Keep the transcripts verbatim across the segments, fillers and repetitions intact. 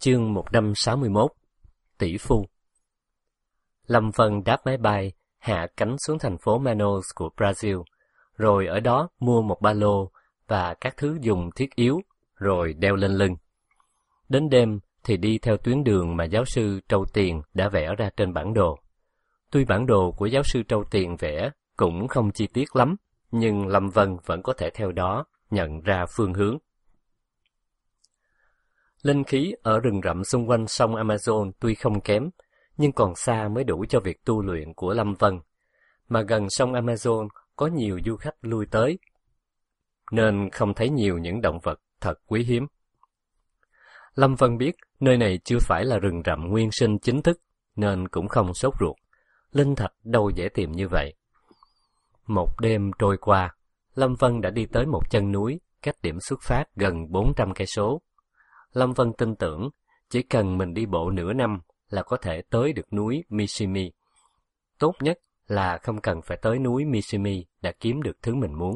Chương một trăm sáu mươi mốt. Tỷ phu. Lâm Vân đáp máy bay, hạ cánh xuống thành phố Manaus của Brazil, rồi ở đó mua một ba lô và các thứ dùng thiết yếu, rồi đeo lên lưng. Đến đêm thì đi theo tuyến đường mà giáo sư Trâu Tiền đã vẽ ra trên bản đồ. Tuy bản đồ của giáo sư Trâu Tiền vẽ cũng không chi tiết lắm, nhưng Lâm Vân vẫn có thể theo đó nhận ra phương hướng. Linh khí ở rừng rậm xung quanh sông Amazon tuy không kém, nhưng còn xa mới đủ cho việc tu luyện của Lâm Vân. Mà gần sông Amazon có nhiều du khách lui tới, nên không thấy nhiều những động vật thật quý hiếm. Lâm Vân biết nơi này chưa phải là rừng rậm nguyên sinh chính thức, nên cũng không sốt ruột. Linh thạch đâu dễ tìm như vậy. Một đêm trôi qua, Lâm Vân đã đi tới một chân núi cách điểm xuất phát gần bốn trăm cây số. Lâm Vân tin tưởng chỉ cần mình đi bộ nửa năm là có thể tới được núi Mishimi. Tốt nhất là không cần phải tới núi Mishimi đã kiếm được thứ mình muốn.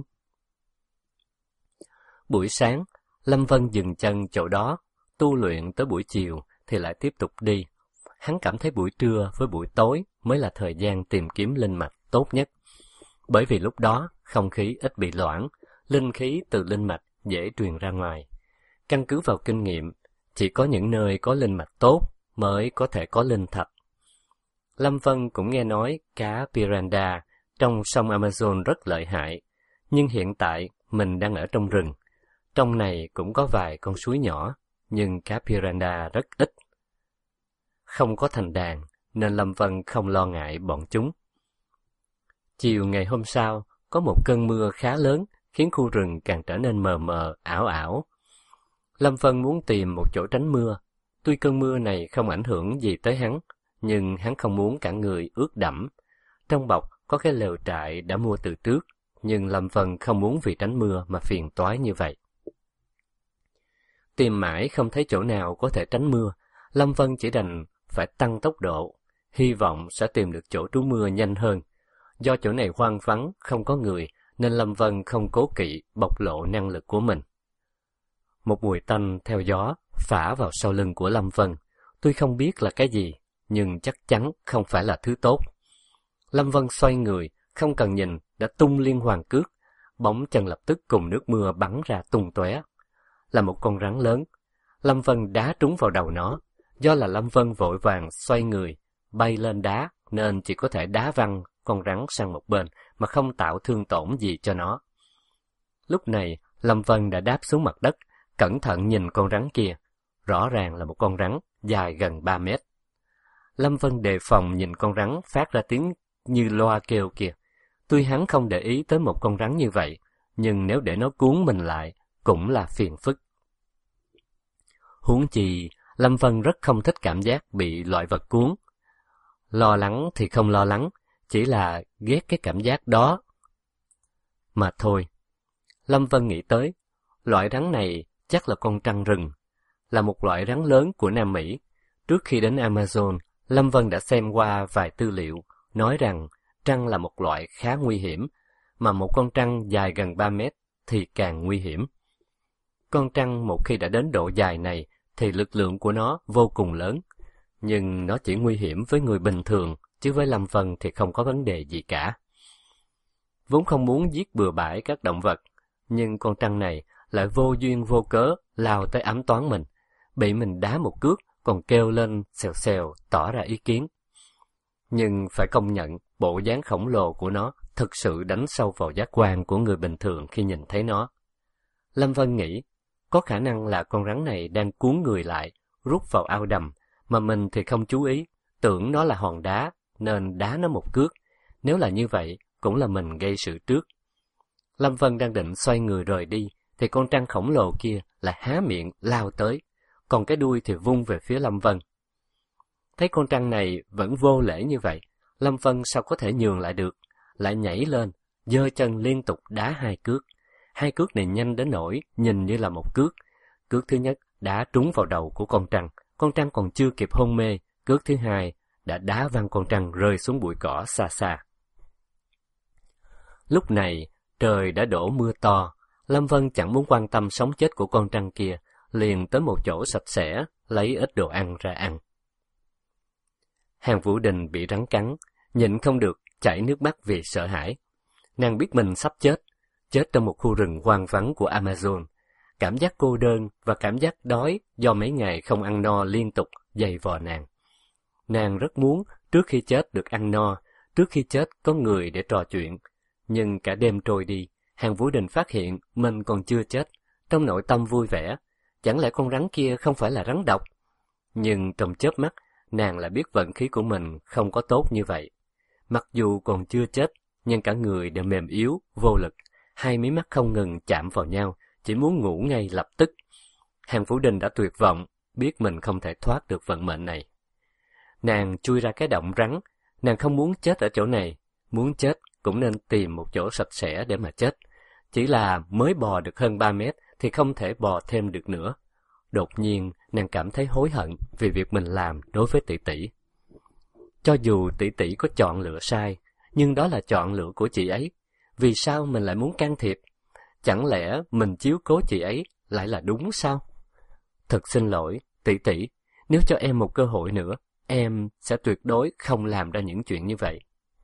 Buổi sáng, Lâm Vân dừng chân chỗ đó, tu luyện tới buổi chiều thì lại tiếp tục đi. Hắn cảm thấy buổi trưa với buổi tối mới là thời gian tìm kiếm linh mạch tốt nhất. Bởi vì lúc đó không khí ít bị loãng, linh khí từ linh mạch dễ truyền ra ngoài. Căn cứ vào kinh nghiệm, chỉ có những nơi có linh mạch tốt mới có thể có linh thạch. Lâm Vân cũng nghe nói cá piranha trong sông Amazon rất lợi hại, nhưng hiện tại mình đang ở trong rừng. Trong này cũng có vài con suối nhỏ, nhưng cá piranha rất ít. Không có thành đàn, nên Lâm Vân không lo ngại bọn chúng. Chiều ngày hôm sau, có một cơn mưa khá lớn, khiến khu rừng càng trở nên mờ mờ, ảo ảo. Lâm Vân muốn tìm một chỗ tránh mưa. Tuy cơn mưa này không ảnh hưởng gì tới hắn, nhưng hắn không muốn cả người ướt đẫm. Trong bọc có cái lều trại đã mua từ trước, nhưng Lâm Vân không muốn vì tránh mưa mà phiền toái như vậy. Tìm mãi không thấy chỗ nào có thể tránh mưa, Lâm Vân chỉ đành phải tăng tốc độ, hy vọng sẽ tìm được chỗ trú mưa nhanh hơn. Do chỗ này hoang vắng, không có người, nên Lâm Vân không cố kỵ bộc lộ năng lực của mình. Một mùi tanh theo gió phả vào sau lưng của Lâm Vân. Tuy không biết là cái gì, nhưng chắc chắn không phải là thứ tốt. Lâm Vân xoay người, không cần nhìn, đã tung liên hoàn cước. Bóng chân lập tức cùng nước mưa bắn ra tung tóe. Là một con rắn lớn. Lâm Vân đá trúng vào đầu nó. Do là Lâm Vân vội vàng xoay người, bay lên đá, nên chỉ có thể đá văng con rắn sang một bên, mà không tạo thương tổn gì cho nó. Lúc này, Lâm Vân đã đáp xuống mặt đất, cẩn thận nhìn con rắn kia. Rõ ràng là một con rắn dài gần ba mét. Lâm Vân đề phòng nhìn con rắn phát ra tiếng như loa kêu kìa. Tuy hắn không để ý tới một con rắn như vậy, nhưng nếu để nó cuốn mình lại, cũng là phiền phức. Huống chi, Lâm Vân rất không thích cảm giác bị loại vật cuốn. Lo lắng thì không lo lắng, chỉ là ghét cái cảm giác đó mà thôi. Lâm Vân nghĩ tới, loại rắn này chắc là con trăn rừng, là một loại rắn lớn của Nam Mỹ. Trước khi đến Amazon, Lâm Vân đã xem qua vài tư liệu, nói rằng trăn là một loại khá nguy hiểm, mà một con trăn dài gần ba mét thì càng nguy hiểm. Con trăn một khi đã đến độ dài này thì lực lượng của nó vô cùng lớn, nhưng nó chỉ nguy hiểm với người bình thường, chứ với Lâm Vân thì không có vấn đề gì cả. Vốn không muốn giết bừa bãi các động vật, nhưng con trăn này lại vô duyên vô cớ lao tới ám toán mình, bị mình đá một cước còn kêu lên xèo xèo tỏ ra ý kiến. Nhưng phải công nhận bộ dáng khổng lồ của nó thực sự đánh sâu vào giác quan của người bình thường khi nhìn thấy nó. Lâm Vân nghĩ, có khả năng là con rắn này đang cuốn người lại, rút vào ao đầm, mà mình thì không chú ý, tưởng nó là hòn đá, nên đá nó một cước. Nếu là như vậy, cũng là mình gây sự trước. Lâm Vân đang định xoay người rời đi, thì con trăn khổng lồ kia lại há miệng lao tới, còn cái đuôi thì vung về phía Lâm Vân. Thấy con trăn này vẫn vô lễ như vậy, Lâm Vân sao có thể nhường lại được, lại nhảy lên, giơ chân liên tục đá hai cước. Hai cước này nhanh đến nỗi nhìn như là một cước. Cước thứ nhất đá trúng vào đầu của con trăn, con trăn còn chưa kịp hôn mê, cước thứ hai đã đá văng con trăn rơi xuống bụi cỏ xa xa. Lúc này, trời đã đổ mưa to. Lâm Vân chẳng muốn quan tâm sống chết của con trăn kia, liền tới một chỗ sạch sẽ, lấy ít đồ ăn ra ăn. Hàng Vũ Đình bị rắn cắn, nhịn không được, chảy nước mắt vì sợ hãi. Nàng biết mình sắp chết, chết trong một khu rừng hoang vắng của Amazon. Cảm giác cô đơn và cảm giác đói do mấy ngày không ăn no liên tục dày vò nàng. Nàng rất muốn trước khi chết được ăn no, trước khi chết có người để trò chuyện. Nhưng cả đêm trôi đi, Hàng Vũ Đình phát hiện mình còn chưa chết, trong nội tâm vui vẻ. Chẳng lẽ con rắn kia không phải là rắn độc? Nhưng trong chớp mắt, nàng lại biết vận khí của mình không có tốt như vậy. Mặc dù còn chưa chết, nhưng cả người đều mềm yếu, vô lực, hai mí mắt không ngừng chạm vào nhau, chỉ muốn ngủ ngay lập tức. Hàng Vũ Đình đã tuyệt vọng, biết mình không thể thoát được vận mệnh này. Nàng chui ra cái động rắn, nàng không muốn chết ở chỗ này, muốn chết cũng nên tìm một chỗ sạch sẽ để mà chết. Chỉ là mới bò được hơn ba mét thì không thể bò thêm được nữa. Đột nhiên, nàng cảm thấy hối hận vì việc mình làm đối với tỷ tỷ. Cho dù tỷ tỷ có chọn lựa sai, nhưng đó là chọn lựa của chị ấy. Vì sao mình lại muốn can thiệp? Chẳng lẽ mình chiếu cố chị ấy lại là đúng sao? Thật xin lỗi, tỷ tỷ, nếu cho em một cơ hội nữa, em sẽ tuyệt đối không làm ra những chuyện như vậy.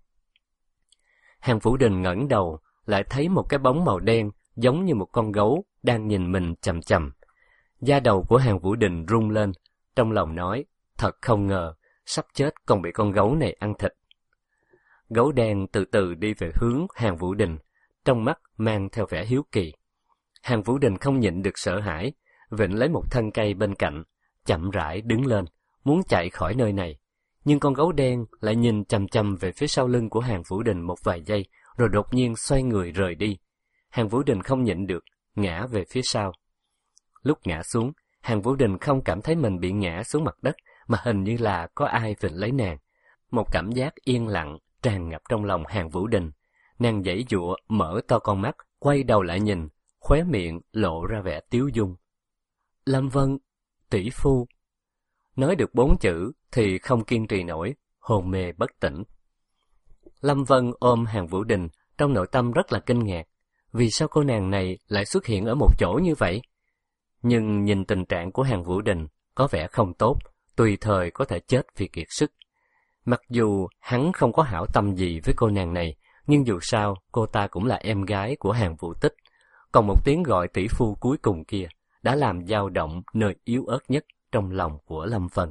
Hàng Vũ Đình ngẩng đầu, lại thấy một cái bóng màu đen giống như một con gấu đang nhìn mình chằm chằm. Da đầu của Hàng Vũ Đình rung lên, trong lòng nói, thật không ngờ, sắp chết còn bị con gấu này ăn thịt. Gấu đen từ từ đi về hướng Hàng Vũ Đình, trong mắt mang theo vẻ hiếu kỳ. Hàng Vũ Đình không nhịn được sợ hãi, vịnh lấy một thân cây bên cạnh, chậm rãi đứng lên, muốn chạy khỏi nơi này. Nhưng con gấu đen lại nhìn chằm chằm về phía sau lưng của Hàng Vũ Đình một vài giây, rồi đột nhiên xoay người rời đi. Hàng Vũ Đình không nhịn được, ngã về phía sau. Lúc ngã xuống, Hàng Vũ Đình không cảm thấy mình bị ngã xuống mặt đất, mà hình như là có ai vịnh lấy nàng. Một cảm giác yên lặng tràn ngập trong lòng Hàng Vũ Đình. Nàng giãy giụa, mở to con mắt, quay đầu lại nhìn, khóe miệng lộ ra vẻ tiếu dung. Lâm Vân, tỷ phu. Nói được bốn chữ thì không kiên trì nổi, hôn mê bất tỉnh. Lâm Vân ôm Hàng Vũ Đình, trong nội tâm rất là kinh ngạc. Vì sao cô nàng này lại xuất hiện ở một chỗ như vậy? Nhưng nhìn tình trạng của Hàng Vũ Đình có vẻ không tốt, tùy thời có thể chết vì kiệt sức. Mặc dù hắn không có hảo tâm gì với cô nàng này, nhưng dù sao cô ta cũng là em gái của Hàng Vũ Tích. Còn một tiếng gọi tỷ phu cuối cùng kia đã làm dao động nơi yếu ớt nhất trong lòng của Lâm Vân.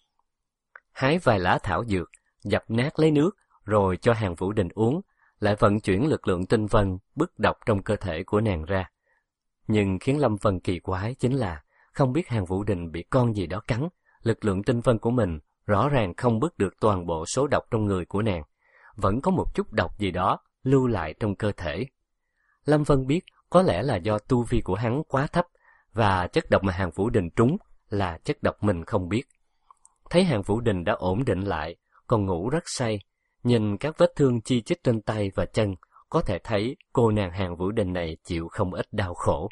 Hái vài lá thảo dược, dập nát lấy nước, rồi cho Hàng Vũ Đình uống, lại vận chuyển lực lượng tinh vân bức độc trong cơ thể của nàng ra. Nhưng khiến Lâm Vân kỳ quái chính là không biết Hàng Vũ Đình bị con gì đó cắn, lực lượng tinh vân của mình rõ ràng không bức được toàn bộ số độc trong người của nàng, vẫn có một chút độc gì đó lưu lại trong cơ thể. Lâm Vân biết có lẽ là do tu vi của hắn quá thấp, và chất độc mà Hàng Vũ Đình trúng là chất độc mình không biết. Thấy Hàng Vũ Đình đã ổn định lại, còn ngủ rất say, nhìn các vết thương chi chít trên tay và chân, có thể thấy cô nàng Hàng Vũ Đình này chịu không ít đau khổ.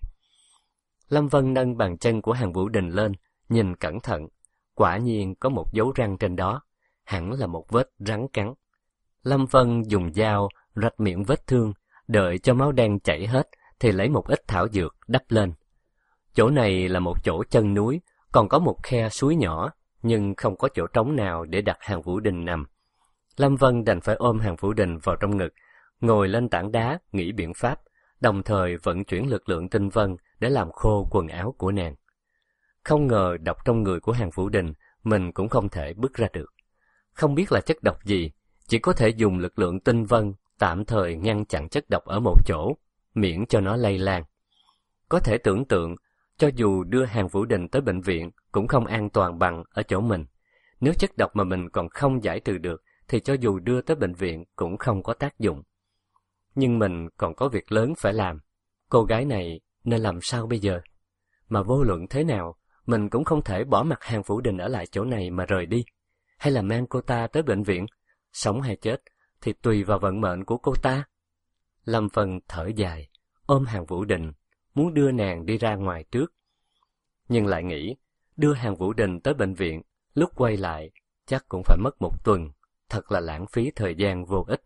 Lâm Vân nâng bàn chân của Hàng Vũ Đình lên, nhìn cẩn thận, quả nhiên có một dấu răng trên đó, hẳn là một vết rắn cắn. Lâm Vân dùng dao rạch miệng vết thương, đợi cho máu đen chảy hết thì lấy một ít thảo dược đắp lên. Chỗ này là một chỗ chân núi, còn có một khe suối nhỏ, nhưng không có chỗ trống nào để đặt Hàng Vũ Đình nằm. Lâm Vân đành phải ôm Hàng Vũ Đình vào trong ngực, ngồi lên tảng đá nghĩ biện pháp, đồng thời vận chuyển lực lượng tinh vân để làm khô quần áo của nàng. Không ngờ độc trong người của Hàng Vũ Đình mình cũng không thể bứt ra được. Không biết là chất độc gì, chỉ có thể dùng lực lượng tinh vân tạm thời ngăn chặn chất độc ở một chỗ, miễn cho nó lây lan. Có thể tưởng tượng, cho dù đưa Hàng Vũ Đình tới bệnh viện cũng không an toàn bằng ở chỗ mình. Nếu chất độc mà mình còn không giải trừ được, thì cho dù đưa tới bệnh viện cũng không có tác dụng. Nhưng mình còn có việc lớn phải làm. Cô gái này nên làm sao bây giờ? Mà vô luận thế nào, mình cũng không thể bỏ mặc Hàng Vũ Đình ở lại chỗ này mà rời đi. Hay là mang cô ta tới bệnh viện? Sống hay chết thì tùy vào vận mệnh của cô ta. Lâm Vân thở dài, ôm Hàng Vũ Đình, muốn đưa nàng đi ra ngoài trước. Nhưng lại nghĩ, đưa Hàng Vũ Đình tới bệnh viện, lúc quay lại, chắc cũng phải mất một tuần, thật là lãng phí thời gian vô ích.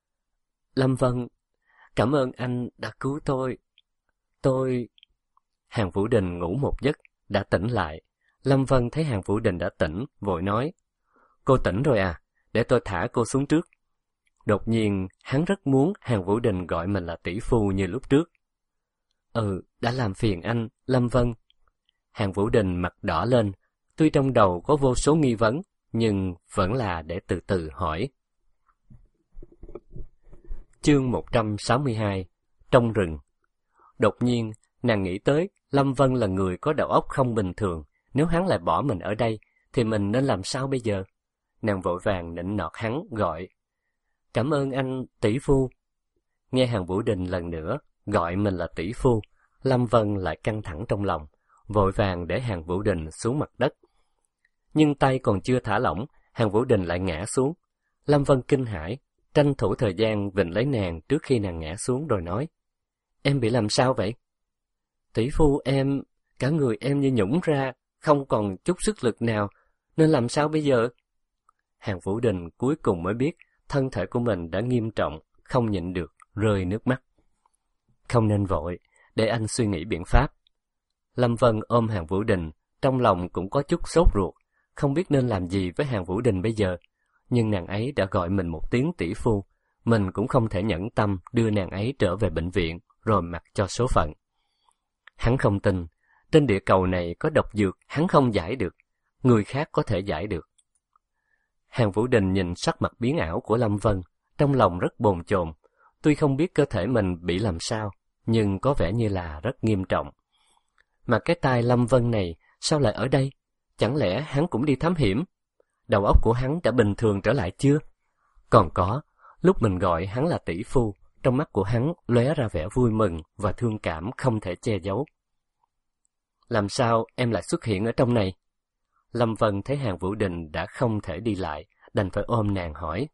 Lâm Vân, cảm ơn anh đã cứu tôi. Tôi... Hàn Vũ Đình ngủ một giấc, đã tỉnh lại. Lâm Vân thấy Hàn Vũ Đình đã tỉnh, vội nói, cô tỉnh rồi à, để tôi thả cô xuống trước. Đột nhiên, hắn rất muốn Hàn Vũ Đình gọi mình là tỷ phu như lúc trước. Ừ, đã làm phiền anh, Lâm Vân. Hàn Vũ Đình mặt đỏ lên, tuy trong đầu có vô số nghi vấn, nhưng vẫn là để từ từ hỏi. Chương một trăm sáu mươi hai. Trong rừng. Đột nhiên, nàng nghĩ tới Lâm Vân là người có đầu óc không bình thường. Nếu hắn lại bỏ mình ở đây, thì mình nên làm sao bây giờ? Nàng vội vàng nịnh nọt hắn, gọi. Cảm ơn anh, tỷ phu. Nghe Hàn Vũ Đình lần nữa, gọi mình là tỷ phu, Lâm Vân lại căng thẳng trong lòng, vội vàng để Hàn Vũ Đình xuống mặt đất. Nhưng tay còn chưa thả lỏng, Hàn Vũ Đình lại ngã xuống. Lâm Vân kinh hãi, tranh thủ thời gian vịnh lấy nàng trước khi nàng ngã xuống rồi nói. Em bị làm sao vậy? Tỷ phu em, cả người em như nhũng ra, không còn chút sức lực nào, nên làm sao bây giờ? Hàn Vũ Đình cuối cùng mới biết thân thể của mình đã nghiêm trọng, không nhịn được, rơi nước mắt. Không nên vội, để anh suy nghĩ biện pháp. Lâm Vân ôm Hàn Vũ Đình, trong lòng cũng có chút sốt ruột, không biết nên làm gì với Hàn Vũ Đình bây giờ. Nhưng nàng ấy đã gọi mình một tiếng tỷ phu, mình cũng không thể nhẫn tâm đưa nàng ấy trở về bệnh viện, rồi mặc cho số phận. Hắn không tin, trên địa cầu này có độc dược hắn không giải được, người khác có thể giải được. Hàn Vũ Đình nhìn sắc mặt biến ảo của Lâm Vân, trong lòng rất bồn chồn. Tuy không biết cơ thể mình bị làm sao, nhưng có vẻ như là rất nghiêm trọng. Mà cái tai Lâm Vân này sao lại ở đây? Chẳng lẽ hắn cũng đi thám hiểm? Đầu óc của hắn đã bình thường trở lại chưa? Còn có, lúc mình gọi hắn là tỷ phu, trong mắt của hắn lóe ra vẻ vui mừng và thương cảm không thể che giấu. Làm sao em lại xuất hiện ở trong này? Lâm Vân thấy Hàn Vũ Đình đã không thể đi lại, đành phải ôm nàng hỏi.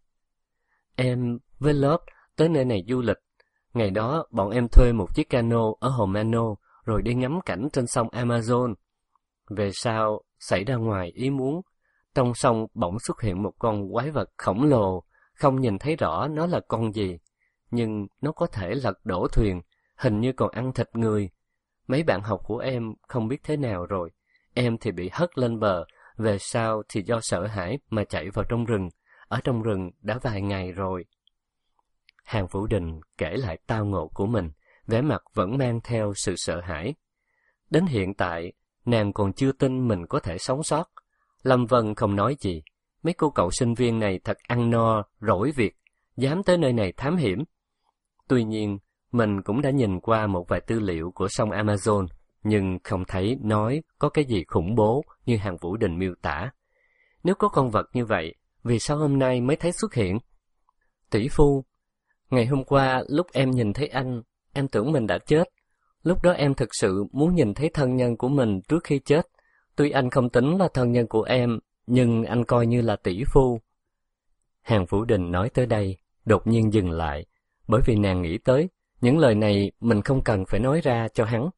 Em với lớp tới nơi này du lịch. Ngày đó bọn em thuê một chiếc cano ở hồ Mano, rồi đi ngắm cảnh trên sông Amazon. Về sau, xảy ra ngoài ý muốn. Trong sông bỗng xuất hiện một con quái vật khổng lồ, không nhìn thấy rõ nó là con gì. Nhưng nó có thể lật đổ thuyền, hình như còn ăn thịt người. Mấy bạn học của em không biết thế nào rồi. Em thì bị hất lên bờ, về sau thì do sợ hãi mà chạy vào trong rừng. Ở trong rừng đã vài ngày rồi. Hàn Vũ Đình kể lại tao ngộ của mình, vẻ mặt vẫn mang theo sự sợ hãi. Đến hiện tại, nàng còn chưa tin mình có thể sống sót. Lâm Vân không nói gì. Mấy cô cậu sinh viên này thật ăn no, rỗi việc, dám tới nơi này thám hiểm. Tuy nhiên, mình cũng đã nhìn qua một vài tư liệu của sông Amazon, nhưng không thấy nói có cái gì khủng bố như Hàn Vũ Đình miêu tả. Nếu có con vật như vậy, vì sao hôm nay mới thấy xuất hiện? Tỷ phu, ngày hôm qua lúc em nhìn thấy anh, em tưởng mình đã chết. Lúc đó em thực sự muốn nhìn thấy thân nhân của mình trước khi chết. Tuy anh không tính là thân nhân của em, nhưng anh coi như là tỷ phu. Hàn Vũ Đình nói tới đây, đột nhiên dừng lại, bởi vì nàng nghĩ tới, những lời này mình không cần phải nói ra cho hắn.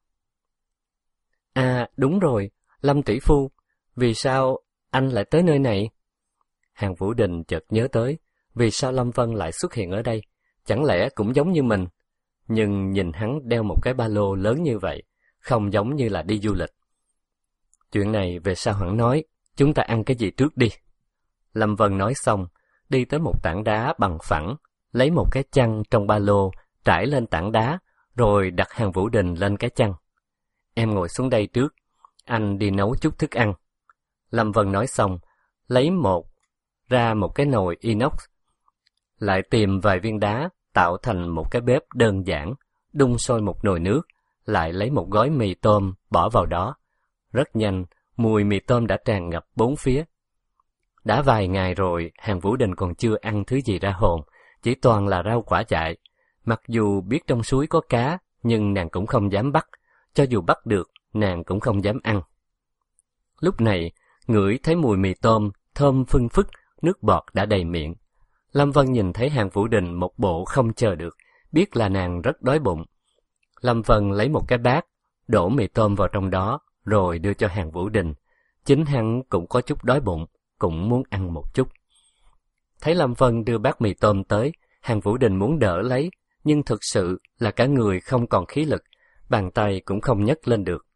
À, đúng rồi, Lâm tỷ phu, vì sao anh lại tới nơi này? Hàn Vũ Đình chợt nhớ tới, vì sao Lâm Vân lại xuất hiện ở đây, chẳng lẽ cũng giống như mình? Nhưng nhìn hắn đeo một cái ba lô lớn như vậy, không giống như là đi du lịch. Chuyện này về sau hắn nói, chúng ta ăn cái gì trước đi. Lâm Vân nói xong, đi tới một tảng đá bằng phẳng, lấy một cái chăn trong ba lô, trải lên tảng đá, rồi đặt Hàn Vũ Đình lên cái chăn. Em ngồi xuống đây trước, anh đi nấu chút thức ăn. Lâm Vân nói xong, lấy một, ra một cái nồi inox, lại tìm vài viên đá, tạo thành một cái bếp đơn giản, đun sôi một nồi nước, lại lấy một gói mì tôm bỏ vào đó. Rất nhanh, mùi mì tôm đã tràn ngập bốn phía. Đã vài ngày rồi, Hàn Vũ Đình còn chưa ăn thứ gì ra hồn, chỉ toàn là rau quả dại. Mặc dù biết trong suối có cá, nhưng nàng cũng không dám bắt, cho dù bắt được, nàng cũng không dám ăn. Lúc này, ngửi thấy mùi mì tôm, thơm phưng phức, nước bọt đã đầy miệng. Lâm Vân nhìn thấy Hàn Vũ Đình một bộ không chờ được, biết là nàng rất đói bụng. Lâm Vân lấy một cái bát, đổ mì tôm vào trong đó, rồi đưa cho Hàn Vũ Đình. Chính hắn cũng có chút đói bụng, cũng muốn ăn một chút. Thấy Lâm Vân đưa bát mì tôm tới, Hàn Vũ Đình muốn đỡ lấy, nhưng thực sự là cả người không còn khí lực, bàn tay cũng không nhấc lên được.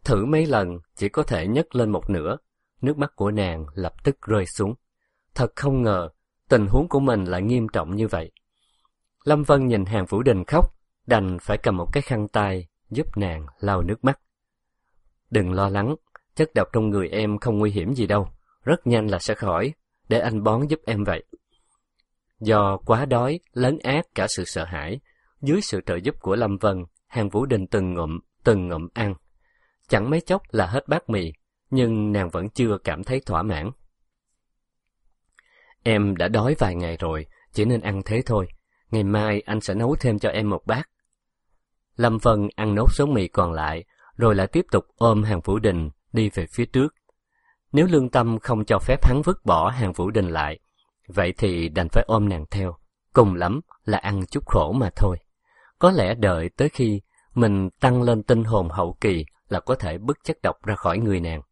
Thử mấy lần chỉ có thể nhấc lên một nửa, nước mắt của nàng lập tức rơi xuống. Thật không ngờ, tình huống của mình lại nghiêm trọng như vậy. Lâm Vân nhìn Hàn Vũ Đình khóc, đành phải cầm một cái khăn tay giúp nàng lau nước mắt. Đừng lo lắng, chất độc trong người em không nguy hiểm gì đâu, rất nhanh là sẽ khỏi, để anh bón giúp em vậy. Do quá đói, lấn át cả sự sợ hãi, dưới sự trợ giúp của Lâm Vân, Hàn Vũ Đình từng ngụm, từng ngụm ăn. Chẳng mấy chốc là hết bát mì, nhưng nàng vẫn chưa cảm thấy thỏa mãn. Em đã đói vài ngày rồi, chỉ nên ăn thế thôi. Ngày mai anh sẽ nấu thêm cho em một bát. Lâm Vân ăn nốt số mì còn lại, rồi lại tiếp tục ôm Hàn Vũ Đình đi về phía trước. Nếu lương tâm không cho phép hắn vứt bỏ Hàn Vũ Đình lại, vậy thì đành phải ôm nàng theo, cùng lắm là ăn chút khổ mà thôi. Có lẽ đợi tới khi mình tăng lên tinh hồn hậu kỳ là có thể bứt chất độc ra khỏi người nàng.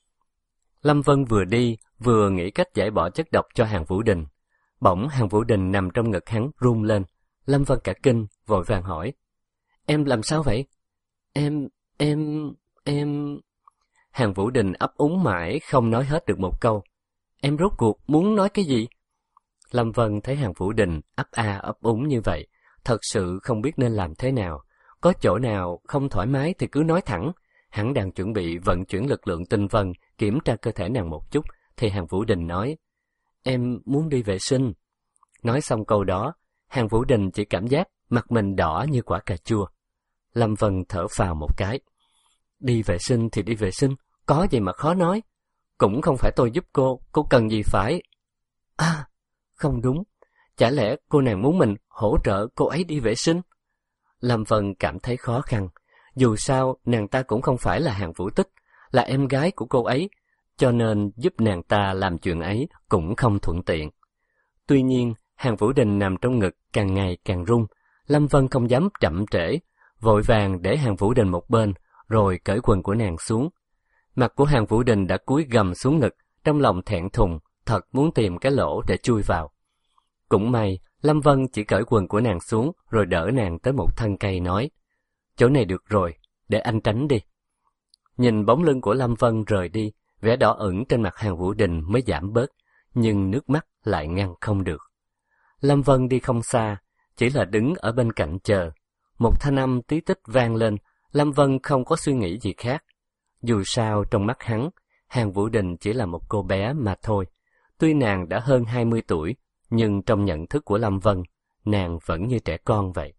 Lâm Vân vừa đi, vừa nghĩ cách giải bỏ chất độc cho Hàn Vũ Đình. Bỗng Hàn Vũ Đình nằm trong ngực hắn run lên. Lâm Vân cả kinh, vội vàng hỏi. Em làm sao vậy? Em, em, em... Hàn Vũ Đình ấp úng mãi không nói hết được một câu. Em rốt cuộc muốn nói cái gì? Lâm Vân thấy Hàn Vũ Đình ấp a ấp úng như vậy, thật sự không biết nên làm thế nào. Có chỗ nào không thoải mái thì cứ nói thẳng. Hắn đang chuẩn bị vận chuyển lực lượng tinh vân kiểm tra cơ thể nàng một chút, thì Hàn Vũ Đình nói, em muốn đi vệ sinh. Nói xong câu đó, Hàn Vũ Đình chỉ cảm giác mặt mình đỏ như quả cà chua. Lâm Vân thở phào một cái. Đi vệ sinh thì đi vệ sinh, có gì mà khó nói. Cũng không phải tôi giúp cô, cô cần gì phải... À, không đúng. Chả lẽ cô nàng muốn mình hỗ trợ cô ấy đi vệ sinh? Lâm Vân cảm thấy khó khăn. Dù sao, nàng ta cũng không phải là Hàn Vũ Tích, là em gái của cô ấy, cho nên giúp nàng ta làm chuyện ấy cũng không thuận tiện. Tuy nhiên, Hàn Vũ Đình nằm trong ngực càng ngày càng run. Lâm Vân không dám chậm trễ, vội vàng để Hàn Vũ Đình một bên, rồi cởi quần của nàng xuống. Mặt của Hàn Vũ Đình đã cúi gằm xuống ngực, trong lòng thẹn thùng, thật muốn tìm cái lỗ để chui vào. Cũng may, Lâm Vân chỉ cởi quần của nàng xuống, rồi đỡ nàng tới một thân cây nói, chỗ này được rồi, để anh tránh đi. Nhìn bóng lưng của Lâm Vân rời đi, vẻ đỏ ửng trên mặt Hàn Vũ Đình mới giảm bớt, nhưng nước mắt lại ngăn không được. Lâm Vân đi không xa, chỉ là đứng ở bên cạnh chờ. Một thanh âm tí tích vang lên, Lâm Vân không có suy nghĩ gì khác. Dù sao trong mắt hắn, Hàn Vũ Đình chỉ là một cô bé mà thôi. Tuy nàng đã hơn hai mươi tuổi, nhưng trong nhận thức của Lâm Vân, nàng vẫn như trẻ con vậy.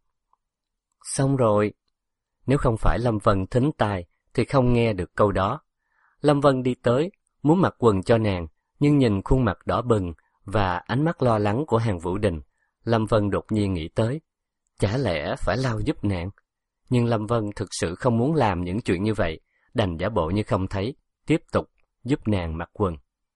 Xong rồi. Nếu không phải Lâm Vân thính tai, thì không nghe được câu đó. Lâm Vân đi tới, muốn mặc quần cho nàng, nhưng nhìn khuôn mặt đỏ bừng và ánh mắt lo lắng của Hàn Vũ Đình, Lâm Vân đột nhiên nghĩ tới, chả lẽ phải lau giúp nàng? Nhưng Lâm Vân thực sự không muốn làm những chuyện như vậy, đành giả bộ như không thấy, tiếp tục giúp nàng mặc quần.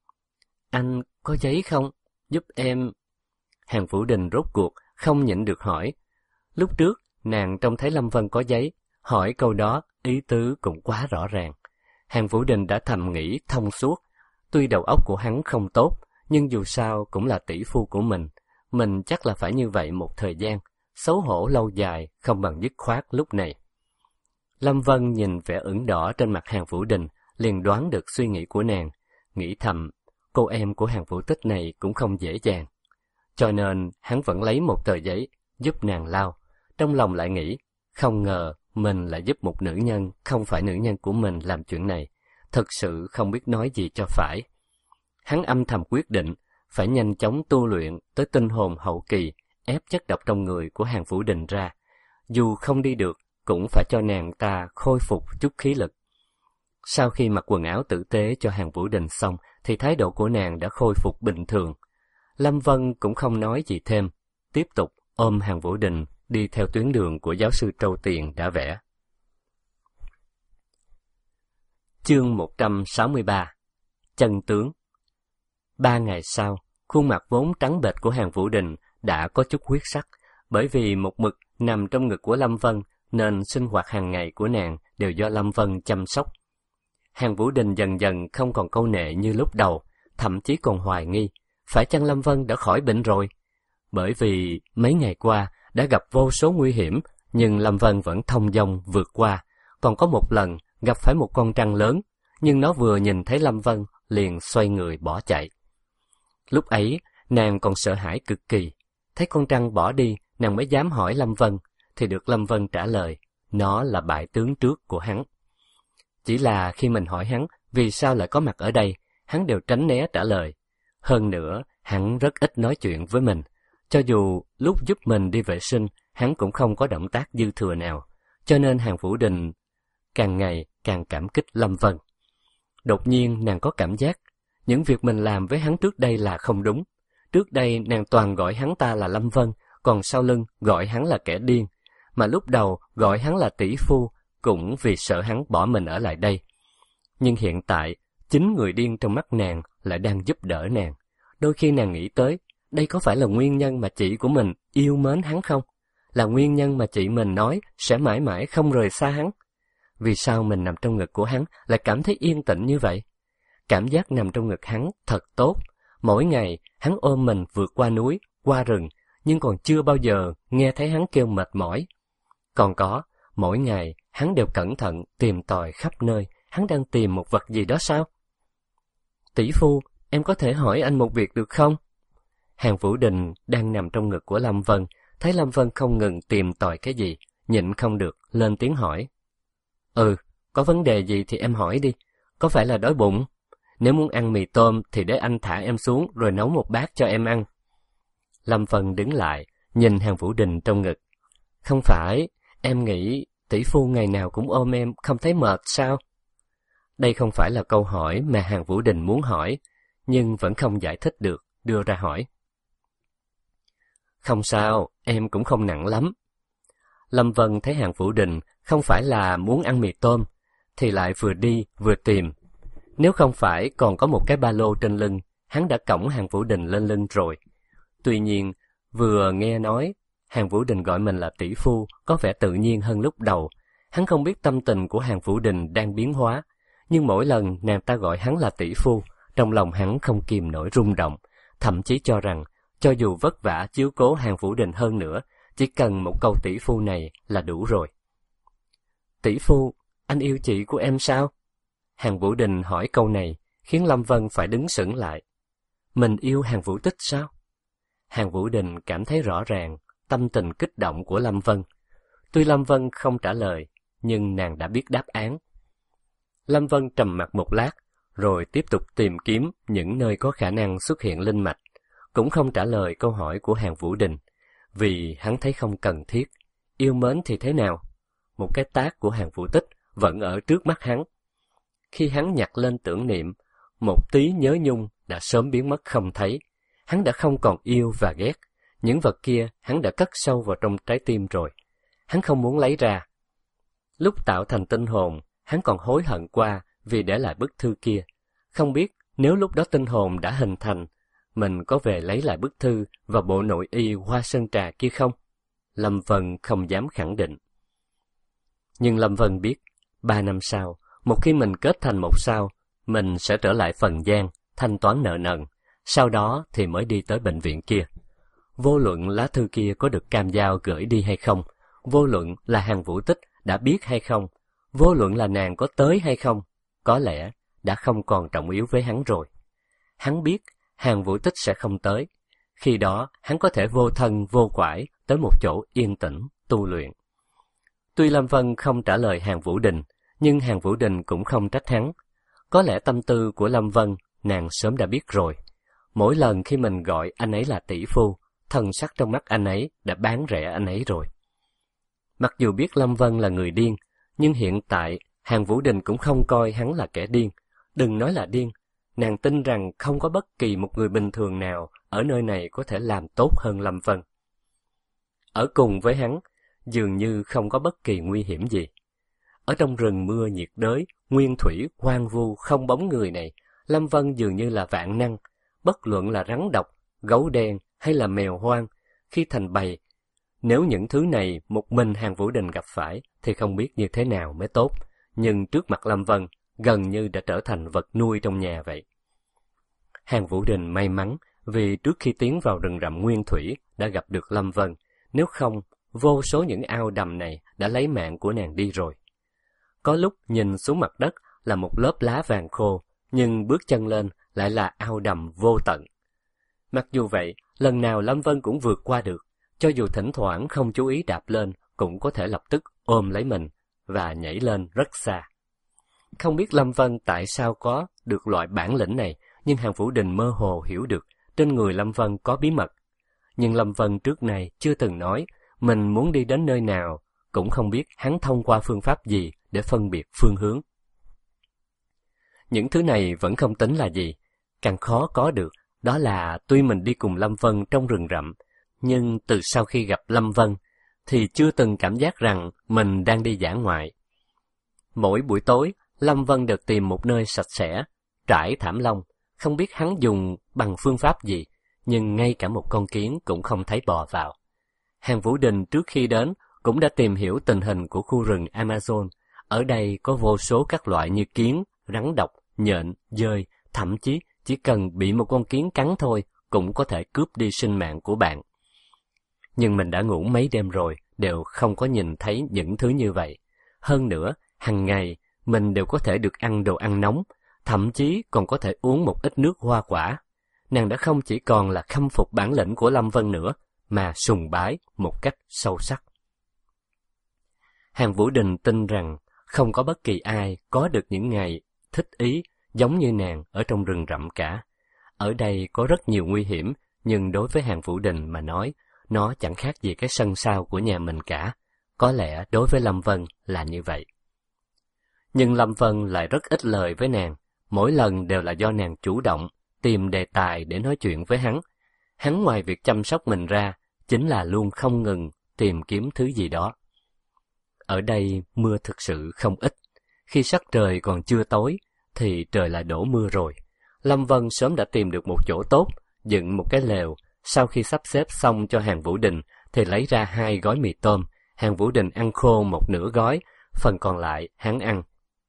Anh có giấy không? Giúp em... Hàn Vũ Đình rốt cuộc không nhịn được hỏi. Lúc trước, nàng trông thấy Lâm Vân có giấy, hỏi câu đó ý tứ cũng quá rõ ràng. Hàn Vũ Đình đã thầm nghĩ thông suốt. Tuy đầu óc của hắn không tốt, nhưng dù sao cũng là tỷ phu của mình. Mình chắc là phải như vậy một thời gian, xấu hổ lâu dài, không bằng dứt khoát lúc này. Lâm Vân nhìn vẻ ửng đỏ trên mặt Hàn Vũ Đình, liền đoán được suy nghĩ của nàng, nghĩ thầm, cô em của Hàn Vũ Tích này cũng không dễ dàng. Cho nên hắn vẫn lấy một tờ giấy, giúp nàng lau. Trong lòng lại nghĩ, không ngờ mình lại giúp một nữ nhân không phải nữ nhân của mình làm chuyện này, thật sự không biết nói gì cho phải. Hắn âm thầm quyết định, phải nhanh chóng tu luyện tới tinh hồn hậu kỳ, ép chất độc trong người của Hàn Vũ Đình ra. Dù không đi được, cũng phải cho nàng ta khôi phục chút khí lực. Sau khi mặc quần áo tử tế cho Hàn Vũ Đình xong, thì thái độ của nàng đã khôi phục bình thường. Lâm Vân cũng không nói gì thêm, tiếp tục ôm Hàn Vũ Đình đi theo tuyến đường của giáo sư Trâu Tiền đã vẽ. Chương một trăm sáu mươi ba. Chân tướng. Ba ngày sau, khuôn mặt vốn trắng bệch của Hàn Vũ Đình đã có chút huyết sắc, bởi vì một mực nằm trong ngực của Lâm Vân, nên sinh hoạt hàng ngày của nàng đều do Lâm Vân chăm sóc. Hàn Vũ Đình dần dần không còn câu nệ như lúc đầu, thậm chí còn hoài nghi, phải chăng Lâm Vân đã khỏi bệnh rồi? Bởi vì mấy ngày qua đã gặp vô số nguy hiểm, nhưng Lâm Vân vẫn thông dong vượt qua. Còn có một lần, gặp phải một con trăng lớn, nhưng nó vừa nhìn thấy Lâm Vân liền xoay người bỏ chạy. Lúc ấy, nàng còn sợ hãi cực kỳ. Thấy con trăng bỏ đi, nàng mới dám hỏi Lâm Vân, thì được Lâm Vân trả lời, nó là bại tướng trước của hắn. Chỉ là khi mình hỏi hắn vì sao lại có mặt ở đây, hắn đều tránh né trả lời. Hơn nữa, hắn rất ít nói chuyện với mình. Cho dù lúc giúp mình đi vệ sinh, hắn cũng không có động tác dư thừa nào. Cho nên Hàn Vũ Đình càng ngày càng cảm kích Lâm Vân. Đột nhiên nàng có cảm giác, những việc mình làm với hắn trước đây là không đúng. Trước đây nàng toàn gọi hắn ta là Lâm Vân, còn sau lưng gọi hắn là kẻ điên. Mà lúc đầu gọi hắn là tỷ phu, cũng vì sợ hắn bỏ mình ở lại đây. Nhưng hiện tại, chính người điên trong mắt nàng lại đang giúp đỡ nàng. Đôi khi nàng nghĩ tới, đây có phải là nguyên nhân mà chị của mình yêu mến hắn không? Là nguyên nhân mà chị mình nói sẽ mãi mãi không rời xa hắn. Vì sao mình nằm trong ngực của hắn lại cảm thấy yên tĩnh như vậy? Cảm giác nằm trong ngực hắn thật tốt. Mỗi ngày hắn ôm mình vượt qua núi, qua rừng, nhưng còn chưa bao giờ nghe thấy hắn kêu mệt mỏi. Còn có, mỗi ngày hắn đều cẩn thận tìm tòi khắp nơi, hắn đang tìm một vật gì đó sao? Tỷ phu, em có thể hỏi anh một việc được không? Hàn Vũ Đình đang nằm trong ngực của Lâm Vân, thấy Lâm Vân không ngừng tìm tòi cái gì, nhịn không được, lên tiếng hỏi. Ừ, có vấn đề gì thì em hỏi đi, có phải là đói bụng? Nếu muốn ăn mì tôm thì để anh thả em xuống rồi nấu một bát cho em ăn. Lâm Vân đứng lại, nhìn Hàn Vũ Đình trong ngực. Không phải, em nghĩ tỷ phu ngày nào cũng ôm em, không thấy mệt sao? Đây không phải là câu hỏi mà Hàn Vũ Đình muốn hỏi, nhưng vẫn không giải thích được, đưa ra hỏi. Không sao, em cũng không nặng lắm. Lâm Vân thấy Hàn Vũ Đình không phải là muốn ăn mì tôm, thì lại vừa đi vừa tìm. Nếu không phải còn có một cái ba lô trên lưng, hắn đã cõng Hàn Vũ Đình lên lưng rồi. Tuy nhiên, vừa nghe nói Hàn Vũ Đình gọi mình là tỷ phu có vẻ tự nhiên hơn lúc đầu. Hắn không biết tâm tình của Hàn Vũ Đình đang biến hóa, nhưng mỗi lần nàng ta gọi hắn là tỷ phu, trong lòng hắn không kìm nổi rung động, thậm chí cho rằng cho dù vất vả chiếu cố Hàn Vũ Đình hơn nữa, chỉ cần một câu tỷ phu này là đủ rồi. Tỷ phu, anh yêu chị của em sao? Hàn Vũ Đình hỏi câu này khiến Lâm Vân phải đứng sững lại. Mình yêu Hàn Vũ Tích sao? Hàn Vũ Đình cảm thấy rõ ràng tâm tình kích động của Lâm Vân. Tuy Lâm Vân không trả lời, nhưng nàng đã biết đáp án. Lâm Vân trầm mặc một lát, rồi tiếp tục tìm kiếm những nơi có khả năng xuất hiện linh mạch, cũng không trả lời câu hỏi của Hàn Vũ Đình, vì hắn thấy không cần thiết. Yêu mến thì thế nào? Một cái tát của Hàn Vũ Tích vẫn ở trước mắt hắn. Khi hắn nhặt lên tưởng niệm, một tí nhớ nhung đã sớm biến mất không thấy. Hắn đã không còn yêu và ghét. Những vật kia hắn đã cất sâu vào trong trái tim rồi. Hắn không muốn lấy ra. Lúc tạo thành tinh hồn, hắn còn hối hận qua vì để lại bức thư kia. Không biết nếu lúc đó tinh hồn đã hình thành, mình có về lấy lại bức thư và bộ nội y hoa sơn trà kia không? Lâm Vân không dám khẳng định. Nhưng Lâm Vân biết, ba năm sau, một khi mình kết thành một sao, mình sẽ trở lại Phần Giang, thanh toán nợ nần, sau đó thì mới đi tới bệnh viện kia. Vô luận lá thư kia có được Cam Giao gửi đi hay không, vô luận là Hàn Vũ Tích đã biết hay không, vô luận là nàng có tới hay không, có lẽ đã không còn trọng yếu với hắn rồi. Hắn biết Hàn Vũ Tích sẽ không tới, khi đó hắn có thể vô thân vô quải tới một chỗ yên tĩnh, tu luyện. Tuy Lâm Vân không trả lời Hàn Vũ Đình, nhưng Hàn Vũ Đình cũng không trách hắn. Có lẽ tâm tư của Lâm Vân nàng sớm đã biết rồi. Mỗi lần khi mình gọi anh ấy là tỷ phu, thần sắc trong mắt anh ấy đã bán rẻ anh ấy rồi. Mặc dù biết Lâm Vân là người điên, nhưng hiện tại Hàn Vũ Đình cũng không coi hắn là kẻ điên. Đừng nói là điên, nàng tin rằng không có bất kỳ một người bình thường nào ở nơi này có thể làm tốt hơn Lâm Vân. Ở cùng với hắn, dường như không có bất kỳ nguy hiểm gì. Ở trong rừng mưa nhiệt đới, nguyên thủy, hoang vu, không bóng người này, Lâm Vân dường như là vạn năng, bất luận là rắn độc, gấu đen hay là mèo hoang, khi thành bầy. Nếu những thứ này một mình Hàn Vũ Đình gặp phải thì không biết như thế nào mới tốt, nhưng trước mặt Lâm Vân gần như đã trở thành vật nuôi trong nhà vậy. Hàn Vũ Đình may mắn vì trước khi tiến vào rừng rậm nguyên thủy đã gặp được Lâm Vân, nếu không vô số những ao đầm này đã lấy mạng của nàng đi rồi. Có lúc nhìn xuống mặt đất là một lớp lá vàng khô, nhưng bước chân lên lại là ao đầm vô tận. Mặc dù vậy, lần nào Lâm Vân cũng vượt qua được, cho dù thỉnh thoảng không chú ý đạp lên, cũng có thể lập tức ôm lấy mình và nhảy lên rất xa. Không biết Lâm Vân tại sao có được loại bản lĩnh này, nhưng Hàn Vũ Đình mơ hồ hiểu được trên người Lâm Vân có bí mật. Nhưng Lâm Vân trước này chưa từng nói mình muốn đi đến nơi nào, cũng không biết hắn thông qua phương pháp gì để phân biệt phương hướng. Những thứ này vẫn không tính là gì, càng khó có được đó là tuy mình đi cùng Lâm Vân trong rừng rậm, nhưng từ sau khi gặp Lâm Vân thì chưa từng cảm giác rằng mình đang đi dã ngoại. Mỗi buổi tối, Lâm Vân được tìm một nơi sạch sẽ, trải thảm lông, không biết hắn dùng bằng phương pháp gì, nhưng ngay cả một con kiến cũng không thấy bò vào. Hàn Vũ Đình trước khi đến cũng đã tìm hiểu tình hình của khu rừng Amazon. Ở đây có vô số các loại như kiến, rắn độc, nhện, dơi, thậm chí chỉ cần bị một con kiến cắn thôi cũng có thể cướp đi sinh mạng của bạn. Nhưng mình đã ngủ mấy đêm rồi, đều không có nhìn thấy những thứ như vậy. Hơn nữa, hàng ngày mình đều có thể được ăn đồ ăn nóng, thậm chí còn có thể uống một ít nước hoa quả. Nàng đã không chỉ còn là khâm phục bản lĩnh của Lâm Vân nữa, mà sùng bái một cách sâu sắc. Hàn Vũ Đình tin rằng không có bất kỳ ai có được những ngày thích ý giống như nàng ở trong rừng rậm cả. Ở đây có rất nhiều nguy hiểm, nhưng đối với Hàn Vũ Đình mà nói, nó chẳng khác gì cái sân sau của nhà mình cả. Có lẽ đối với Lâm Vân là như vậy. Nhưng Lâm Vân lại rất ít lời với nàng, mỗi lần đều là do nàng chủ động, tìm đề tài để nói chuyện với hắn. Hắn ngoài việc chăm sóc mình ra, chính là luôn không ngừng tìm kiếm thứ gì đó. Ở đây mưa thực sự không ít. Khi sắc trời còn chưa tối, thì trời lại đổ mưa rồi. Lâm Vân sớm đã tìm được một chỗ tốt, dựng một cái lều. Sau khi sắp xếp xong cho Hàn Vũ Đình, thì lấy ra hai gói mì tôm. Hàn Vũ Đình ăn khô một nửa gói, phần còn lại hắn ăn.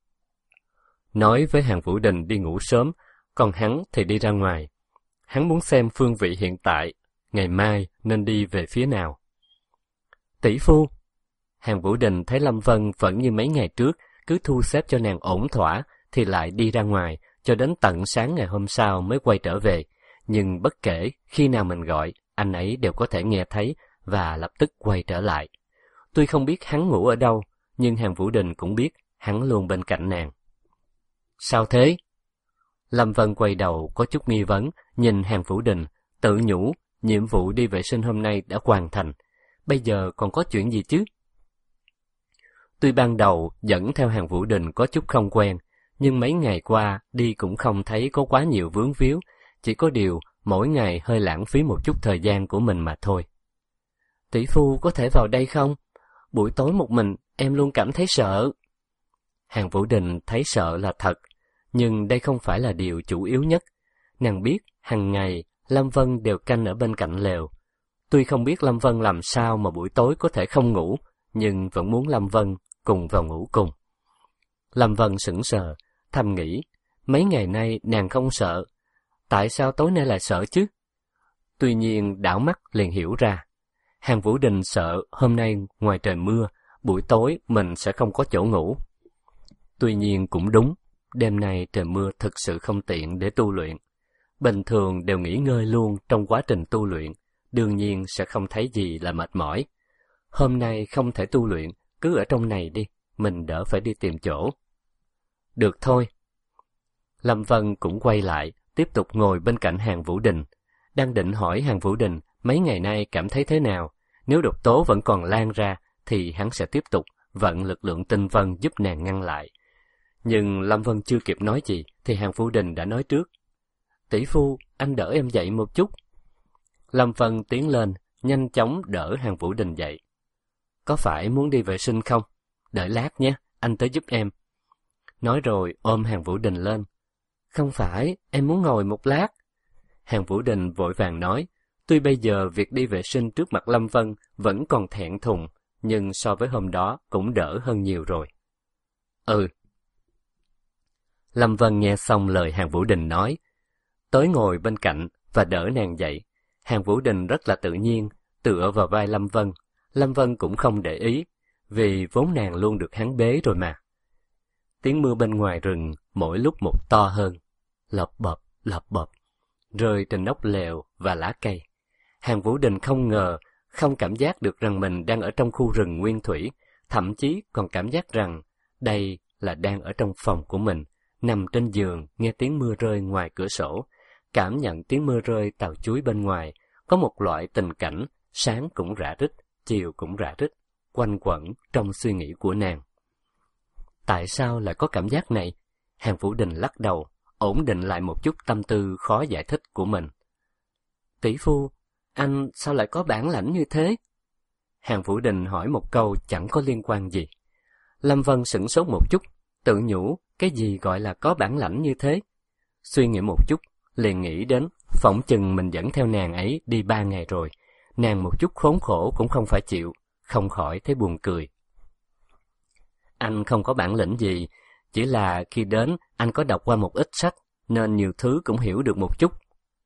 Nói với Hàn Vũ Đình đi ngủ sớm, còn hắn thì đi ra ngoài. Hắn muốn xem phương vị hiện tại, ngày mai nên đi về phía nào. Tỷ phu! Hàn Vũ Đình thấy Lâm Vân vẫn như mấy ngày trước, cứ thu xếp cho nàng ổn thỏa, thì lại đi ra ngoài, cho đến tận sáng ngày hôm sau mới quay trở về. Nhưng bất kể khi nào mình gọi, anh ấy đều có thể nghe thấy và lập tức quay trở lại. Tuy không biết hắn ngủ ở đâu, nhưng Hàn Vũ Đình cũng biết hắn luôn bên cạnh nàng. Sao thế? Lâm Vân quay đầu có chút nghi vấn, nhìn Hàn Vũ Đình, tự nhủ, nhiệm vụ đi vệ sinh hôm nay đã hoàn thành. Bây giờ còn có chuyện gì chứ? Tuy ban đầu dẫn theo Hàn Vũ Đình có chút không quen, nhưng mấy ngày qua đi cũng không thấy có quá nhiều vướng víu, chỉ có điều mỗi ngày hơi lãng phí một chút thời gian của mình mà thôi. Tỷ phu có thể vào đây không? Buổi tối một mình em luôn cảm thấy sợ. Hàn Vũ Đình thấy sợ là thật, nhưng đây không phải là điều chủ yếu nhất. Nàng biết hàng ngày Lâm Vân đều canh ở bên cạnh lều. Tuy không biết Lâm Vân làm sao mà buổi tối có thể không ngủ, nhưng vẫn muốn Lâm Vân cùng vào ngủ cùng. Lâm Vân sững sờ, thầm nghĩ, mấy ngày nay nàng không sợ, tại sao tối nay lại sợ chứ? Tuy nhiên đảo mắt liền hiểu ra. Hàn Vũ Đình sợ hôm nay ngoài trời mưa, buổi tối mình sẽ không có chỗ ngủ. Tuy nhiên cũng đúng, đêm nay trời mưa thực sự không tiện để tu luyện. Bình thường đều nghỉ ngơi luôn trong quá trình tu luyện, đương nhiên sẽ không thấy gì là mệt mỏi. Hôm nay không thể tu luyện, cứ ở trong này đi, mình đỡ phải đi tìm chỗ. Được thôi. Lâm Vân cũng quay lại, tiếp tục ngồi bên cạnh Hàn Vũ Đình. Đang định hỏi Hàn Vũ Đình mấy ngày nay cảm thấy thế nào, nếu độc tố vẫn còn lan ra, thì hắn sẽ tiếp tục vận lực lượng tinh vân giúp nàng ngăn lại. Nhưng Lâm Vân chưa kịp nói gì, thì Hàn Vũ Đình đã nói trước. Tỷ phu, anh đỡ em dậy một chút. Lâm Vân tiến lên, nhanh chóng đỡ Hàn Vũ Đình dậy. Có phải muốn đi vệ sinh không? Đợi lát nhé, anh tới giúp em. Nói rồi ôm Hàn Vũ Đình lên. Không phải, em muốn ngồi một lát. Hàn Vũ Đình vội vàng nói, tuy bây giờ việc đi vệ sinh trước mặt Lâm Vân vẫn còn thẹn thùng, nhưng so với hôm đó cũng đỡ hơn nhiều rồi. Ừ. Lâm Vân nghe xong lời Hàn Vũ Đình nói, tới ngồi bên cạnh và đỡ nàng dậy. Hàn Vũ Đình rất là tự nhiên, tựa vào vai Lâm Vân. Lâm Vân cũng không để ý, vì vốn nàng luôn được hắn bế rồi mà. tiếng mưa bên ngoài rừng mỗi lúc một to hơn, lợp bập, lợp bập, rơi trên nóc lều và lá cây. Hàn Vũ Đình không ngờ, không cảm giác được rằng mình đang ở trong khu rừng nguyên thủy, thậm chí còn cảm giác rằng đây là đang ở trong phòng của mình, nằm trên giường nghe tiếng mưa rơi ngoài cửa sổ, cảm nhận tiếng mưa rơi tàu chuối bên ngoài, có một loại tình cảnh sáng cũng rã rít, chiều cũng rã rít, quanh quẩn trong suy nghĩ của nàng. Tại sao lại có cảm giác này? Hàn Vũ Đình lắc đầu, ổn định lại một chút tâm tư khó giải thích của mình. Tỷ phu, anh sao lại có bản lãnh như thế? Hàn Vũ Đình hỏi một câu chẳng có liên quan gì. Lâm Vân sửng sốt một chút, tự nhủ cái gì gọi là có bản lãnh như thế. Suy nghĩ một chút, liền nghĩ đến phỏng chừng mình dẫn theo nàng ấy đi ba ngày rồi, nàng một chút khốn khổ cũng không phải chịu, không khỏi thấy buồn cười. Anh không có bản lĩnh gì, chỉ là khi đến anh có đọc qua một ít sách, nên nhiều thứ cũng hiểu được một chút.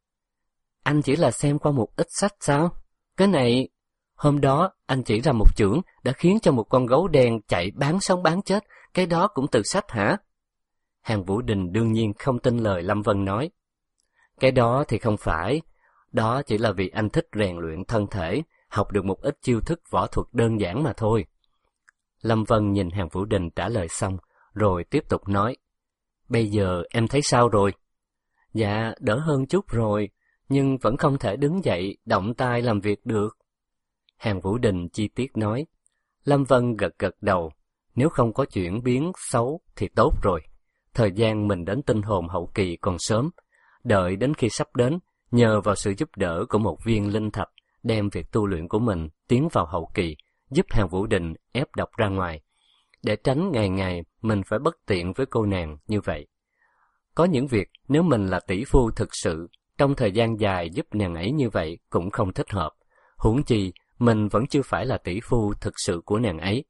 Anh chỉ là xem qua một ít sách sao? Cái này... Hôm đó, anh chỉ ra một chưởng đã khiến cho một con gấu đen chạy bán sống bán chết, cái đó cũng từ sách hả? Hàn Vũ Đình đương nhiên không tin lời Lâm Vân nói. Cái đó thì không phải, đó chỉ là vì anh thích rèn luyện thân thể, học được một ít chiêu thức võ thuật đơn giản mà thôi. Lâm Vân nhìn Hàn Vũ Đình trả lời xong, rồi tiếp tục nói. Bây giờ em thấy sao rồi? Dạ, đỡ hơn chút rồi, nhưng vẫn không thể đứng dậy, động tay làm việc được. Hàn Vũ Đình chi tiết nói. Lâm Vân gật gật đầu, nếu không có chuyển biến xấu thì tốt rồi. Thời gian mình đến tinh hồn hậu kỳ còn sớm, đợi đến khi sắp đến, nhờ vào sự giúp đỡ của một viên linh thạch, đem việc tu luyện của mình tiến vào hậu kỳ, giúp Hàn Vũ Đình ép độc ra ngoài, để tránh ngày ngày mình phải bất tiện với cô nàng như vậy. Có những việc nếu mình là tỷ phu thực sự, trong thời gian dài giúp nàng ấy như vậy cũng không thích hợp, huống chi mình vẫn chưa phải là tỷ phu thực sự của nàng ấy.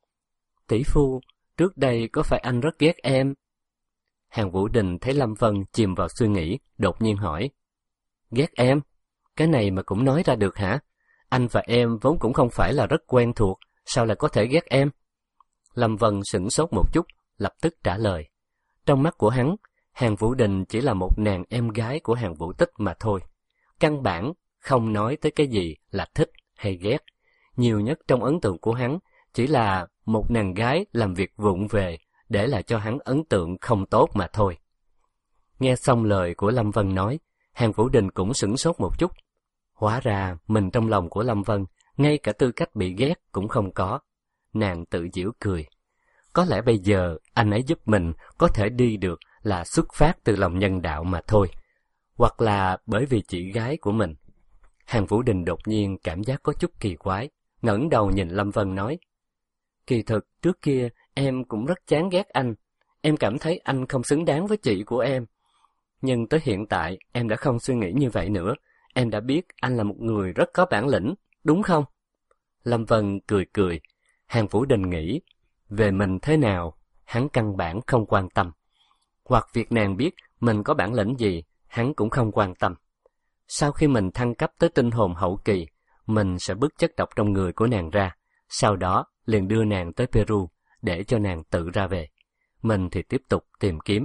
Tỷ phu, trước đây có phải anh rất ghét em? Hàn Vũ Đình thấy Lâm Vân chìm vào suy nghĩ, đột nhiên hỏi. Ghét em? Cái này mà cũng nói ra được hả? Anh và em vốn cũng không phải là rất quen thuộc, sao lại có thể ghét em? Lâm Vân sửng sốt một chút, lập tức trả lời. Trong mắt của hắn, Hàn Vũ Đình chỉ là một nàng em gái của Hàn Vũ Tích mà thôi. Căn bản không nói tới cái gì là thích hay ghét. Nhiều nhất trong ấn tượng của hắn chỉ là một nàng gái làm việc vụng về, để lại cho hắn ấn tượng không tốt mà thôi. Nghe xong lời của Lâm Vân nói, Hàn Vũ Đình cũng sửng sốt một chút. Hóa ra mình trong lòng của Lâm Vân, ngay cả tư cách bị ghét cũng không có. Nàng tự giễu cười. Có lẽ bây giờ anh ấy giúp mình có thể đi được là xuất phát từ lòng nhân đạo mà thôi. Hoặc là bởi vì chị gái của mình. Hàn Vũ Đình đột nhiên cảm giác có chút kỳ quái, ngẩng đầu nhìn Lâm Vân nói. Kỳ thực trước kia em cũng rất chán ghét anh. Em cảm thấy anh không xứng đáng với chị của em. Nhưng tới hiện tại em đã không suy nghĩ như vậy nữa. Em đã biết anh là một người rất có bản lĩnh, đúng không? Lâm Vân cười cười. Hàn Vũ Đình nghĩ, về mình thế nào, hắn căn bản không quan tâm. Hoặc việc nàng biết mình có bản lĩnh gì, hắn cũng không quan tâm. Sau khi mình thăng cấp tới tinh hồn hậu kỳ, mình sẽ bứt chất độc trong người của nàng ra, sau đó liền đưa nàng tới Peru, để cho nàng tự ra về. Mình thì tiếp tục tìm kiếm.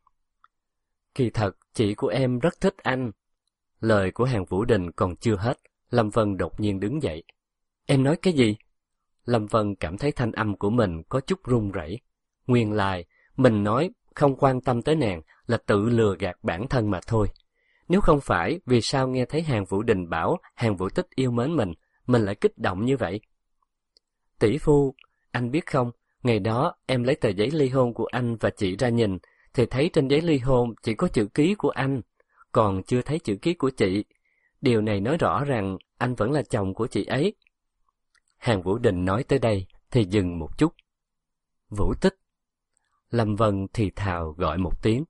Kỳ thật, chị của em rất thích anh. Lời của Hàn Vũ Đình còn chưa hết, Lâm Vân đột nhiên đứng dậy. Em nói cái gì? Lâm Vân cảm thấy thanh âm của mình có chút run rẩy. Nguyên lai, mình nói không quan tâm tới nàng là tự lừa gạt bản thân mà thôi. Nếu không phải vì sao nghe thấy Hàn Vũ Đình bảo Hàn Vũ Tích yêu mến mình, mình lại kích động như vậy? Tỷ phu, anh biết không, ngày đó em lấy tờ giấy ly hôn của anh và chị ra nhìn, thì thấy trên giấy ly hôn chỉ có chữ ký của anh, còn chưa thấy chữ ký của chị. Điều này nói rõ rằng anh vẫn là chồng của chị ấy. Hàn Vũ Đình nói tới đây thì dừng một chút. Vũ Tích. Lâm Vân thì thào gọi một tiếng.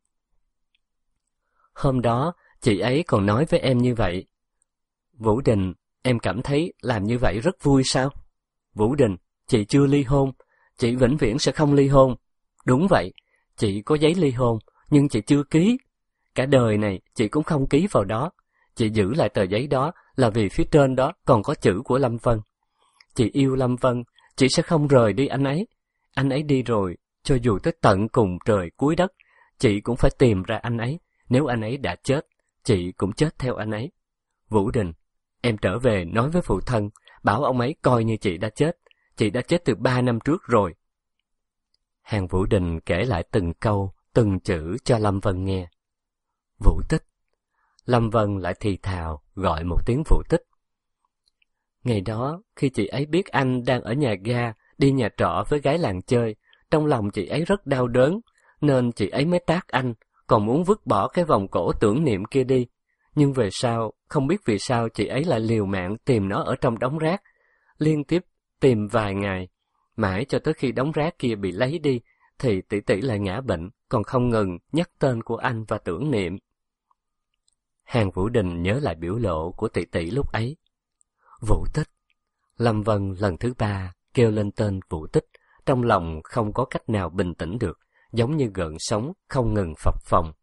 Hôm đó, chị ấy còn nói với em như vậy. Vũ Đình, em cảm thấy làm như vậy rất vui sao? Vũ Đình, chị chưa ly hôn, chị vĩnh viễn sẽ không ly hôn. Đúng vậy, chị có giấy ly hôn, nhưng chị chưa ký. Cả đời này, chị cũng không ký vào đó. Chị giữ lại tờ giấy đó là vì phía trên đó còn có chữ của Lâm Vân. Chị yêu Lâm Vân, chị sẽ không rời đi anh ấy. Anh ấy đi rồi, Cho dù tới tận cùng trời cuối đất, chị cũng phải tìm ra anh ấy. Nếu anh ấy đã chết, chị cũng chết theo anh ấy. Vũ Đình, em trở về nói với phụ thân, bảo ông ấy coi như chị đã chết. Chị đã chết từ ba năm trước rồi. Hàng Vũ Đình kể lại từng câu, từng chữ cho Lâm Vân nghe. Vũ Tích. Lâm Vân lại thì thào gọi một tiếng Vũ Tích. Ngày đó, khi chị ấy biết anh đang ở nhà ga, đi nhà trọ với gái làng chơi, trong lòng chị ấy rất đau đớn, nên chị ấy mới tát anh, còn muốn vứt bỏ cái vòng cổ tưởng niệm kia đi. Nhưng về sau, không biết vì sao chị ấy lại liều mạng tìm nó ở trong đống rác, liên tiếp tìm vài ngày, mãi cho tới khi đống rác kia bị lấy đi, thì tỷ tỷ lại ngã bệnh, còn không ngừng nhắc tên của anh và tưởng niệm. Hàng Vũ Đình nhớ lại biểu lộ của tỷ tỷ lúc ấy. Vũ Tích. Lâm Vân lần thứ ba kêu lên tên Vũ Tích, trong lòng không có cách nào bình tĩnh được, giống như gợn sóng không ngừng phập phồng.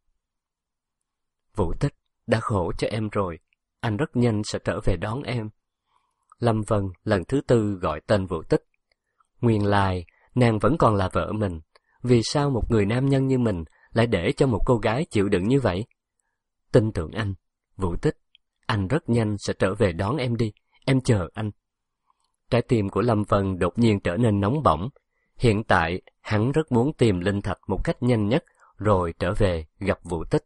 Vũ Tích, đã khổ cho em rồi, anh rất nhanh sẽ trở về đón em. Lâm Vân lần thứ tư gọi tên Vũ Tích. Nguyên lai, nàng vẫn còn là vợ mình. Vì sao một người nam nhân như mình lại để cho một cô gái chịu đựng như vậy? Tin tưởng anh, Vũ Tích, anh rất nhanh sẽ trở về đón em đi, em chờ anh. Trái tim của Lâm Vân đột nhiên trở nên nóng bỏng. Hiện tại, hắn rất muốn tìm linh thạch một cách nhanh nhất, rồi trở về gặp Vũ Tích.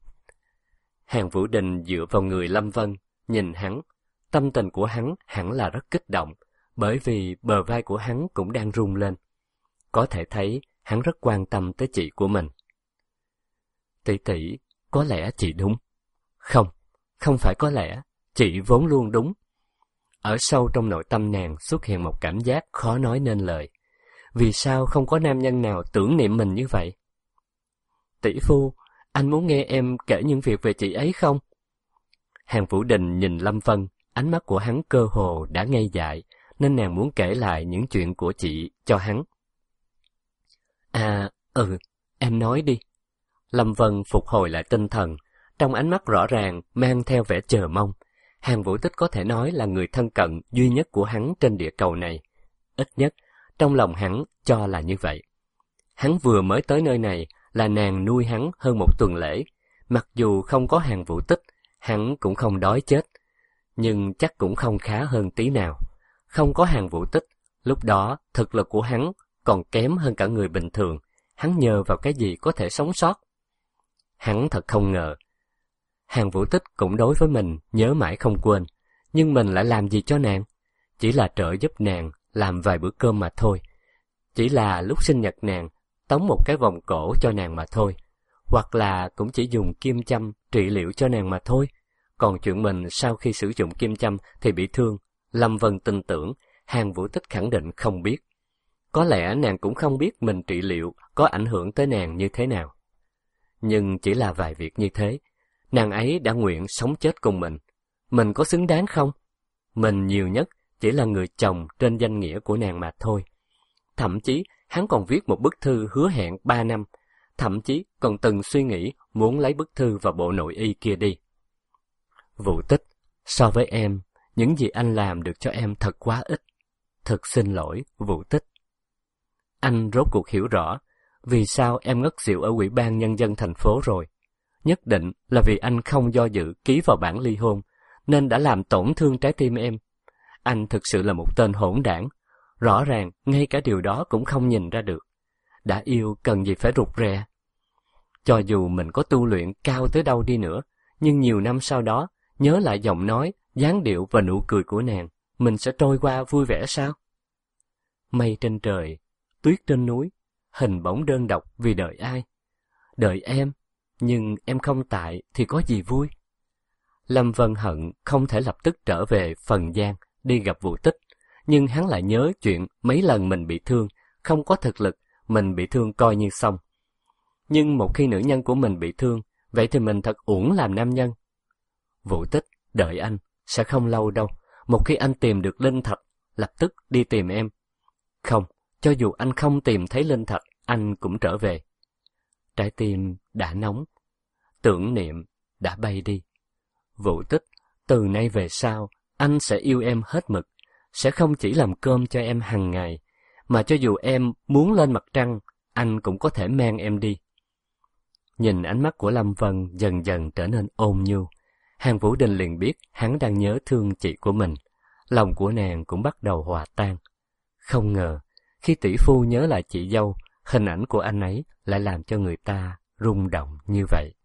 Hàng Vũ Đình dựa vào người Lâm Vân, nhìn hắn. Tâm tình của hắn hẳn là rất kích động, bởi vì bờ vai của hắn cũng đang rung lên. Có thể thấy hắn rất quan tâm tới chị của mình. Tỷ tỷ, có lẽ chị đúng. Không, không phải có lẽ, chị vốn luôn đúng. Ở sâu trong nội tâm nàng xuất hiện một cảm giác khó nói nên lời. Vì sao không có nam nhân nào tưởng niệm mình như vậy? Tỷ phu, anh muốn nghe em kể những việc về chị ấy không? Hàng Vũ Đình nhìn Lâm Vân, ánh mắt của hắn cơ hồ đã ngây dại, nên nàng muốn kể lại những chuyện của chị cho hắn. À, ừ, em nói đi. Lâm Vân phục hồi lại tinh thần, trong ánh mắt rõ ràng mang theo vẻ chờ mong. Hàng Vũ Tích có thể nói là người thân cận duy nhất của hắn trên địa cầu này. Ít nhất, trong lòng hắn cho là như vậy. Hắn vừa mới tới nơi này là nàng nuôi hắn hơn một tuần lễ. Mặc dù không có Hàng Vũ Tích, hắn cũng không đói chết. Nhưng chắc cũng không khá hơn tí nào. Không có Hàng Vũ Tích, lúc đó thực lực của hắn còn kém hơn cả người bình thường. Hắn nhờ vào cái gì có thể sống sót? Hắn thật không ngờ. Hàng Vũ Tích cũng đối với mình nhớ mãi không quên. Nhưng mình lại làm gì cho nàng? Chỉ là trợ giúp nàng làm vài bữa cơm mà thôi. Chỉ là lúc sinh nhật nàng tống một cái vòng cổ cho nàng mà thôi. Hoặc là cũng chỉ dùng kim châm trị liệu cho nàng mà thôi. Còn chuyện mình sau khi sử dụng kim châm thì bị thương, Lâm Vân tin tưởng Hàng Vũ Tích khẳng định không biết. Có lẽ nàng cũng không biết mình trị liệu có ảnh hưởng tới nàng như thế nào. Nhưng chỉ là vài việc như thế, nàng ấy đã nguyện sống chết cùng mình. Mình có xứng đáng không? Mình nhiều nhất chỉ là người chồng trên danh nghĩa của nàng mà thôi. Thậm chí hắn còn viết một bức thư hứa hẹn ba năm. Thậm chí còn từng suy nghĩ muốn lấy bức thư vào bộ nội y kia đi. Vũ Tích, so với em, những gì anh làm được cho em thật quá ít. Thật xin lỗi, Vũ Tích. Anh rốt cuộc hiểu rõ vì sao em ngất xỉu ở Ủy ban Nhân dân thành phố rồi. Nhất định là vì anh không do dự ký vào bản ly hôn, nên đã làm tổn thương trái tim em. Anh thực sự là một tên hỗn đảng. Rõ ràng, ngay cả điều đó cũng không nhìn ra được. Đã yêu cần gì phải rụt rè. Cho dù mình có tu luyện cao tới đâu đi nữa, nhưng nhiều năm sau đó, nhớ lại giọng nói, dáng điệu và nụ cười của nàng, mình sẽ trôi qua vui vẻ sao? Mây trên trời, tuyết trên núi, hình bóng đơn độc vì đợi ai? Đợi em, nhưng em không tại thì có gì vui? Lâm Vân hận không thể lập tức trở về Phần Giang đi gặp Vũ Tích, nhưng hắn lại nhớ chuyện mấy lần mình bị thương, không có thực lực, mình bị thương coi như xong. Nhưng một khi nữ nhân của mình bị thương, vậy thì mình thật uổng làm nam nhân. Vũ Tích, đợi anh, sẽ không lâu đâu. Một khi anh tìm được linh thạch, lập tức đi tìm em. Không, cho dù anh không tìm thấy linh thạch, anh cũng trở về. Trái tim đã nóng, tưởng niệm đã bay đi. Vũ Tích, từ nay về sau, anh sẽ yêu em hết mực, sẽ không chỉ làm cơm cho em hàng ngày, mà cho dù em muốn lên mặt trăng, anh cũng có thể mang em đi. Nhìn ánh mắt của Lâm Vân dần dần trở nên ôn nhu, Hàn Vũ Đình liền biết hắn đang nhớ thương chị của mình. Lòng của nàng cũng bắt đầu hòa tan. Không ngờ, khi tỷ phu nhớ lại chị dâu, hình ảnh của anh ấy lại làm cho người ta rung động như vậy.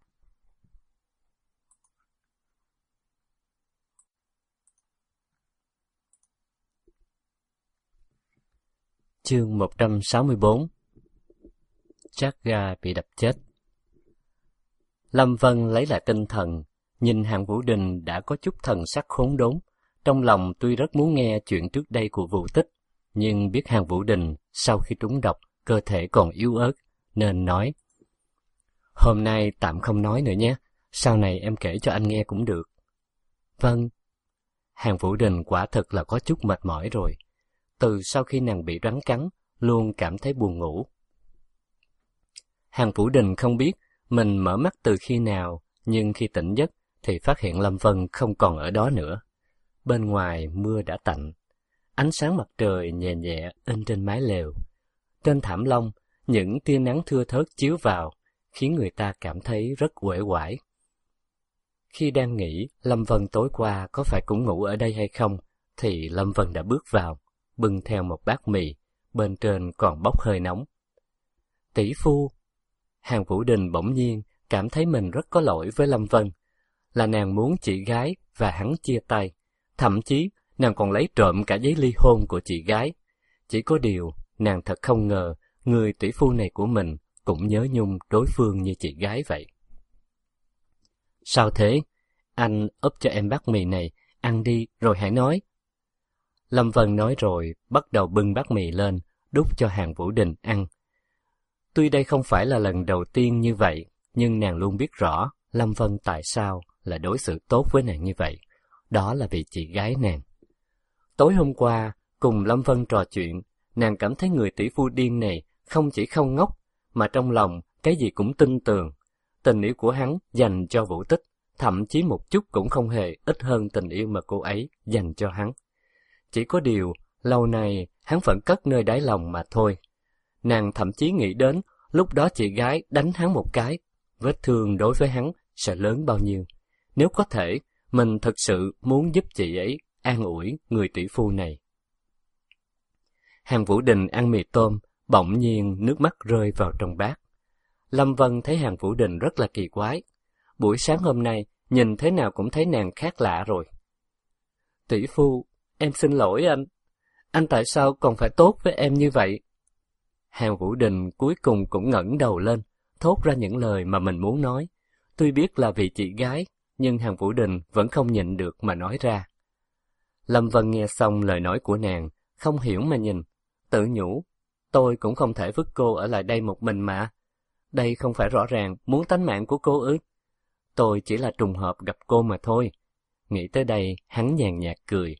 Chương một trăm sáu mươi bốn. Chagga bị đập chết. Lâm Vân lấy lại tinh thần, nhìn Hàn Vũ Đình đã có chút thần sắc khốn đốn. Trong lòng tuy rất muốn nghe chuyện trước đây của Vũ Tích, nhưng biết Hàn Vũ Đình sau khi trúng độc, cơ thể còn yếu ớt, nên nói: Hôm nay tạm không nói nữa nhé, sau này em kể cho anh nghe cũng được. Vâng. Hàn Vũ Đình quả thực là có chút mệt mỏi rồi. Từ sau khi nàng bị rắn cắn, luôn cảm thấy buồn ngủ. Hàn Vũ Đình không biết mình mở mắt từ khi nào, nhưng khi tỉnh giấc thì phát hiện Lâm Vân không còn ở đó nữa. Bên ngoài mưa đã tạnh, ánh sáng mặt trời nhẹ nhẹ in trên mái lều. Trên thảm lông, những tia nắng thưa thớt chiếu vào, khiến người ta cảm thấy rất uể oải. Khi đang nghĩ Lâm Vân tối qua có phải cũng ngủ ở đây hay không, thì Lâm Vân đã bước vào, bưng theo một bát mì, bên trên còn bốc hơi nóng. Tỷ phu! Hàn Vũ Đình bỗng nhiên cảm thấy mình rất có lỗi với Lâm Vân, là nàng muốn chị gái và hắn chia tay, thậm chí nàng còn lấy trộm cả giấy ly hôn của chị gái. Chỉ có điều, nàng thật không ngờ, người tỷ phu này của mình cũng nhớ nhung đối phương như chị gái vậy. Sao thế? Anh úp cho em bát mì này, ăn đi rồi hãy nói. Lâm Vân nói rồi, bắt đầu bưng bát mì lên, đút cho Hàn Vũ Đình ăn. Tuy đây không phải là lần đầu tiên như vậy, nhưng nàng luôn biết rõ Lâm Vân tại sao lại đối xử tốt với nàng như vậy. Đó là vì chị gái nàng. Tối hôm qua, cùng Lâm Vân trò chuyện, nàng cảm thấy người tỷ phu điên này không chỉ không ngốc, mà trong lòng cái gì cũng tin tưởng. Tình yêu của hắn dành cho Vũ Tích, thậm chí một chút cũng không hề ít hơn tình yêu mà cô ấy dành cho hắn. Chỉ có điều, lâu nay hắn vẫn cất nơi đáy lòng mà thôi. Nàng thậm chí nghĩ đến lúc đó chị gái đánh hắn một cái, vết thương đối với hắn sẽ lớn bao nhiêu. Nếu có thể, mình thực sự muốn giúp chị ấy an ủi người tỷ phu này. Hàn Vũ Đình ăn mì tôm, bỗng nhiên nước mắt rơi vào trong bát. Lâm Vân thấy Hàn Vũ Đình rất là kỳ quái. Buổi sáng hôm nay, nhìn thế nào cũng thấy nàng khác lạ rồi. Tỷ phu, em xin lỗi anh. Anh tại sao còn phải tốt với em như vậy? Hàn Vũ Đình cuối cùng cũng ngẩng đầu lên, thốt ra những lời mà mình muốn nói. Tuy biết là vì chị gái, nhưng Hàn Vũ Đình vẫn không nhịn được mà nói ra. Lâm Vân nghe xong lời nói của nàng, không hiểu mà nhìn, tự nhủ, tôi cũng không thể vứt cô ở lại đây một mình mà. Đây không phải rõ ràng muốn tánh mạng của cô ư? Tôi chỉ là trùng hợp gặp cô mà thôi. Nghĩ tới đây, hắn nhàn nhạt cười.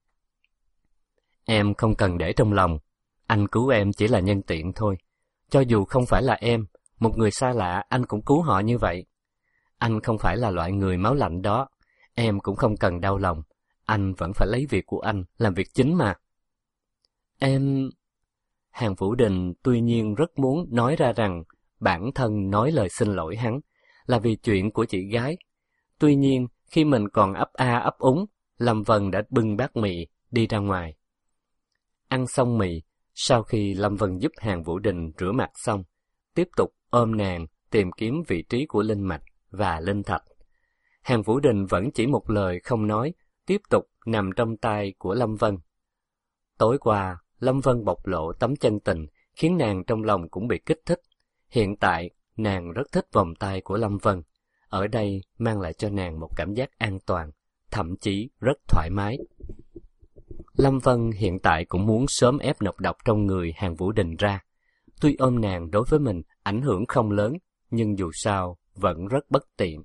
Em không cần để trong lòng, anh cứu em chỉ là nhân tiện thôi. Cho dù không phải là em, một người xa lạ anh cũng cứu họ như vậy. Anh không phải là loại người máu lạnh đó, em cũng không cần đau lòng. Anh vẫn phải lấy việc của anh làm việc chính mà. Em... Hàn Vũ Đình tuy nhiên rất muốn nói ra rằng bản thân nói lời xin lỗi hắn là vì chuyện của chị gái. Tuy nhiên, khi mình còn ấp a ấp úng, Lâm Vân đã bưng bát mì đi ra ngoài. Ăn xong mì, sau khi Lâm Vân giúp Hàn Vũ Đình rửa mặt xong, tiếp tục ôm nàng tìm kiếm vị trí của linh mạch và linh thạch. Hàn Vũ Đình vẫn chỉ một lời không nói, tiếp tục nằm trong tay của Lâm Vân. Tối qua, Lâm Vân bộc lộ tấm chân tình, khiến nàng trong lòng cũng bị kích thích. Hiện tại, nàng rất thích vòng tay của Lâm Vân. Ở đây mang lại cho nàng một cảm giác an toàn, thậm chí rất thoải mái. Lâm Vân hiện tại cũng muốn sớm ép nọc độc trong người Hàn Vũ Đình ra. Tuy ôm nàng đối với mình ảnh hưởng không lớn, nhưng dù sao vẫn rất bất tiện.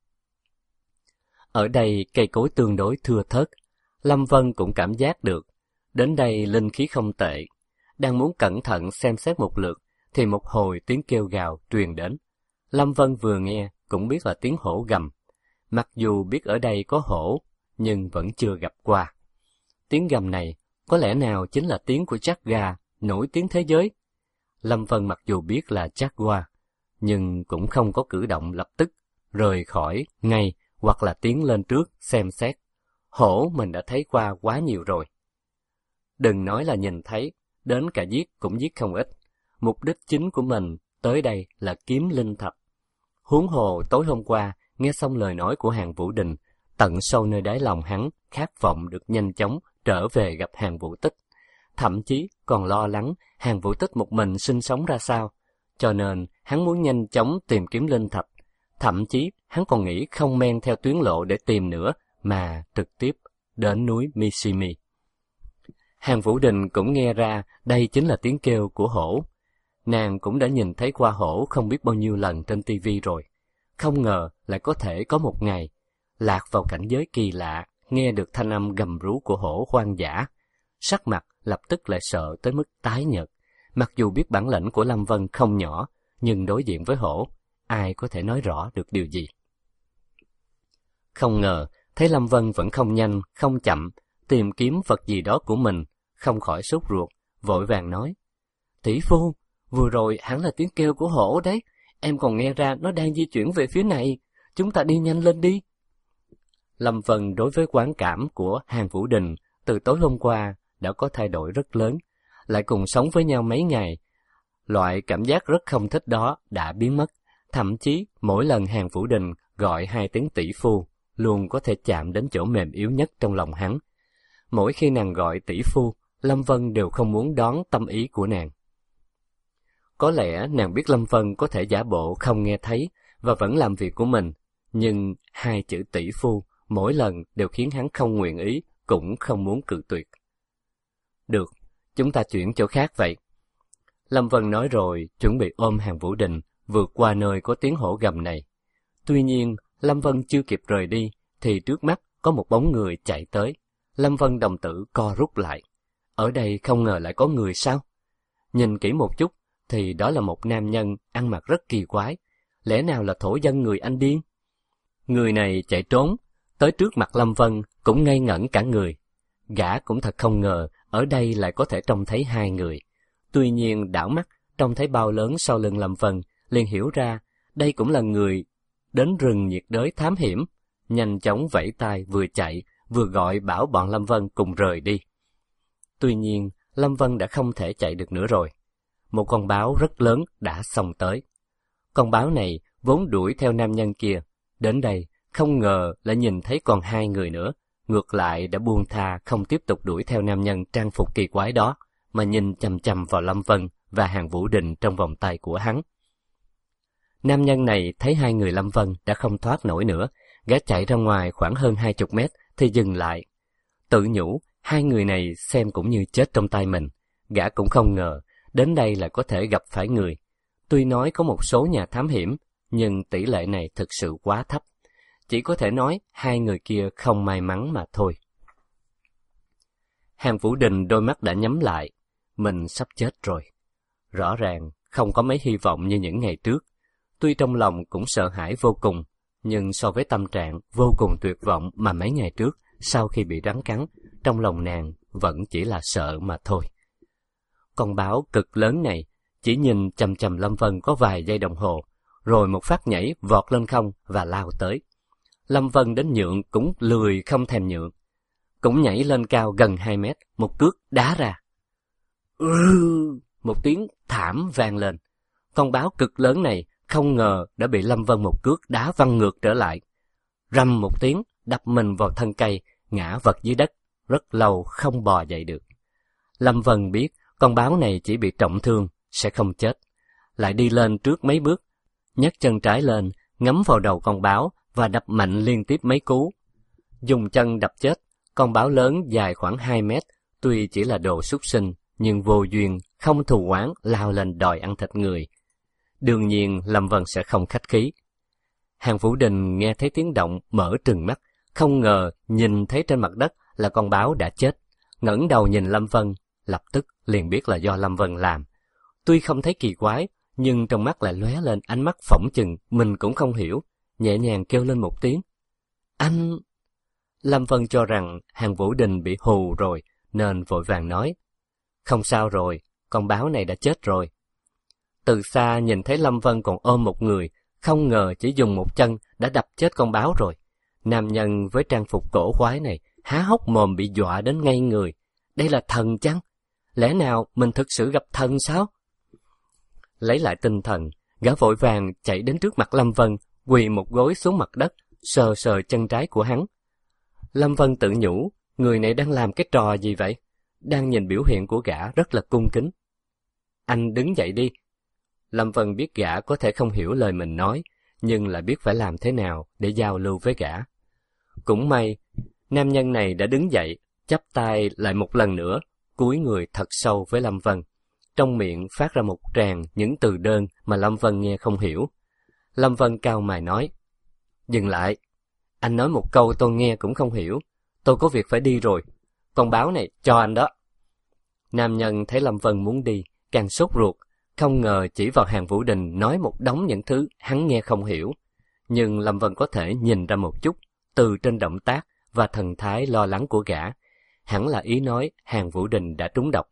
Ở đây cây cối tương đối thưa thớt, Lâm Vân cũng cảm giác được. Đến đây linh khí không tệ. Đang muốn cẩn thận xem xét một lượt, thì một hồi tiếng kêu gào truyền đến. Lâm Vân vừa nghe cũng biết là tiếng hổ gầm. Mặc dù biết ở đây có hổ, nhưng vẫn chưa gặp qua. Tiếng gầm này có lẽ nào chính là tiếng của Chagga, nổi tiếng thế giới. Lâm Vân mặc dù biết là Jaguar, nhưng cũng không có cử động lập tức rời khỏi ngay hoặc là tiến lên trước xem xét. Hổ mình đã thấy qua quá nhiều rồi. Đừng nói là nhìn thấy, đến cả giết cũng giết không ít. Mục đích chính của mình tới đây là kiếm linh thạch. Huống hồ tối hôm qua, nghe xong lời nói của Hàn Vũ Đình, tận sâu nơi đáy lòng hắn khát vọng được nhanh chóng trở về gặp Hàn Vũ Tích. Thậm chí còn lo lắng Hàn Vũ Tích một mình sinh sống ra sao, cho nên hắn muốn nhanh chóng tìm kiếm linh thạch. Thậm chí hắn còn nghĩ không men theo tuyến lộ để tìm nữa, mà trực tiếp đến núi Mishimi. Hàn Vũ Đình cũng nghe ra đây chính là tiếng kêu của hổ. Nàng cũng đã nhìn thấy qua hổ không biết bao nhiêu lần trên tivi rồi. Không ngờ lại có thể có một ngày lạc vào cảnh giới kỳ lạ, nghe được thanh âm gầm rú của hổ hoang dã. Sắc mặt lập tức lại sợ tới mức tái nhợt. Mặc dù biết bản lĩnh của Lâm Vân không nhỏ, nhưng đối diện với hổ, ai có thể nói rõ được điều gì. Không ngờ, thấy Lâm Vân vẫn không nhanh, không chậm, tìm kiếm vật gì đó của mình, không khỏi sốt ruột, vội vàng nói. Tỷ phu, vừa rồi hẳn là tiếng kêu của hổ đấy, em còn nghe ra nó đang di chuyển về phía này, chúng ta đi nhanh lên đi. Lâm Vân đối với quán cảm của Hàn Vũ Đình từ tối hôm qua đã có thay đổi rất lớn, lại cùng sống với nhau mấy ngày. Loại cảm giác rất không thích đó đã biến mất, thậm chí mỗi lần Hàn Vũ Đình gọi hai tiếng tỷ phu, luôn có thể chạm đến chỗ mềm yếu nhất trong lòng hắn. Mỗi khi nàng gọi tỷ phu, Lâm Vân đều không muốn đón tâm ý của nàng. Có lẽ nàng biết Lâm Vân có thể giả bộ không nghe thấy và vẫn làm việc của mình, nhưng hai chữ tỷ phu mỗi lần đều khiến hắn không nguyện ý, cũng không muốn cự tuyệt. Được, chúng ta chuyển chỗ khác vậy. Lâm Vân nói rồi, chuẩn bị ôm Hàn Vũ Đình, vượt qua nơi có tiếng hổ gầm này. Tuy nhiên, Lâm Vân chưa kịp rời đi, thì trước mắt có một bóng người chạy tới. Lâm Vân đồng tử co rút lại. Ở đây không ngờ lại có người sao? Nhìn kỹ một chút, thì đó là một nam nhân ăn mặc rất kỳ quái. Lẽ nào là thổ dân người Anh điên? Người này chạy trốn, tới trước mặt Lâm Vân cũng ngây ngẩn cả người. Gã cũng thật không ngờ, ở đây lại có thể trông thấy hai người. Tuy nhiên đảo mắt, trông thấy bao lớn sau lưng Lâm Vân, liền hiểu ra, đây cũng là người đến rừng nhiệt đới thám hiểm. Nhanh chóng vẫy tay vừa chạy, vừa gọi bảo bọn Lâm Vân cùng rời đi. Tuy nhiên, Lâm Vân đã không thể chạy được nữa rồi. Một con báo rất lớn đã xông tới. Con báo này vốn đuổi theo nam nhân kia. Đến đây, không ngờ lại nhìn thấy còn hai người nữa. Ngược lại đã buông tha không tiếp tục đuổi theo nam nhân trang phục kỳ quái đó, mà nhìn chằm chằm vào Lâm Vân và Hàn Vũ Đình trong vòng tay của hắn. Nam nhân này thấy hai người Lâm Vân đã không thoát nổi nữa, gã chạy ra ngoài khoảng hơn hai chục mét thì dừng lại. Tự nhủ, hai người này xem cũng như chết trong tay mình. Gã cũng không ngờ, đến đây là có thể gặp phải người. Tuy nói có một số nhà thám hiểm, nhưng tỷ lệ này thực sự quá thấp. Chỉ có thể nói hai người kia không may mắn mà thôi. Hàn Vũ Đình đôi mắt đã nhắm lại. Mình sắp chết rồi. Rõ ràng không có mấy hy vọng như những ngày trước. Tuy trong lòng cũng sợ hãi vô cùng, nhưng so với tâm trạng vô cùng tuyệt vọng mà mấy ngày trước, sau khi bị rắn cắn, trong lòng nàng vẫn chỉ là sợ mà thôi. Con báo cực lớn này chỉ nhìn chằm chằm Lâm Vân có vài giây đồng hồ, rồi một phát nhảy vọt lên không và lao tới. Lâm Vân đến nhượng cũng lười không thèm nhượng, cũng nhảy lên cao gần hai mét, một cước đá ra. Ừ, một tiếng thảm vang lên. Con báo cực lớn này không ngờ đã bị Lâm Vân một cước đá văng ngược trở lại. Rầm một tiếng, đập mình vào thân cây, ngã vật dưới đất, rất lâu không bò dậy được. Lâm Vân biết con báo này chỉ bị trọng thương, sẽ không chết. Lại đi lên trước mấy bước, nhấc chân trái lên, ngắm vào đầu con báo và đập mạnh liên tiếp mấy cú. Dùng chân đập chết, con báo lớn dài khoảng hai mét, tuy chỉ là đồ súc sinh, nhưng vô duyên, không thù oán lao lên đòi ăn thịt người. Đương nhiên Lâm Vân sẽ không khách khí. Hàn Vũ Đình nghe thấy tiếng động mở trừng mắt, không ngờ nhìn thấy trên mặt đất là con báo đã chết. Ngẩng đầu nhìn Lâm Vân, lập tức liền biết là do Lâm Vân làm. Tuy không thấy kỳ quái, nhưng trong mắt lại lóe lên ánh mắt phỏng chừng mình cũng không hiểu, nhẹ nhàng kêu lên một tiếng. Anh... Lâm Vân cho rằng Hàn Vũ Đình bị hù rồi, nên vội vàng nói. Không sao rồi, con báo này đã chết rồi. từ xa nhìn thấy Lâm Vân còn ôm một người, không ngờ chỉ dùng một chân đã đập chết con báo rồi. Nam nhân với trang phục cổ quái này há hốc mồm bị dọa đến ngây người. Đây là thần chăng? Lẽ nào mình thực sự gặp thần sao? Lấy lại tinh thần, gã vội vàng chạy đến trước mặt Lâm Vân, quỳ một gối xuống mặt đất, sờ sờ chân trái của hắn. Lâm Vân tự nhủ, người này đang làm cái trò gì vậy? Đang nhìn biểu hiện của gã rất là cung kính. Anh đứng dậy đi. Lâm Vân biết gã có thể không hiểu lời mình nói, nhưng lại biết phải làm thế nào để giao lưu với gã. Cũng may, nam nhân này đã đứng dậy, chắp tay lại một lần nữa, cúi người thật sâu với Lâm Vân. Trong miệng phát ra một tràng những từ đơn mà Lâm Vân nghe không hiểu. Lâm Vân cau mày nói, dừng lại, anh nói một câu tôi nghe cũng không hiểu, tôi có việc phải đi rồi, con báo này cho anh đó. Nam nhân thấy Lâm Vân muốn đi, càng sốt ruột, không ngờ chỉ vào Hàn Vũ Đình nói một đống những thứ hắn nghe không hiểu. Nhưng Lâm Vân có thể nhìn ra một chút, từ trên động tác và thần thái lo lắng của gã, hẳn là ý nói Hàn Vũ Đình đã trúng độc.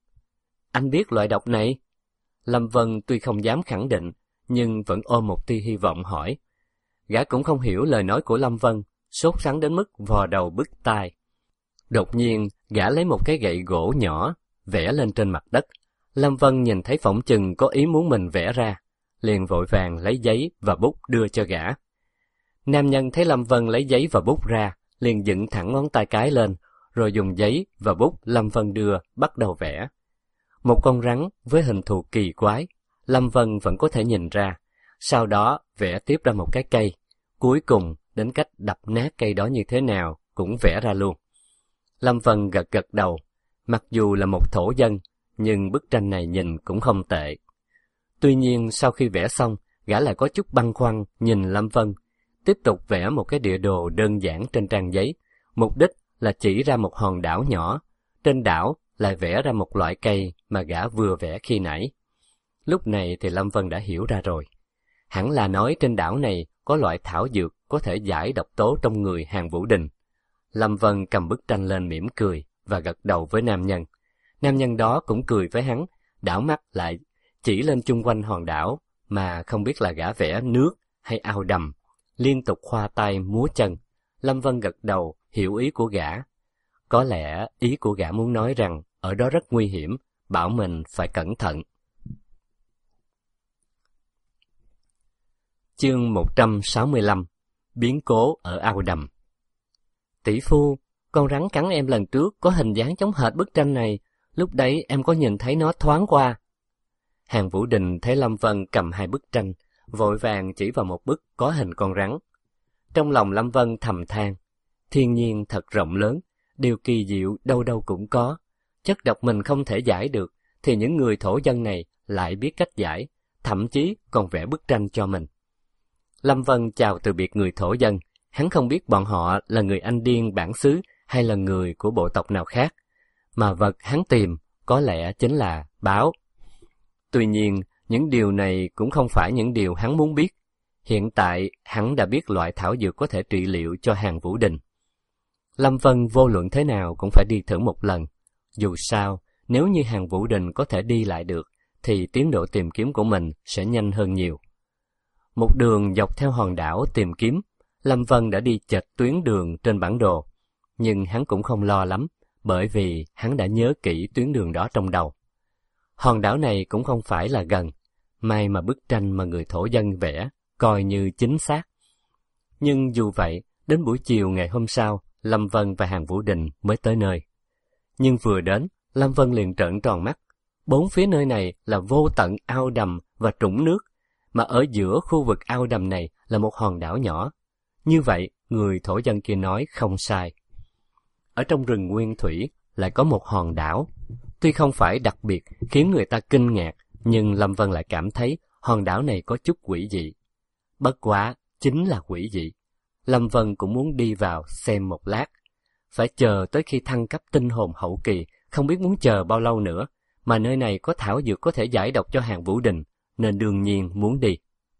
Anh biết loại độc này? Lâm Vân tuy không dám khẳng định, nhưng vẫn ôm một tia hy vọng hỏi. Gã cũng không hiểu lời nói của Lâm Vân, sốt sắng đến mức vò đầu bứt tai. Đột nhiên, gã lấy một cái gậy gỗ nhỏ, vẽ lên trên mặt đất. Lâm Vân nhìn thấy phỏng chừng có ý muốn mình vẽ ra, liền vội vàng lấy giấy và bút đưa cho gã. Nam nhân thấy Lâm Vân lấy giấy và bút ra, liền dựng thẳng ngón tay cái lên, rồi dùng giấy và bút Lâm Vân đưa bắt đầu vẽ. Một con rắn với hình thù kỳ quái, Lâm Vân vẫn có thể nhìn ra, sau đó vẽ tiếp ra một cái cây, cuối cùng đến cách đập nát cây đó như thế nào cũng vẽ ra luôn. Lâm Vân gật gật đầu, mặc dù là một thổ dân, nhưng bức tranh này nhìn cũng không tệ. Tuy nhiên sau khi vẽ xong, gã lại có chút băn khoăn nhìn Lâm Vân, tiếp tục vẽ một cái địa đồ đơn giản trên trang giấy, mục đích là chỉ ra một hòn đảo nhỏ, trên đảo lại vẽ ra một loại cây mà gã vừa vẽ khi nãy. Lúc này thì Lâm Vân đã hiểu ra rồi. Hẳn là nói trên đảo này có loại thảo dược có thể giải độc tố trong người Hàn Vũ Đình. Lâm Vân cầm bức tranh lên mỉm cười và gật đầu với nam nhân. Nam nhân đó cũng cười với hắn, đảo mắt lại chỉ lên chung quanh hòn đảo mà không biết là gã vẽ nước hay ao đầm, liên tục khoa tay múa chân. Lâm Vân gật đầu hiểu ý của gã. Có lẽ ý của gã muốn nói rằng ở đó rất nguy hiểm, bảo mình phải cẩn thận. Chương một trăm sáu mươi lăm. Biến cố ở ao đầm. Tỷ phu, con rắn cắn em lần trước có hình dáng giống hệt bức tranh này, lúc đấy em có nhìn thấy nó thoáng qua. Hàn Vũ Đình thấy Lâm Vân cầm hai bức tranh, vội vàng chỉ vào một bức có hình con rắn. Trong lòng Lâm Vân thầm than, thiên nhiên thật rộng lớn, điều kỳ diệu đâu đâu cũng có. Chất độc mình không thể giải được, thì những người thổ dân này lại biết cách giải, thậm chí còn vẽ bức tranh cho mình. Lâm Vân chào từ biệt người thổ dân, hắn không biết bọn họ là người Anh Điên bản xứ hay là người của bộ tộc nào khác, mà vật hắn tìm có lẽ chính là báo. Tuy nhiên, những điều này cũng không phải những điều hắn muốn biết. Hiện tại, hắn đã biết loại thảo dược có thể trị liệu cho Hàn Vũ Đình. Lâm Vân vô luận thế nào cũng phải đi thử một lần. Dù sao, nếu như Hàn Vũ Đình có thể đi lại được, thì tiến độ tìm kiếm của mình sẽ nhanh hơn nhiều. Một đường dọc theo hòn đảo tìm kiếm, Lâm Vân đã đi chệch tuyến đường trên bản đồ. Nhưng hắn cũng không lo lắm, bởi vì hắn đã nhớ kỹ tuyến đường đó trong đầu. Hòn đảo này cũng không phải là gần, may mà bức tranh mà người thổ dân vẽ coi như chính xác. Nhưng dù vậy, đến buổi chiều ngày hôm sau, Lâm Vân và Hàn Vũ Đình mới tới nơi. Nhưng vừa đến, Lâm Vân liền trợn tròn mắt. Bốn phía nơi này là vô tận ao đầm và trũng nước, mà ở giữa khu vực ao đầm này là một hòn đảo nhỏ. Như vậy, người thổ dân kia nói không sai. Ở trong rừng nguyên thủy lại có một hòn đảo. Tuy không phải đặc biệt khiến người ta kinh ngạc, nhưng Lâm Vân lại cảm thấy hòn đảo này có chút quỷ dị. Bất quá, chính là quỷ dị. Lâm Vân cũng muốn đi vào xem một lát. Phải chờ tới khi thăng cấp tinh hồn hậu kỳ, không biết muốn chờ bao lâu nữa, mà nơi này có thảo dược có thể giải độc cho Hàn Vũ Đình, nên đương nhiên muốn đi.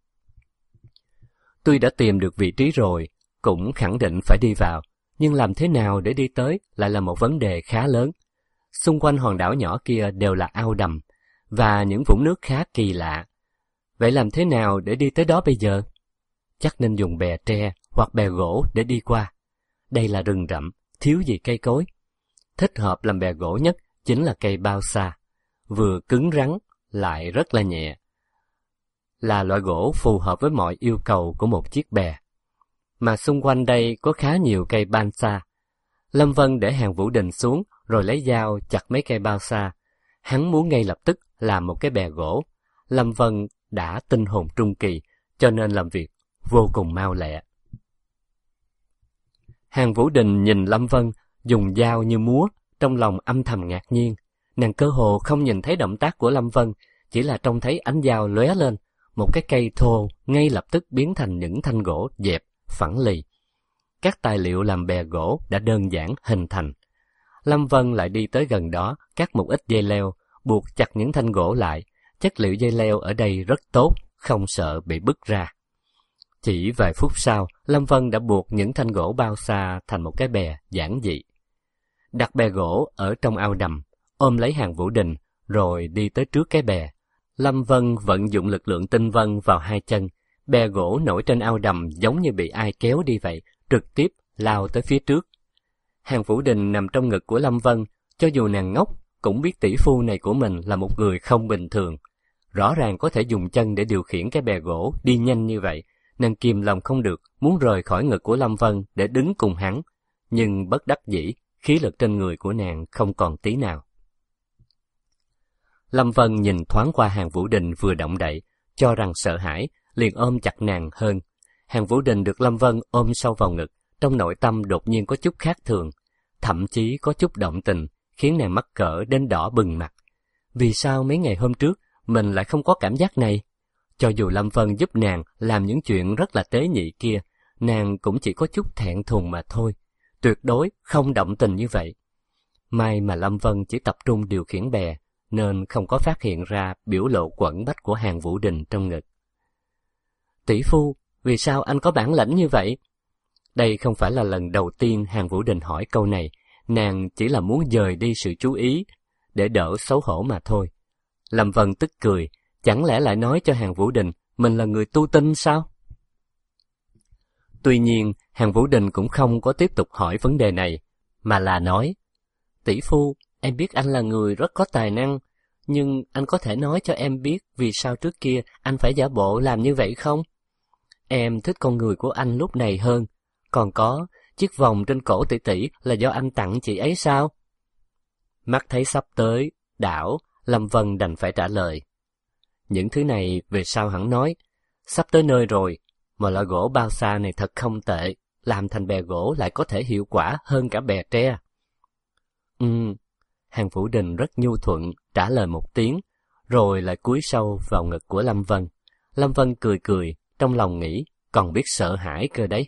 Tuy đã tìm được vị trí rồi, cũng khẳng định phải đi vào, nhưng làm thế nào để đi tới lại là một vấn đề khá lớn. Xung quanh hòn đảo nhỏ kia đều là ao đầm, và những vũng nước khá kỳ lạ. Vậy làm thế nào để đi tới đó bây giờ? Chắc nên dùng bè tre hoặc bè gỗ để đi qua. Đây là rừng rậm, thiếu gì cây cối. Thích hợp làm bè gỗ nhất chính là cây bao xa, vừa cứng rắn lại rất là nhẹ. Là loại gỗ phù hợp với mọi yêu cầu của một chiếc bè. Mà xung quanh đây có khá nhiều cây bansa. Lâm Vân để Hàn Vũ Đình xuống rồi lấy dao chặt mấy cây bao xa. Hắn muốn ngay lập tức làm một cái bè gỗ. Lâm Vân đã tinh hồn trung kỳ, cho nên làm việc vô cùng mau lẹ. Hàn Vũ Đình nhìn Lâm Vân dùng dao như múa, trong lòng âm thầm ngạc nhiên. Nàng cơ hồ không nhìn thấy động tác của Lâm Vân, chỉ là trông thấy ánh dao lóe lên, một cái cây thô ngay lập tức biến thành những thanh gỗ dẹp, phẳng lì. Các tài liệu làm bè gỗ đã đơn giản hình thành. Lâm Vân lại đi tới gần đó, cắt một ít dây leo, buộc chặt những thanh gỗ lại. Chất liệu dây leo ở đây rất tốt, không sợ bị bứt ra. Chỉ vài phút sau, Lâm Vân đã buộc những thanh gỗ bao xa thành một cái bè giản dị. Đặt bè gỗ ở trong ao đầm, ôm lấy Hàn Vũ Đình, rồi đi tới trước cái bè. Lâm Vân vận dụng lực lượng tinh vân vào hai chân, bè gỗ nổi trên ao đầm giống như bị ai kéo đi vậy, trực tiếp lao tới phía trước. Hàn Vũ Đình nằm trong ngực của Lâm Vân, cho dù nàng ngốc, cũng biết tỷ phu này của mình là một người không bình thường. Rõ ràng có thể dùng chân để điều khiển cái bè gỗ đi nhanh như vậy, nàng kìm lòng không được, muốn rời khỏi ngực của Lâm Vân để đứng cùng hắn, nhưng bất đắc dĩ, khí lực trên người của nàng không còn tí nào. Lâm Vân nhìn thoáng qua Hàn Vũ Đình vừa động đậy, cho rằng sợ hãi, liền ôm chặt nàng hơn. Hàn Vũ Đình được Lâm Vân ôm sâu vào ngực, trong nội tâm đột nhiên có chút khác thường, thậm chí có chút động tình, khiến nàng mắc cỡ đến đỏ bừng mặt. Vì sao mấy ngày hôm trước mình lại không có cảm giác này? Cho dù Lâm Vân giúp nàng làm những chuyện rất là tế nhị kia, nàng cũng chỉ có chút thẹn thùng mà thôi, tuyệt đối không động tình như vậy. May mà Lâm Vân chỉ tập trung điều khiển bè, nên không có phát hiện ra biểu lộ quẫn bách của Hàn Vũ Đình trong ngực. Tỷ phu, vì sao anh có bản lĩnh như vậy? Đây không phải là lần đầu tiên Hàn Vũ Đình hỏi câu này, nàng chỉ là muốn dời đi sự chú ý, để đỡ xấu hổ mà thôi. Lâm Vân tức cười, chẳng lẽ lại nói cho Hàn Vũ Đình mình là người tu tinh sao? Tuy nhiên, Hàn Vũ Đình cũng không có tiếp tục hỏi vấn đề này, mà là nói, tỷ phu, em biết anh là người rất có tài năng, nhưng anh có thể nói cho em biết vì sao trước kia anh phải giả bộ làm như vậy không? Em thích con người của anh lúc này hơn, còn có, chiếc vòng trên cổ tỷ tỷ là do anh tặng chị ấy sao? Mắt thấy sắp tới, đảo, Lâm Vân đành phải trả lời. Những thứ này về sau hẳn nói, sắp tới nơi rồi, mà loại gỗ bao xa này thật không tệ, làm thành bè gỗ lại có thể hiệu quả hơn cả bè tre. Ừm, Hàn Vũ Đình rất nhu thuận trả lời một tiếng, rồi lại cúi sâu vào ngực của Lâm Vân. Lâm Vân cười cười, trong lòng nghĩ, còn biết sợ hãi cơ đấy.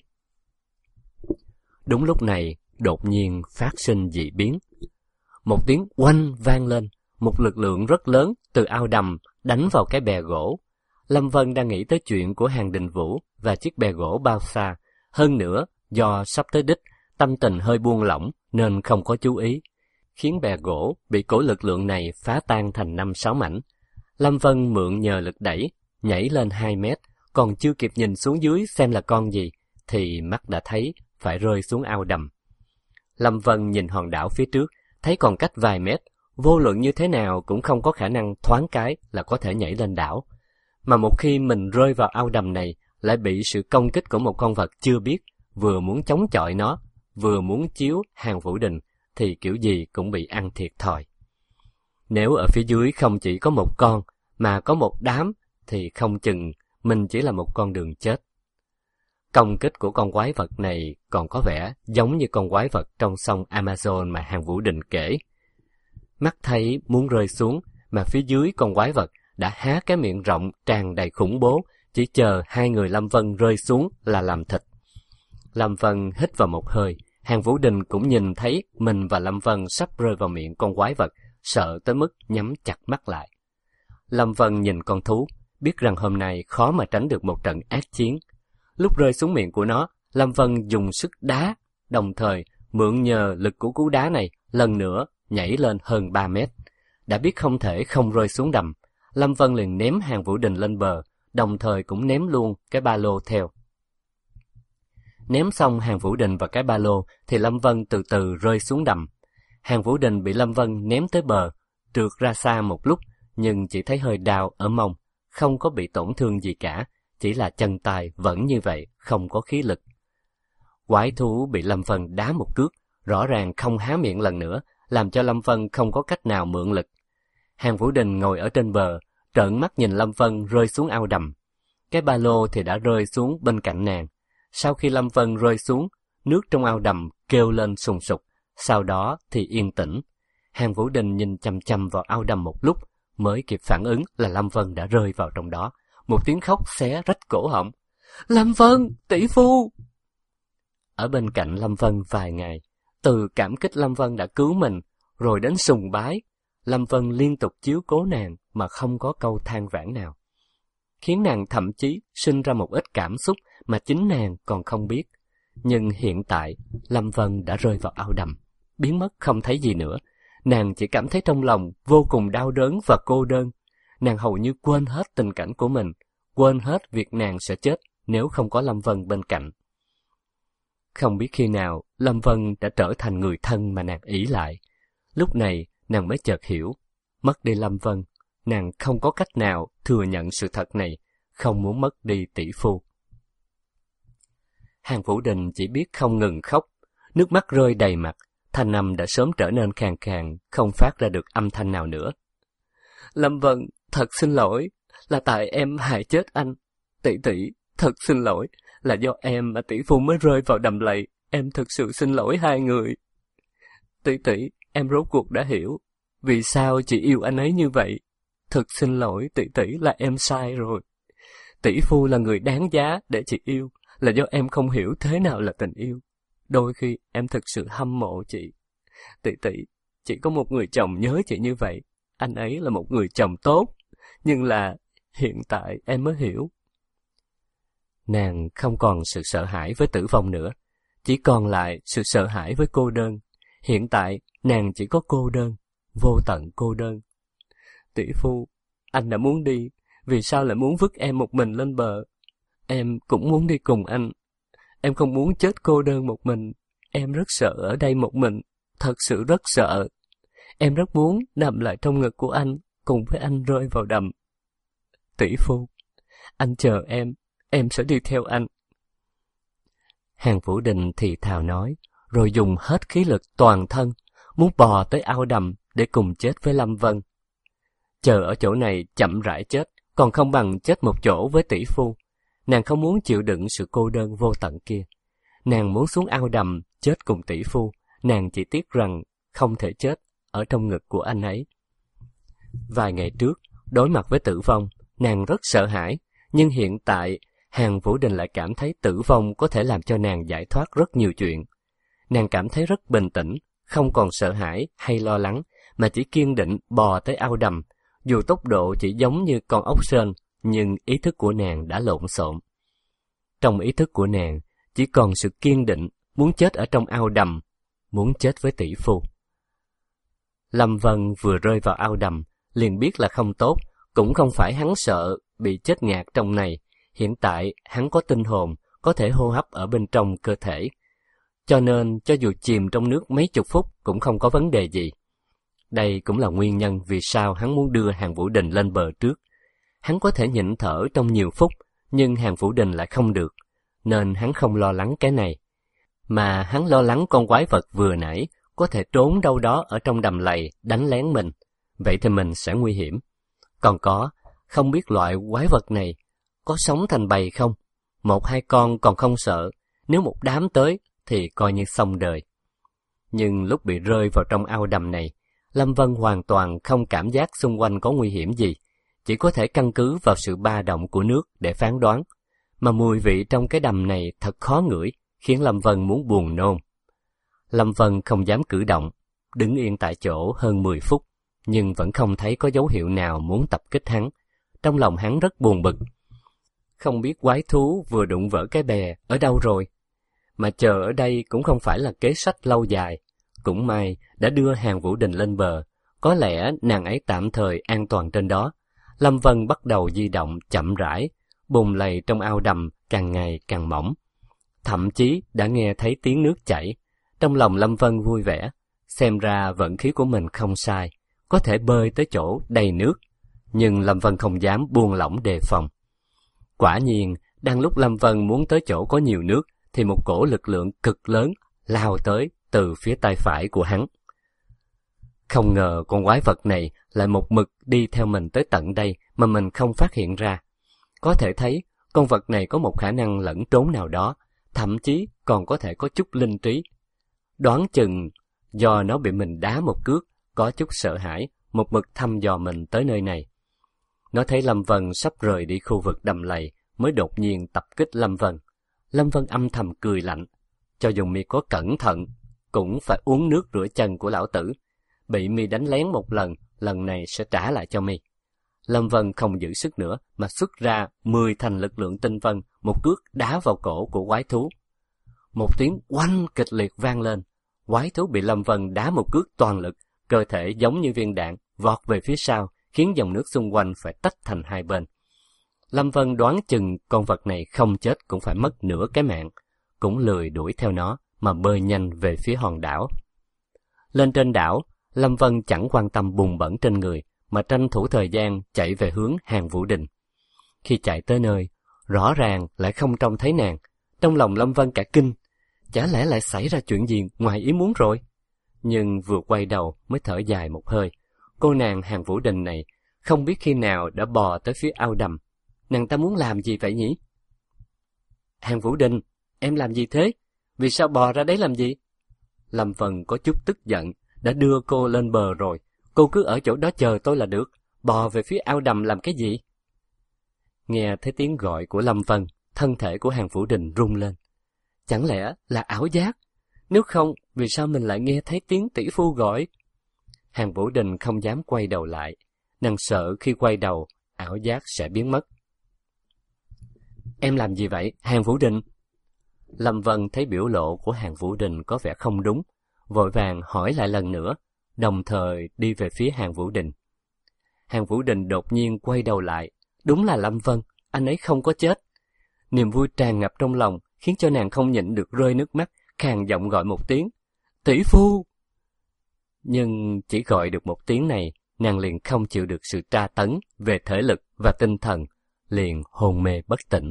Đúng lúc này, đột nhiên phát sinh dị biến. Một tiếng oanh vang lên, một lực lượng rất lớn từ ao đầm đánh vào cái bè gỗ. Lâm Vân đang nghĩ tới chuyện của Hàn Đình Vũ và chiếc bè gỗ bao xa. Hơn nữa, do sắp tới đích, tâm tình hơi buông lỏng nên không có chú ý, khiến bè gỗ bị cổ lực lượng này phá tan thành năm sáu mảnh. Lâm Vân mượn nhờ lực đẩy, nhảy lên hai mét, còn chưa kịp nhìn xuống dưới xem là con gì, thì mắt đã thấy phải rơi xuống ao đầm. Lâm Vân nhìn hòn đảo phía trước, thấy còn cách vài mét, vô luận như thế nào cũng không có khả năng thoáng cái là có thể nhảy lên đảo. Mà một khi mình rơi vào ao đầm này, lại bị sự công kích của một con vật chưa biết, vừa muốn chống chọi nó, vừa muốn chiếu Hàn Vũ Đình, thì kiểu gì cũng bị ăn thiệt thòi. Nếu ở phía dưới không chỉ có một con, mà có một đám, thì không chừng mình chỉ là một con đường chết. Công kích của con quái vật này còn có vẻ giống như con quái vật trong sông Amazon mà Hàn Vũ Đình kể. Mắt thấy muốn rơi xuống, mà phía dưới con quái vật đã há cái miệng rộng tràn đầy khủng bố, chỉ chờ hai người Lâm Vân rơi xuống là làm thịt. Lâm Vân hít vào một hơi, Hàn Vũ Đình cũng nhìn thấy mình và Lâm Vân sắp rơi vào miệng con quái vật, sợ tới mức nhắm chặt mắt lại. Lâm Vân nhìn con thú, biết rằng hôm nay khó mà tránh được một trận ác chiến. Lúc rơi xuống miệng của nó, Lâm Vân dùng sức đá, đồng thời mượn nhờ lực của cú đá này lần nữa nhảy lên hơn ba mét. Đã biết không thể không rơi xuống đầm, Lâm Vân liền ném Hàn Vũ Đình lên bờ, đồng thời cũng ném luôn cái ba lô theo. Ném xong Hàn Vũ Đình và cái ba lô thì Lâm Vân từ từ rơi xuống đầm. Hàn Vũ Đình bị Lâm Vân ném tới bờ, trượt ra xa một lúc, nhưng chỉ thấy hơi đau ở mông, không có bị tổn thương gì cả, chỉ là chân tay vẫn như vậy, không có khí lực. Quái thú bị Lâm Vân đá một cước, rõ ràng không há miệng lần nữa, làm cho Lâm Vân không có cách nào mượn lực. Hàn Vũ Đình ngồi ở trên bờ, trợn mắt nhìn Lâm Vân rơi xuống ao đầm. Cái ba lô thì đã rơi xuống bên cạnh nàng. Sau khi Lâm Vân rơi xuống, nước trong ao đầm kêu lên sùng sục, sau đó thì yên tĩnh. Hàn Vũ Đình nhìn chằm chằm vào ao đầm một lúc, mới kịp phản ứng là Lâm Vân đã rơi vào trong đó. Một tiếng khóc xé rách cổ họng. Lâm Vân, tỷ phu! Ở bên cạnh Lâm Vân vài ngày, từ cảm kích Lâm Vân đã cứu mình, rồi đến sùng bái, Lâm Vân liên tục chiếu cố nàng mà không có câu than vãn nào, khiến nàng thậm chí sinh ra một ít cảm xúc mà chính nàng còn không biết. Nhưng hiện tại, Lâm Vân đã rơi vào ao đầm, biến mất không thấy gì nữa. Nàng chỉ cảm thấy trong lòng vô cùng đau đớn và cô đơn. Nàng hầu như quên hết tình cảnh của mình, quên hết việc nàng sẽ chết nếu không có Lâm Vân bên cạnh. Không biết khi nào, Lâm Vân đã trở thành người thân mà nàng ỷ lại. Lúc này, nàng mới chợt hiểu, mất đi Lâm Vân, nàng không có cách nào thừa nhận sự thật này, không muốn mất đi tỷ phu. Hàn Vũ Đình chỉ biết không ngừng khóc, nước mắt rơi đầy mặt, thanh âm đã sớm trở nên khàn khàn, không phát ra được âm thanh nào nữa. Lâm Vân, thật xin lỗi, là tại em hại chết anh. Tỷ tỷ, thật xin lỗi, là do em mà tỷ phu mới rơi vào đầm lầy, em thực sự xin lỗi hai người. Tỷ tỷ, em rốt cuộc đã hiểu, vì sao chị yêu anh ấy như vậy. Thật xin lỗi tỷ tỷ, là em sai rồi. Tỷ phu là người đáng giá để chị yêu, là do em không hiểu thế nào là tình yêu. Đôi khi em thực sự hâm mộ chị. Tỷ tỷ, chỉ có một người chồng nhớ chị như vậy, anh ấy là một người chồng tốt, nhưng là hiện tại em mới hiểu. Nàng không còn sự sợ hãi với tử vong nữa, chỉ còn lại sự sợ hãi với cô đơn. Hiện tại nàng chỉ có cô đơn, vô tận cô đơn. Tỷ phu, anh đã muốn đi, vì sao lại muốn vứt em một mình lên bờ? Em cũng muốn đi cùng anh. Em không muốn chết cô đơn một mình. Em rất sợ ở đây một mình, thật sự rất sợ. Em rất muốn nằm lại trong ngực của anh, cùng với anh rơi vào đầm. Tỷ phu, anh chờ em, em sẽ đi theo anh. Hàn Vũ Đình thì thào nói, rồi dùng hết khí lực toàn thân, muốn bò tới ao đầm để cùng chết với Lâm Vân. Chờ ở chỗ này chậm rãi chết, còn không bằng chết một chỗ với tỷ phu. Nàng không muốn chịu đựng sự cô đơn vô tận kia. Nàng muốn xuống ao đầm, chết cùng tỷ phu. Nàng chỉ tiếc rằng không thể chết ở trong ngực của anh ấy. Vài ngày trước, đối mặt với tử vong, nàng rất sợ hãi. Nhưng hiện tại, Hàn Vũ Đình lại cảm thấy tử vong có thể làm cho nàng giải thoát rất nhiều chuyện. Nàng cảm thấy rất bình tĩnh, không còn sợ hãi hay lo lắng, mà chỉ kiên định bò tới ao đầm. Dù tốc độ chỉ giống như con ốc sên, nhưng ý thức của nàng đã lộn xộn. Trong ý thức của nàng, chỉ còn sự kiên định, muốn chết ở trong ao đầm, muốn chết với tỷ phu. Lâm Vân vừa rơi vào ao đầm, liền biết là không tốt, cũng không phải hắn sợ bị chết ngạt trong này. Hiện tại, hắn có tinh hồn, có thể hô hấp ở bên trong cơ thể. Cho nên, cho dù chìm trong nước mấy chục phút cũng không có vấn đề gì. Đây cũng là nguyên nhân vì sao hắn muốn đưa Hàn Vũ Đình lên bờ trước. Hắn có thể nhịn thở trong nhiều phút, nhưng Hàn Vũ Đình lại không được, nên hắn không lo lắng cái này. Mà hắn lo lắng con quái vật vừa nãy có thể trốn đâu đó ở trong đầm lầy đánh lén mình, vậy thì mình sẽ nguy hiểm. Còn có, không biết loại quái vật này có sống thành bầy không? Một hai con còn không sợ, nếu một đám tới thì coi như xong đời. Nhưng lúc bị rơi vào trong ao đầm này, Lâm Vân hoàn toàn không cảm giác xung quanh có nguy hiểm gì, chỉ có thể căn cứ vào sự ba động của nước để phán đoán. Mà mùi vị trong cái đầm này thật khó ngửi, khiến Lâm Vân muốn buồn nôn. Lâm Vân không dám cử động, đứng yên tại chỗ hơn mười phút, nhưng vẫn không thấy có dấu hiệu nào muốn tập kích hắn. Trong lòng hắn rất buồn bực. Không biết quái thú vừa đụng vỡ cái bè ở đâu rồi. Mà chờ ở đây cũng không phải là kế sách lâu dài. Cũng may đã đưa Hàn Vũ Đình lên bờ, Có lẽ nàng ấy tạm thời an toàn trên đó. Lâm Vân bắt đầu di động chậm rãi, bùn lầy trong ao đầm càng ngày càng mỏng. Thậm chí đã nghe thấy tiếng nước chảy. Trong lòng Lâm Vân vui vẻ, xem ra vận khí của mình không sai, có thể bơi tới chỗ đầy nước. Nhưng Lâm Vân không dám buông lỏng đề phòng. Quả nhiên, đang lúc Lâm Vân muốn tới chỗ có nhiều nước, thì một cổ lực lượng cực lớn lao tới từ phía tay phải của hắn. Không ngờ con quái vật này lại một mực đi theo mình tới tận đây mà mình không phát hiện ra. Có thể thấy, con vật này có một khả năng lẫn trốn nào đó, thậm chí còn có thể có chút linh trí. Đoán chừng do nó bị mình đá một cước, có chút sợ hãi, một mực thăm dò mình tới nơi này. Nó thấy Lâm Vân sắp rời đi khu vực đầm lầy, mới đột nhiên tập kích Lâm Vân. Lâm Vân âm thầm cười lạnh, cho dù mi có cẩn thận, cũng phải uống nước rửa chân của lão tử. Bị mi đánh lén một lần, lần này sẽ trả lại cho mi. Lâm Vân không giữ sức nữa, mà xuất ra mười thành lực lượng tinh vân, một cước đá vào cổ của quái thú. Một tiếng oanh kịch liệt vang lên, quái thú bị Lâm Vân đá một cước toàn lực, cơ thể giống như viên đạn, vọt về phía sau, khiến dòng nước xung quanh phải tách thành hai bên. Lâm Vân đoán chừng con vật này không chết cũng phải mất nửa cái mạng, cũng lười đuổi theo nó mà bơi nhanh về phía hòn đảo. Lên trên đảo, Lâm Vân chẳng quan tâm bùn bẩn trên người, mà tranh thủ thời gian chạy về hướng Hàn Vũ Đình. Khi chạy tới nơi, rõ ràng lại không trông thấy nàng. Trong lòng Lâm Vân cả kinh, chả lẽ lại xảy ra chuyện gì ngoài ý muốn rồi? Nhưng vừa quay đầu mới thở dài một hơi. Cô nàng Hàn Vũ Đình này không biết khi nào đã bò tới phía ao đầm. Nàng ta muốn làm gì vậy nhỉ? Hàn Vũ Đình, em làm gì thế? Vì sao bò ra đấy làm gì? Lâm Vân có chút tức giận, đã đưa cô lên bờ rồi. Cô cứ ở chỗ đó chờ tôi là được, bò về phía ao đầm làm cái gì? Nghe thấy tiếng gọi của Lâm Vân, thân thể của Hàn Vũ Đình rung lên. Chẳng lẽ là ảo giác? Nếu không, vì sao mình lại nghe thấy tiếng tỷ phu gọi? Hàn Vũ Đình không dám quay đầu lại. Nàng sợ khi quay đầu, ảo giác sẽ biến mất. Em làm gì vậy, Hàn Vũ Đình? Lâm Vân thấy biểu lộ của Hàn Vũ Đình có vẻ không đúng, vội vàng hỏi lại lần nữa, đồng thời đi về phía Hàn Vũ Đình. Hàn Vũ Đình đột nhiên quay đầu lại, đúng là Lâm Vân, anh ấy không có chết. Niềm vui tràn ngập trong lòng, khiến cho nàng không nhịn được rơi nước mắt, khàn giọng gọi một tiếng, tỷ phu. Nhưng chỉ gọi được một tiếng này, nàng liền không chịu được sự tra tấn về thể lực và tinh thần, liền hôn mê bất tỉnh.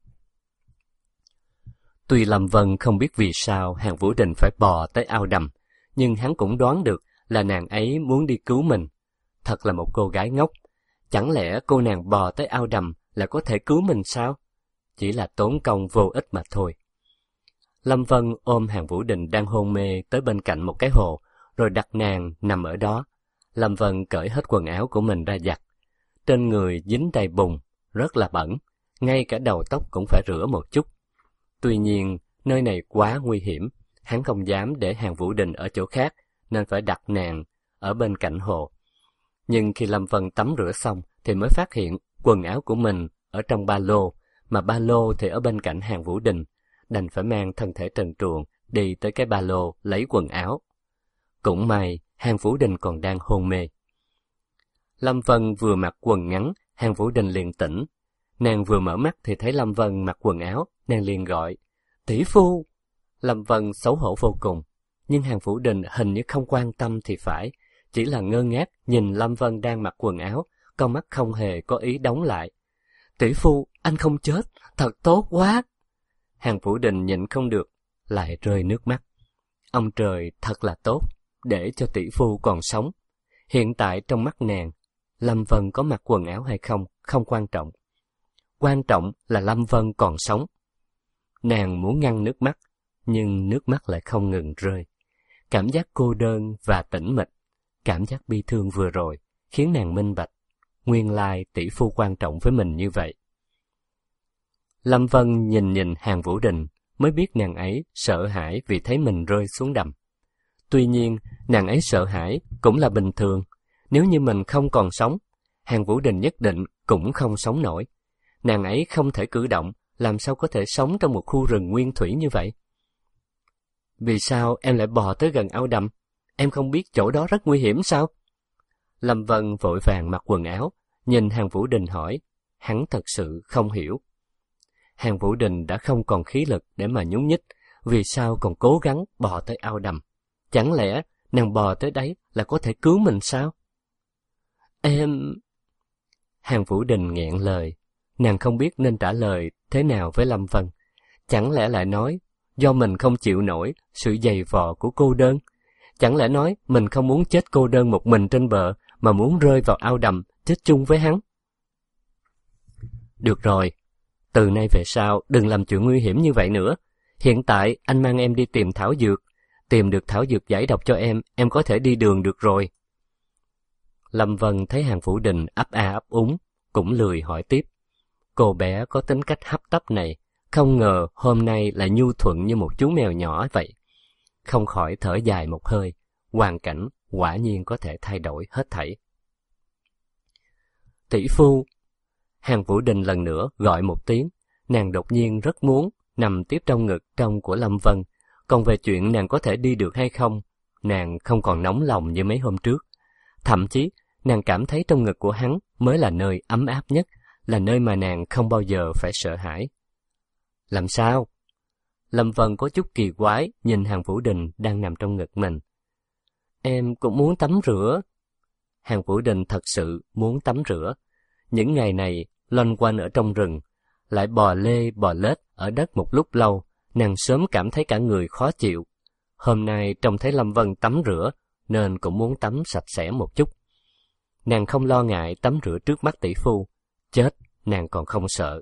Tuy Lâm Vân không biết vì sao Hàn Vũ Đình phải bò tới ao đầm, nhưng hắn cũng đoán được là nàng ấy muốn đi cứu mình. Thật là một cô gái ngốc. Chẳng lẽ cô nàng bò tới ao đầm là có thể cứu mình sao? Chỉ là tốn công vô ích mà thôi. Lâm Vân ôm Hàn Vũ Đình đang hôn mê tới bên cạnh một cái hồ, rồi đặt nàng nằm ở đó. Lâm Vân cởi hết quần áo của mình ra giặt. Trên người dính đầy bùn, rất là bẩn, ngay cả đầu tóc cũng phải rửa một chút. Tuy nhiên, nơi này quá nguy hiểm, hắn không dám để Hàn Vũ Đình ở chỗ khác, nên phải đặt nàng ở bên cạnh hồ. Nhưng khi Lâm Vân tắm rửa xong, thì mới phát hiện quần áo của mình ở trong ba lô, mà ba lô thì ở bên cạnh Hàn Vũ Đình, đành phải mang thân thể trần truồng đi tới cái ba lô lấy quần áo. Cũng may, Hàn Vũ Đình còn đang hôn mê. Lâm Vân vừa mặc quần ngắn, Hàn Vũ Đình liền tỉnh. Nàng vừa mở mắt thì thấy Lâm Vân mặc quần áo, nàng liền gọi, tỷ phu. Lâm Vân xấu hổ vô cùng, nhưng Hàn Vũ Đình hình như không quan tâm thì phải, chỉ là ngơ ngác nhìn Lâm Vân đang mặc quần áo, con mắt không hề có ý đóng lại. Tỷ phu, anh không chết, thật tốt quá. Hàn Vũ Đình nhịn không được, lại rơi nước mắt. Ông trời thật là tốt, để cho tỷ phu còn sống. Hiện tại trong mắt nàng, Lâm Vân có mặc quần áo hay không, không quan trọng. Quan trọng là Lâm Vân còn sống. Nàng muốn ngăn nước mắt, nhưng nước mắt lại không ngừng rơi. Cảm giác cô đơn và tĩnh mịch, cảm giác bi thương vừa rồi, khiến nàng minh bạch. Nguyên lai tỷ phu quan trọng với mình như vậy. Lâm Vân nhìn nhìn Hàn Vũ Đình, mới biết nàng ấy sợ hãi vì thấy mình rơi xuống đầm. Tuy nhiên, nàng ấy sợ hãi cũng là bình thường. Nếu như mình không còn sống, Hàn Vũ Đình nhất định cũng không sống nổi. Nàng ấy không thể cử động, làm sao có thể sống trong một khu rừng nguyên thủy như vậy? Vì sao em lại bò tới gần ao đầm? Em không biết chỗ đó rất nguy hiểm sao? Lâm Vân vội vàng mặc quần áo, nhìn Hàn Vũ Đình hỏi, hắn thật sự không hiểu. Hàn Vũ Đình đã không còn khí lực để mà nhúc nhích, vì sao còn cố gắng bò tới ao đầm? Chẳng lẽ nàng bò tới đấy là có thể cứu mình sao? Em... Hàn Vũ Đình nghẹn lời, nàng không biết nên trả lời thế nào với Lâm Vân. Chẳng lẽ lại nói, do mình không chịu nổi sự dày vò của cô đơn? Chẳng lẽ nói mình không muốn chết cô đơn một mình trên bờ, mà muốn rơi vào ao đầm, chết chung với hắn? Được rồi, từ nay về sau đừng làm chuyện nguy hiểm như vậy nữa. Hiện tại anh mang em đi tìm thảo dược, tìm được thảo dược giải độc cho em, em có thể đi đường được rồi. Lâm Vân thấy Hàn Vũ Đình ấp a ấp úng, cũng lười hỏi tiếp. Cô bé có tính cách hấp tấp này, không ngờ hôm nay lại nhu thuận như một chú mèo nhỏ vậy. Không khỏi thở dài một hơi, hoàn cảnh quả nhiên có thể thay đổi hết thảy. Tỷ phu! Hàn Vũ Đình lần nữa gọi một tiếng, nàng đột nhiên rất muốn nằm tiếp trong ngực trong của Lâm Vân, còn về chuyện nàng có thể đi được hay không, nàng không còn nóng lòng như mấy hôm trước. Thậm chí, nàng cảm thấy trong ngực của hắn mới là nơi ấm áp nhất, là nơi mà nàng không bao giờ phải sợ hãi. Làm sao? Lâm Vân có chút kỳ quái nhìn Hàn Vũ Đình đang nằm trong ngực mình. Em cũng muốn tắm rửa. Hàn Vũ Đình thật sự muốn tắm rửa. Những ngày này loanh quanh ở trong rừng, lại bò lê bò lết ở đất một lúc lâu, nàng sớm cảm thấy cả người khó chịu. Hôm nay trông thấy Lâm Vân tắm rửa, nên cũng muốn tắm sạch sẽ một chút. Nàng không lo ngại tắm rửa trước mắt tỷ phu, chết nàng còn không sợ.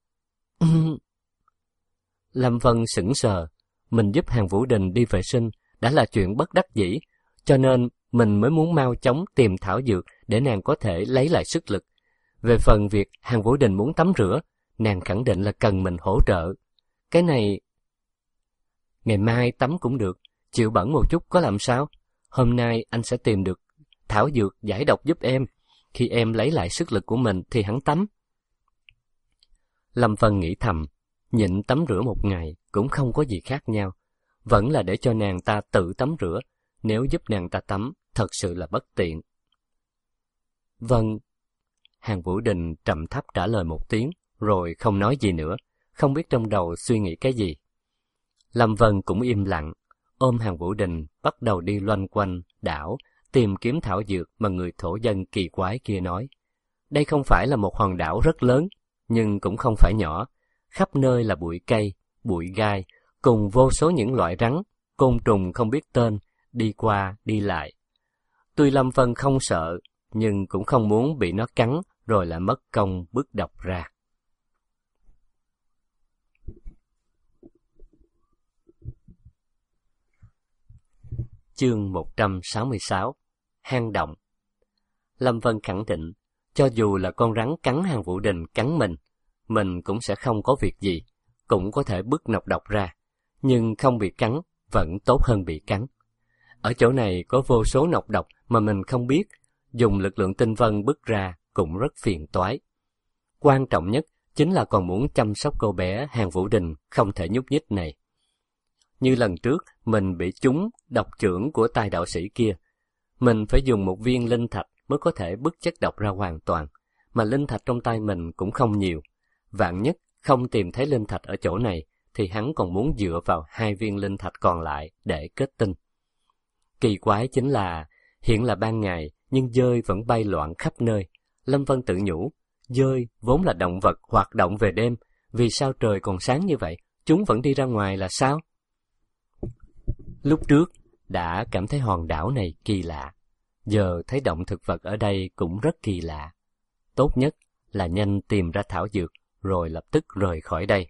Lâm Vân sững sờ, mình giúp Hàn Vũ Đình đi vệ sinh đã là chuyện bất đắc dĩ, cho nên mình mới muốn mau chóng tìm thảo dược để nàng có thể lấy lại sức lực. Về phần việc Hàn Vũ Đình muốn tắm rửa, nàng khẳng định là cần mình hỗ trợ. Cái này... Ngày mai tắm cũng được, chịu bẩn một chút có làm sao? Hôm nay anh sẽ tìm được thảo dược giải độc giúp em. Khi em lấy lại sức lực của mình thì hắn tắm. Lâm Vân nghĩ thầm, nhịn tắm rửa một ngày cũng không có gì khác nhau. Vẫn là để cho nàng ta tự tắm rửa, nếu giúp nàng ta tắm, thật sự là bất tiện. Vâng. Hàn Vũ Đình trầm thấp trả lời một tiếng, rồi không nói gì nữa, không biết trong đầu suy nghĩ cái gì. Lâm Vân cũng im lặng, ôm Hàn Vũ Đình bắt đầu đi loanh quanh đảo, tìm kiếm thảo dược mà người thổ dân kỳ quái kia nói. Đây không phải là một hòn đảo rất lớn, nhưng cũng không phải nhỏ, khắp nơi là bụi cây, bụi gai, cùng vô số những loại rắn, côn trùng không biết tên, đi qua đi lại. Tuy Lâm Vân không sợ, nhưng cũng không muốn bị nó cắn rồi lại mất công bứt độc ra. Chương một trăm sáu mươi sáu. Hang động. Lâm Vân khẳng định, cho dù là con rắn cắn Hàn Vũ Đình cắn mình, mình cũng sẽ không có việc gì, cũng có thể bứt nọc độc ra, nhưng không bị cắn vẫn tốt hơn bị cắn. Ở chỗ này có vô số nọc độc mà mình không biết, dùng lực lượng tinh vân bứt ra cũng rất phiền toái. Quan trọng nhất chính là còn muốn chăm sóc cô bé Hàn Vũ Đình không thể nhúc nhích này. Như lần trước, mình bị trúng độc chưởng của tài đạo sĩ kia. Mình phải dùng một viên linh thạch mới có thể bứt chất độc ra hoàn toàn, mà linh thạch trong tay mình cũng không nhiều. Vạn nhất không tìm thấy linh thạch ở chỗ này, thì hắn còn muốn dựa vào hai viên linh thạch còn lại để kết tinh. Kỳ quái chính là, hiện là ban ngày, nhưng dơi vẫn bay loạn khắp nơi. Lâm Vân tự nhủ, dơi vốn là động vật hoạt động về đêm, vì sao trời còn sáng như vậy, chúng vẫn đi ra ngoài là sao? Lúc trước, đã cảm thấy hòn đảo này kỳ lạ, giờ thấy động thực vật ở đây cũng rất kỳ lạ. Tốt nhất là nhanh tìm ra thảo dược, rồi lập tức rời khỏi đây.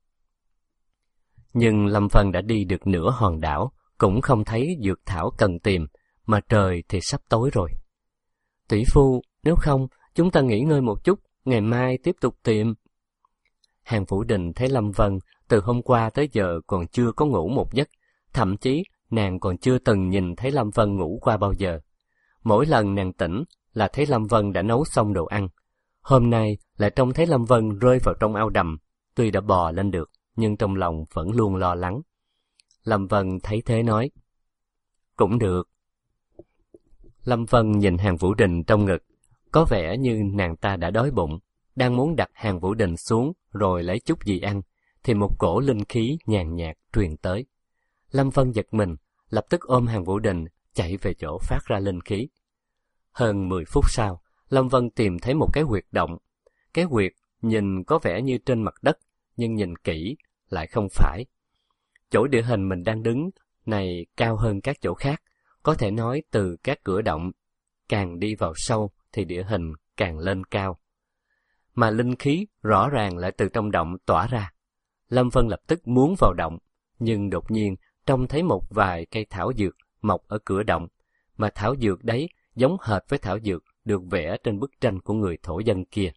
Nhưng Lâm Vân đã đi được nửa hòn đảo, cũng không thấy dược thảo cần tìm, mà trời thì sắp tối rồi. Tỷ phu, nếu không, chúng ta nghỉ ngơi một chút, ngày mai tiếp tục tìm. Hàn Vũ Đình thấy Lâm Vân từ hôm qua tới giờ còn chưa có ngủ một giấc, thậm chí nàng còn chưa từng nhìn thấy Lâm Vân ngủ qua bao giờ. Mỗi lần nàng tỉnh là thấy Lâm Vân đã nấu xong đồ ăn. Hôm nay lại trông thấy Lâm Vân rơi vào trong ao đầm, tuy đã bò lên được, nhưng trong lòng vẫn luôn lo lắng. Lâm Vân thấy thế nói, cũng được. Lâm Vân nhìn Hàn Vũ Đình trong ngực, có vẻ như nàng ta đã đói bụng, đang muốn đặt Hàn Vũ Đình xuống rồi lấy chút gì ăn, thì một cổ linh khí nhàn nhạt truyền tới. Lâm Vân giật mình, lập tức ôm Hàn Vũ Đình chạy về chỗ phát ra linh khí. Hơn mười phút sau, Lâm Vân tìm thấy một cái huyệt động. Cái huyệt nhìn có vẻ như trên mặt đất, nhưng nhìn kỹ lại không phải. Chỗ địa hình mình đang đứng này cao hơn các chỗ khác, có thể nói từ các cửa động càng đi vào sâu thì địa hình càng lên cao. Mà linh khí rõ ràng lại từ trong động tỏa ra. Lâm Vân lập tức muốn vào động, nhưng đột nhiên trông thấy một vài cây thảo dược mọc ở cửa động, mà thảo dược đấy giống hệt với thảo dược được vẽ trên bức tranh của người thổ dân kia.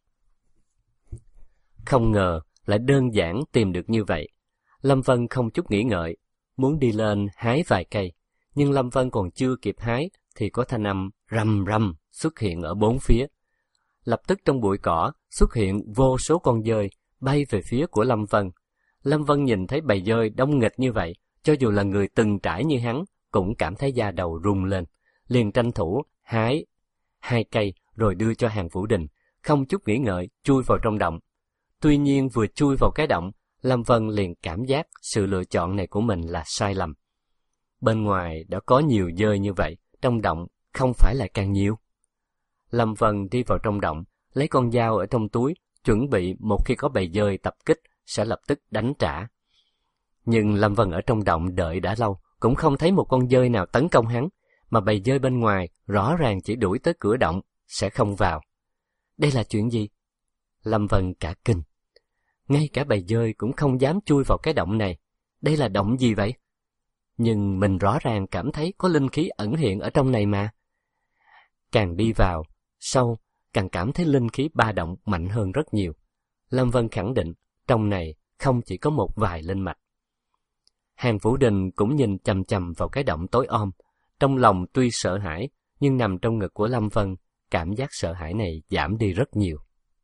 Không ngờ lại đơn giản tìm được như vậy. Lâm Vân không chút nghĩ ngợi, muốn đi lên hái vài cây, nhưng Lâm Vân còn chưa kịp hái thì có thanh âm rầm rầm xuất hiện ở bốn phía. Lập tức trong bụi cỏ xuất hiện vô số con dơi bay về phía của Lâm Vân. Lâm Vân nhìn thấy bầy dơi đông nghịch như vậy, cho dù là người từng trải như hắn cũng cảm thấy da đầu rung lên, liền tranh thủ hái hai cây rồi đưa cho Hàn Vũ Đình, không chút nghĩ ngợi chui vào trong động. Tuy nhiên vừa chui vào cái động, Lâm Vân liền cảm giác sự lựa chọn này của mình là sai lầm. Bên ngoài đã có nhiều dơi như vậy, trong động không phải là càng nhiều. Lâm Vân đi vào trong động, lấy con dao ở trong túi, chuẩn bị một khi có bầy dơi tập kích sẽ lập tức đánh trả. Nhưng Lâm Vân ở trong động đợi đã lâu, cũng không thấy một con dơi nào tấn công hắn, mà bầy dơi bên ngoài rõ ràng chỉ đuổi tới cửa động, sẽ không vào. Đây là chuyện gì? Lâm Vân cả kinh. Ngay cả bầy dơi cũng không dám chui vào cái động này. Đây là động gì vậy? Nhưng mình rõ ràng cảm thấy có linh khí ẩn hiện ở trong này mà. Càng đi vào, sâu, càng cảm thấy linh khí ba động mạnh hơn rất nhiều. Lâm Vân khẳng định, trong này không chỉ có một vài linh mạch. Hàn Vũ Đình cũng nhìn chằm chằm vào cái động tối om. Trong lòng tuy sợ hãi, nhưng nằm trong ngực của Lâm Vân, cảm giác sợ hãi này giảm đi rất nhiều.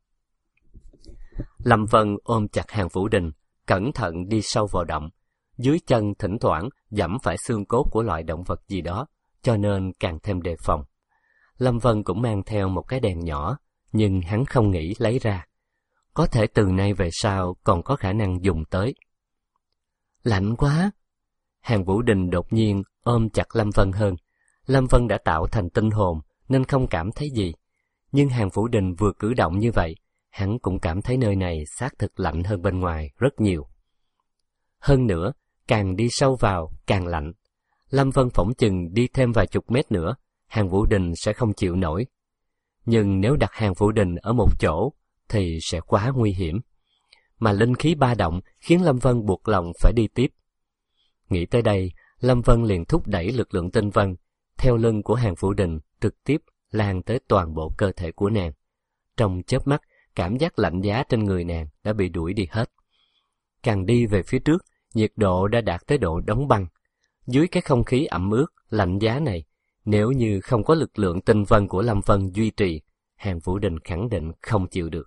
Lâm Vân ôm chặt Hàn Vũ Đình, cẩn thận đi sâu vào động. Dưới chân thỉnh thoảng dẫm phải xương cốt của loại động vật gì đó, cho nên càng thêm đề phòng. Lâm Vân cũng mang theo một cái đèn nhỏ, nhưng hắn không nghĩ lấy ra. Có thể từ nay về sau còn có khả năng dùng tới. Lạnh quá! Hàn Vũ Đình đột nhiên ôm chặt Lâm Vân hơn. Lâm Vân đã tạo thành tinh hồn nên không cảm thấy gì. Nhưng Hàn Vũ Đình vừa cử động như vậy, hắn cũng cảm thấy nơi này xác thực lạnh hơn bên ngoài rất nhiều. Hơn nữa, càng đi sâu vào càng lạnh. Lâm Vân phỏng chừng đi thêm vài chục mét nữa, Hàn Vũ Đình sẽ không chịu nổi. Nhưng nếu đặt Hàn Vũ Đình ở một chỗ thì sẽ quá nguy hiểm. Mà linh khí ba động khiến Lâm Vân buộc lòng phải đi tiếp. Nghĩ tới đây, Lâm Vân liền thúc đẩy lực lượng tinh vân theo lưng của Hàn Vũ Đình trực tiếp lan tới toàn bộ cơ thể của nàng. Trong chớp mắt, cảm giác lạnh giá trên người nàng đã bị đuổi đi hết. Càng đi về phía trước, nhiệt độ đã đạt tới độ đóng băng. Dưới cái không khí ẩm ướt, lạnh giá này, nếu như không có lực lượng tinh vân của Lâm Vân duy trì, Hàn Vũ Đình khẳng định không chịu được.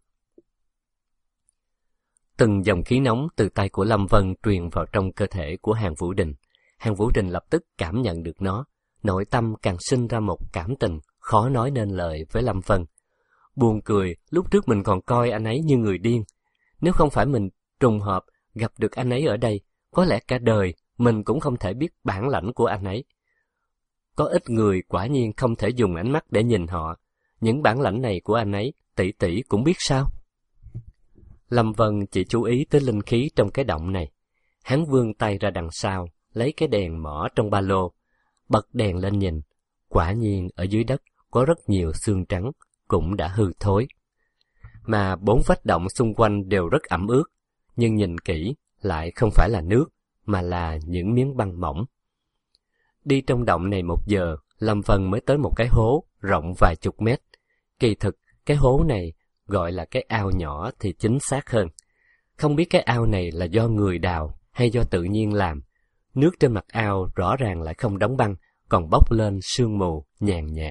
Từng dòng khí nóng từ tay của Lâm Vân truyền vào trong cơ thể của Hàn Vũ Đình. Hàn Vũ Đình lập tức cảm nhận được nó, nội tâm càng sinh ra một cảm tình khó nói nên lời với Lâm Vân. Buồn cười, lúc trước mình còn coi anh ấy như người điên. Nếu không phải mình trùng hợp gặp được anh ấy ở đây, có lẽ cả đời mình cũng không thể biết bản lãnh của anh ấy. Có ít người quả nhiên không thể dùng ánh mắt để nhìn họ. Những bản lãnh này của anh ấy, tỷ tỷ cũng biết sao? Lâm Vân chỉ chú ý tới linh khí trong cái động này. Hắn vươn tay ra đằng sau, lấy cái đèn mỏ trong ba lô, bật đèn lên nhìn. Quả nhiên ở dưới đất có rất nhiều xương trắng, cũng đã hư thối. Mà bốn vách động xung quanh đều rất ẩm ướt, nhưng nhìn kỹ lại không phải là nước, mà là những miếng băng mỏng. Đi trong động này một giờ, Lâm Vân mới tới một cái hố rộng vài chục mét. Kỳ thực, cái hố này gọi là cái ao nhỏ thì chính xác hơn. Không biết cái ao này là do người đào hay do tự nhiên làm. Nước trên mặt ao rõ ràng lại không đóng băng, còn bốc lên sương mù nhàn nhạt.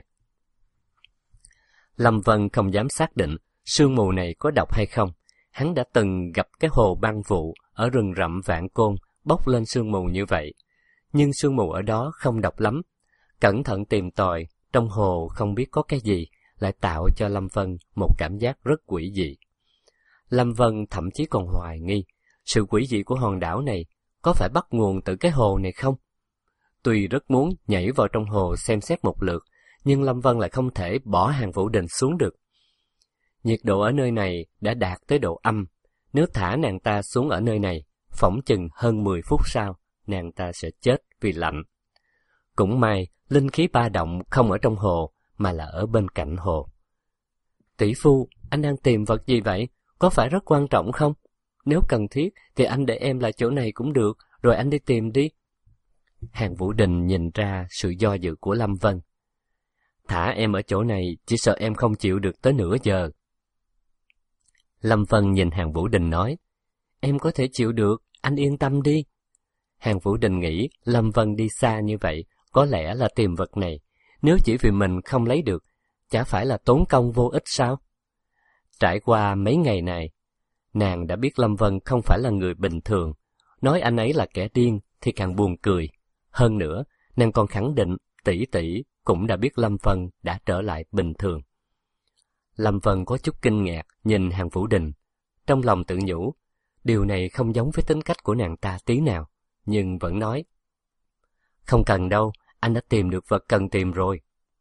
Lâm Vân không dám xác định sương mù này có độc hay không. Hắn đã từng gặp cái hồ băng vụ ở rừng rậm Vạn Côn bốc lên sương mù như vậy. Nhưng sương mù ở đó không độc lắm. Cẩn thận tìm tòi, trong hồ không biết có cái gì, lại tạo cho Lâm Vân một cảm giác rất quỷ dị. Lâm Vân thậm chí còn hoài nghi, sự quỷ dị của hòn đảo này có phải bắt nguồn từ cái hồ này không? Tuy rất muốn nhảy vào trong hồ xem xét một lượt, nhưng Lâm Vân lại không thể bỏ Hàn Vũ Đình xuống được. Nhiệt độ ở nơi này đã đạt tới độ âm, nếu thả nàng ta xuống ở nơi này, phỏng chừng hơn mười phút sau, nàng ta sẽ chết vì lạnh. Cũng may, linh khí ba động không ở trong hồ, mà là ở bên cạnh hồ. Tỷ phu, anh đang tìm vật gì vậy? Có phải rất quan trọng không? Nếu cần thiết, thì anh để em lại chỗ này cũng được, rồi anh đi tìm đi. Hàn Vũ Đình nhìn ra sự do dự của Lâm Vân. Thả em ở chỗ này, chỉ sợ em không chịu được tới nửa giờ. Lâm Vân nhìn Hàn Vũ Đình nói, em có thể chịu được, anh yên tâm đi. Hàn Vũ Đình nghĩ Lâm Vân đi xa như vậy, có lẽ là tìm vật này. Nếu chỉ vì mình không lấy được, chả phải là tốn công vô ích sao? Trải qua mấy ngày này, nàng đã biết Lâm Vân không phải là người bình thường. Nói anh ấy là kẻ điên thì càng buồn cười. Hơn nữa, nàng còn khẳng định tỷ tỷ cũng đã biết Lâm Vân đã trở lại bình thường. Lâm Vân có chút kinh ngạc nhìn Hàn Vũ Đình. Trong lòng tự nhủ, điều này không giống với tính cách của nàng ta tí nào, nhưng vẫn nói. Không cần đâu, anh đã tìm được vật cần tìm rồi.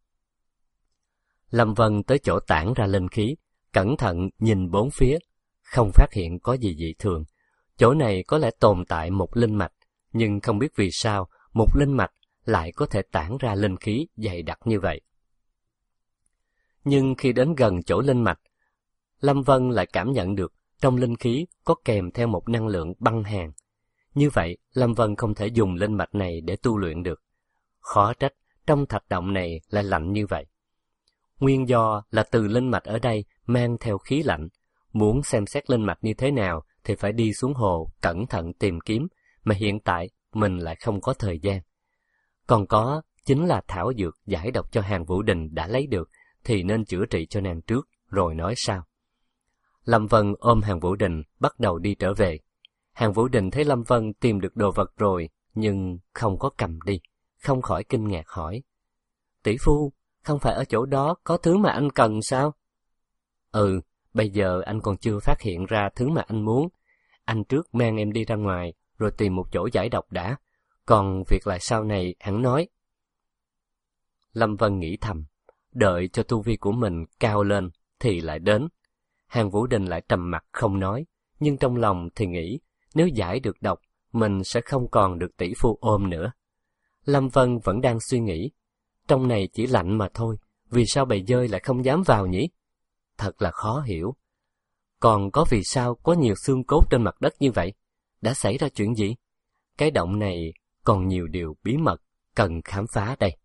Lâm Vân tới chỗ tản ra linh khí, cẩn thận nhìn bốn phía, không phát hiện có gì dị thường. Chỗ này có lẽ tồn tại một linh mạch, nhưng không biết vì sao một linh mạch lại có thể tản ra linh khí dày đặc như vậy. Nhưng khi đến gần chỗ linh mạch, Lâm Vân lại cảm nhận được trong linh khí có kèm theo một năng lượng băng hàn. Như vậy, Lâm Vân không thể dùng linh mạch này để tu luyện được. Khó trách trong thạch động này lại lạnh như vậy. Nguyên do là từ linh mạch ở đây mang theo khí lạnh. Muốn xem xét linh mạch như thế nào thì phải đi xuống hồ cẩn thận tìm kiếm, mà hiện tại mình lại không có thời gian. Còn có chính là thảo dược giải độc cho Hàn Vũ Đình đã lấy được, thì nên chữa trị cho nàng trước, rồi nói sao. Lâm Vân ôm Hàn Vũ Đình bắt đầu đi trở về. Hàn Vũ Đình thấy Lâm Vân tìm được đồ vật rồi, nhưng không có cầm đi, không khỏi kinh ngạc hỏi. Tỷ phu, không phải ở chỗ đó có thứ mà anh cần sao? Ừ, bây giờ anh còn chưa phát hiện ra thứ mà anh muốn. Anh trước mang em đi ra ngoài, rồi tìm một chỗ giải độc đã. Còn việc lại sau này hẳn nói. Lâm Vân nghĩ thầm, đợi cho tu vi của mình cao lên thì lại đến. Hàn Vũ Đình lại trầm mặc không nói, nhưng trong lòng thì nghĩ nếu giải được độc, mình sẽ không còn được tỷ phu ôm nữa. Lâm Vân vẫn đang suy nghĩ, trong này chỉ lạnh mà thôi, vì sao bầy dơi lại không dám vào nhỉ? Thật là khó hiểu. Còn có vì sao có nhiều xương cốt trên mặt đất như vậy? Đã xảy ra chuyện gì? Cái động này còn nhiều điều bí mật cần khám phá đây.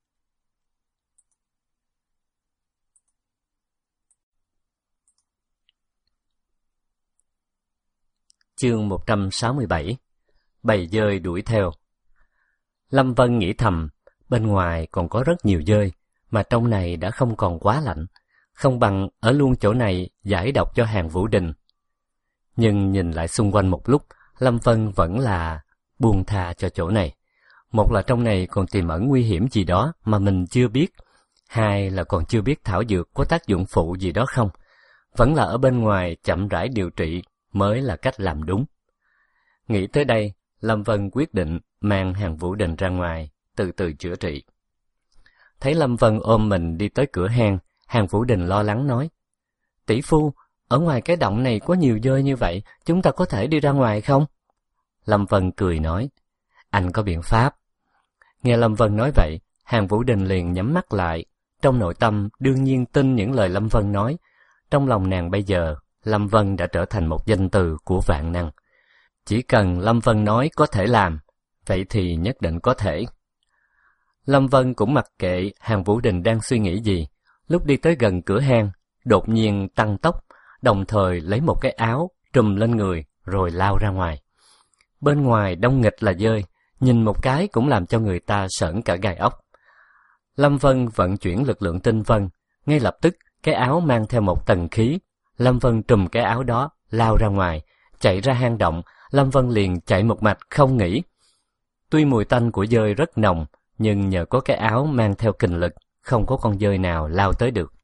Chương một trăm sáu mươi bảy. Bầy dơi đuổi theo. Lâm Vân nghĩ thầm, bên ngoài còn có rất nhiều dơi, mà trong này đã không còn quá lạnh, không bằng ở luôn chỗ này giải độc cho Hàn Vũ Đình. Nhưng nhìn lại xung quanh một lúc, Lâm Vân vẫn là buông tha cho chỗ này. Một là trong này còn tiềm ẩn nguy hiểm gì đó mà mình chưa biết, hai là còn chưa biết thảo dược có tác dụng phụ gì đó không. Vẫn là ở bên ngoài chậm rãi điều trị mới là cách làm đúng. Nghĩ tới đây, Lâm Vân quyết định mang Hàn Vũ Đình ra ngoài, từ từ chữa trị. Thấy Lâm Vân ôm mình đi tới cửa hang, Hàn Vũ Đình lo lắng nói, tỷ phu, ở ngoài cái động này có nhiều dơi như vậy, chúng ta có thể đi ra ngoài không? Lâm Vân cười nói, anh có biện pháp. Nghe Lâm Vân nói vậy, Hàn Vũ Đình liền nhắm mắt lại, trong nội tâm đương nhiên tin những lời Lâm Vân nói. Trong lòng nàng bây giờ, Lâm Vân đã trở thành một danh từ của vạn năng. Chỉ cần Lâm Vân nói có thể làm, vậy thì nhất định có thể. Lâm Vân cũng mặc kệ Hàn Vũ Đình đang suy nghĩ gì. Lúc đi tới gần cửa hang, đột nhiên tăng tốc, đồng thời lấy một cái áo trùm lên người rồi lao ra ngoài. Bên ngoài đông nghịch là dơi, nhìn một cái cũng làm cho người ta sởn cả gai ốc. Lâm Vân vận chuyển lực lượng tinh vân, ngay lập tức cái áo mang theo một tầng khí. Lâm Vân trùm cái áo đó, lao ra ngoài, chạy ra hang động. Lâm Vân liền chạy một mạch không nghỉ. Tuy mùi tanh của dơi rất nồng, nhưng nhờ có cái áo mang theo kình lực, không có con dơi nào lao tới được.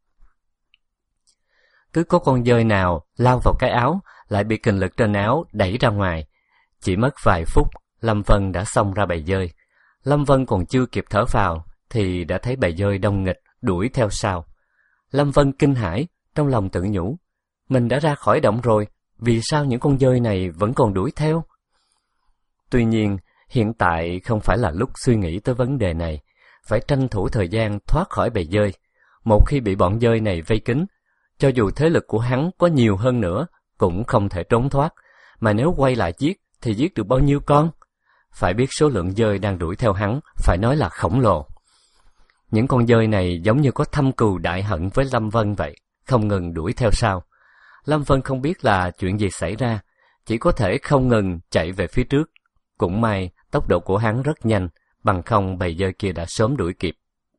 Cứ có con dơi nào lao vào cái áo, lại bị kình lực trên áo đẩy ra ngoài. Chỉ mất vài phút, Lâm Vân đã xông ra bầy dơi. Lâm Vân còn chưa kịp thở phào, thì đã thấy bầy dơi đông nghịch đuổi theo sau. Lâm Vân kinh hãi, trong lòng tự nhủ, mình đã ra khỏi động rồi, vì sao những con dơi này vẫn còn đuổi theo? Tuy nhiên, hiện tại không phải là lúc suy nghĩ tới vấn đề này, phải tranh thủ thời gian thoát khỏi bầy dơi. Một khi bị bọn dơi này vây kín, cho dù thế lực của hắn có nhiều hơn nữa, cũng không thể trốn thoát, mà nếu quay lại giết, thì giết được bao nhiêu con? Phải biết số lượng dơi đang đuổi theo hắn, phải nói là khổng lồ. Những con dơi này giống như có thâm cừu đại hận với Lâm Vân vậy, không ngừng đuổi theo sau. Lâm Vân không biết là chuyện gì xảy ra, chỉ có thể không ngừng chạy về phía trước. Cũng may, tốc độ của hắn rất nhanh, bằng không bầy dơi kia đã sớm đuổi kịp.